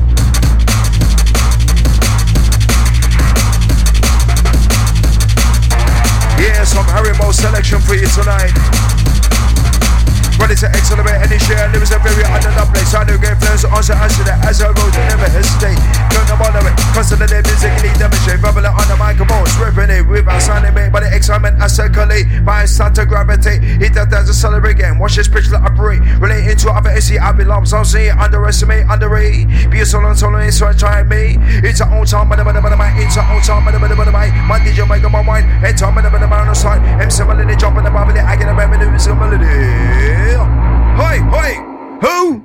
Yeah, some Haribo selection for you tonight. Ready to accelerate any share. Lives a very under place. I do get players on the answer that as I roll, never hesitate. Don't bother it. Cause of the music, you need demonstrate. Bubbling on the microphone, ripping it without sounding made by the excitement I circulate. My start to gravitate. It does a celebrate again. Watch this pitch that operate. Relating to other SC, I belong. So see, underestimate, underrate. Be a solo, so I try me. It's our own time, but it's our own time, but my DJ make up my mind. Head time, but on the side. MC melody, jump in the bubble, I get a revenue, it's a melody. Hey, hey, who?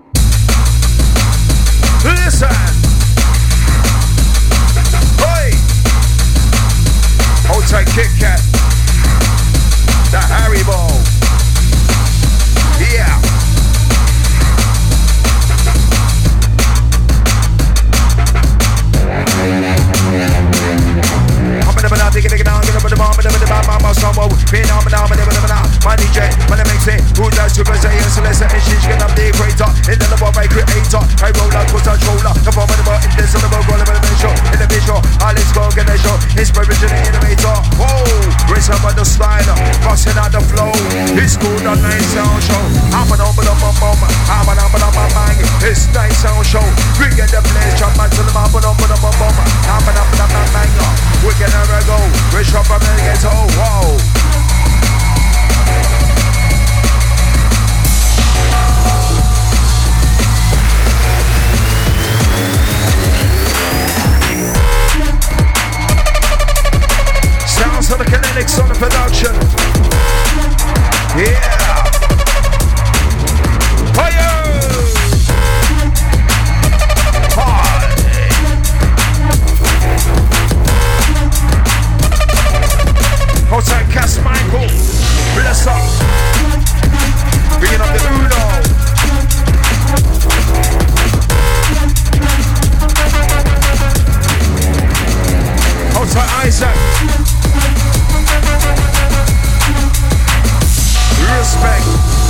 Listen. Hey. Hold tight, Kit Kat. The Harry Ball. Yeah. My DJ, my name is who does to say yes, listen, and she's gonna be the equator. In the love of my creator, I roll out with controller. The form of the in this on the roll of the show. In the visual, all is go get the show. Inspiration innovator. Whoa, raise up on the slider, busting out the flow. It's cool, the night sound show. I'm an open up a bomb. I'm an bang. It's night sound show. We get the place, jump out to the mouth, but open up a bomb. I'm an banger. We can never go. We shop up and get oh, whoa. Sounds of the kinetics on the production. Yeah. Fire! Outside Cass Michael, bless up. Bringing up the Uno. Outside Isaac. Respect.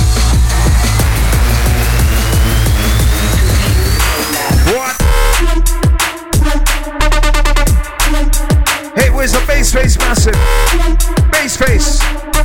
What? Hey, where's the bass face massive? Bass face.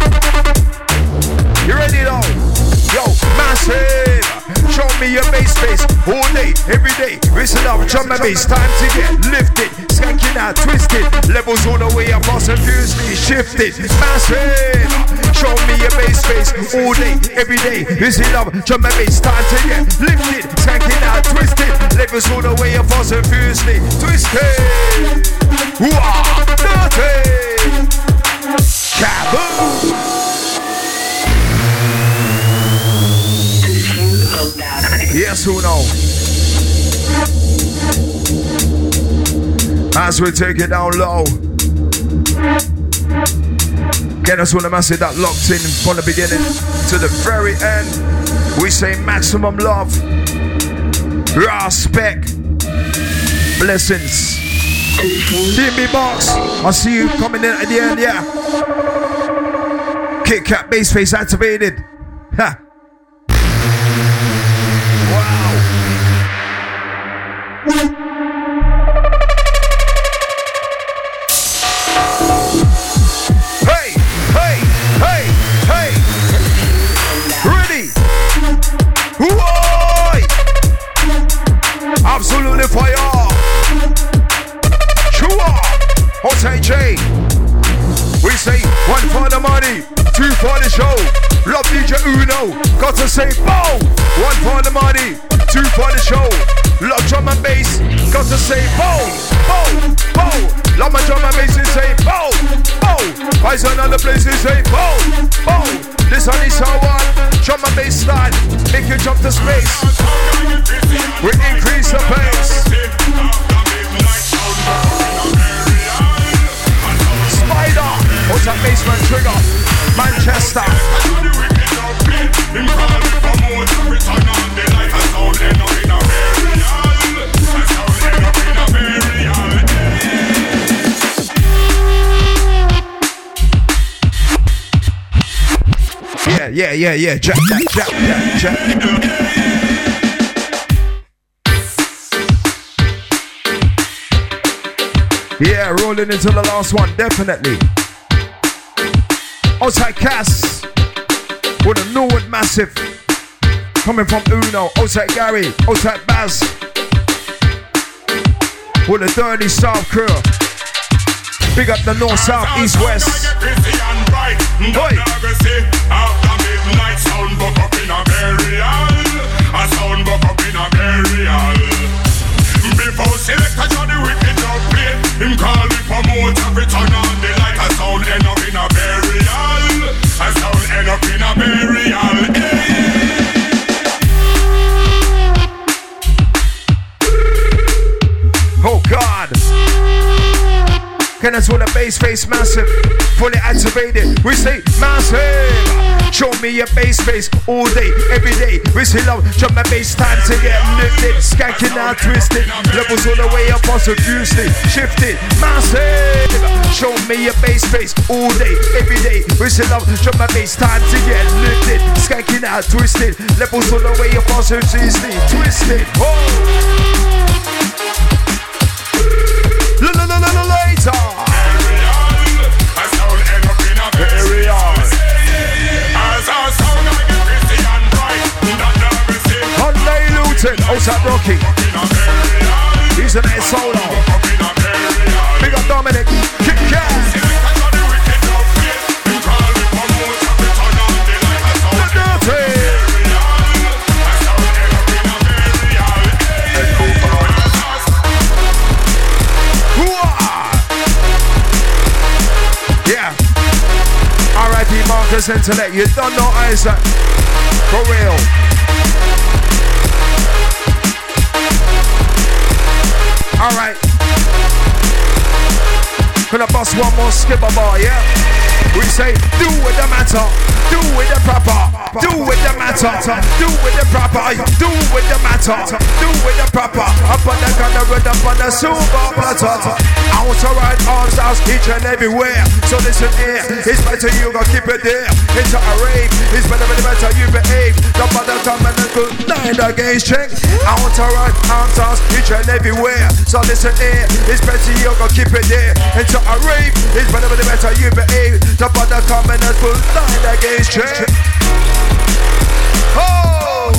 You ready though? Yo, massive. Show me your bass face all day, every day. Listen up, drum and bass, time to get lifted. Skanking out, twisted. Levels all the way up, fast and furiously shifted. Massive. Show me your bass face all day, every day. Listen up, drum and bass, time to get lifted. Skanking out, twisted. Levels all the way up, fast and furiously twisted. Wah, dirty. Kaboom! Yes, who knows? As we take it down low, get us on the message that locked in from the beginning to the very end. We say maximum love, respect, blessings. DB Box, I'll see you coming in at the end, yeah. Kit Kat bass face activated. Ha. Wow. Hey, hey, hey, hey. Ready? Whoa! Absolutely fire. Chua. Hotel J. We say one for the money, two for the show. Love DJ Uno, got to say bow. One for the money, two for the show. Love drum and bass, got to say bow, bow, bow. Love my drum and bass and say bow, bow. Eyes on other places say bow, bow. This one is our one, drum and bass style, make you jump to space. We increase the pace. Spider, what's that basement trigger? Manchester. Yeah. Jack. Yeah, rolling into the last one, definitely. Outside Cass with a Norwood massive coming from Uno. Outside Gary, outside Baz. with the dirty South crew. Big up the north, south, east, west. Oi. After midnight, sound buck up in a burial. A sound buck up in a burial. Before selector Johnny Wicked up play, him call the promoter to turn on the light. A sound end up in a burial. A sound end up in a burial. Hey. Oh God. Can I swallow the bass face massive? Fully activated, we say massive. Show me your bass face all day, every day. We say love, drop my bass time to get lifted. Skanking out, twisted. Levels all the way up, possibly shifted. Massive. Show me your bass face all day, every day. We say love, drop my bass time to get lifted. Skanking out, twisted. Levels all the way up, possibly twisted. Oh. Later. Hyundai Luton, outside Rocky. He's an air solo. Big up Dominic. Kick gas. R.I.P. Marcus Intellect, you don't know Isaac. For real. Alright. Gonna bust one more skipper bar, yeah? We say, do with the matter, do with the proper, do with the matter, do with the proper, do with the matter, do with the proper. Up on the corner with up on the super platter. Outside arms house each and everywhere. So listen here, it's better you go keep it there. It's a rave, it's better you behave. The mother come and good night against check. Outside arms house each and everywhere. So listen here, it's better you go keep it there. It's a rave, it's better you behave. The mother come and good night against check. Oh!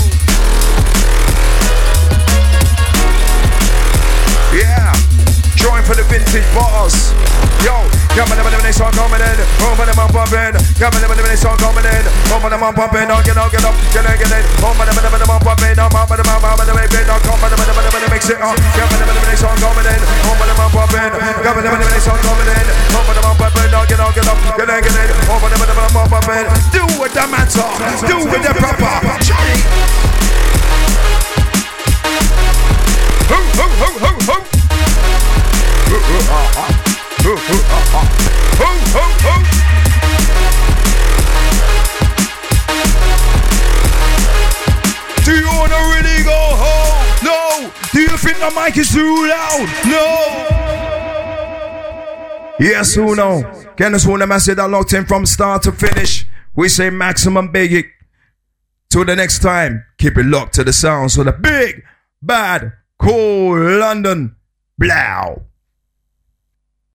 Yeah! Join for the vintage bottles. Yo, come on, the song coming in. Oh, man, I'm pumping. Come on, the song coming in. Oh, man, I'm pumping. I'll get up, get in. Oh, man, I'm pumping. I'm come on, the mix it up. Come on, the song coming in. Oh, man, I'm pumping. Come on, the song coming in. Oh, man, I'm pumping. I'll get up, get in. Oh, man, I'm pumping. Do with the matter. Do with the proper. Ho, ho, ho, ho, ho. Do you wanna really go home? No. Do you think the mic is too loud? No. Yes, who know? Can us want a message that locked in from start to finish? We say maximum big. Till the next time, keep it locked to the sounds of the big, bad, cool London. Blow.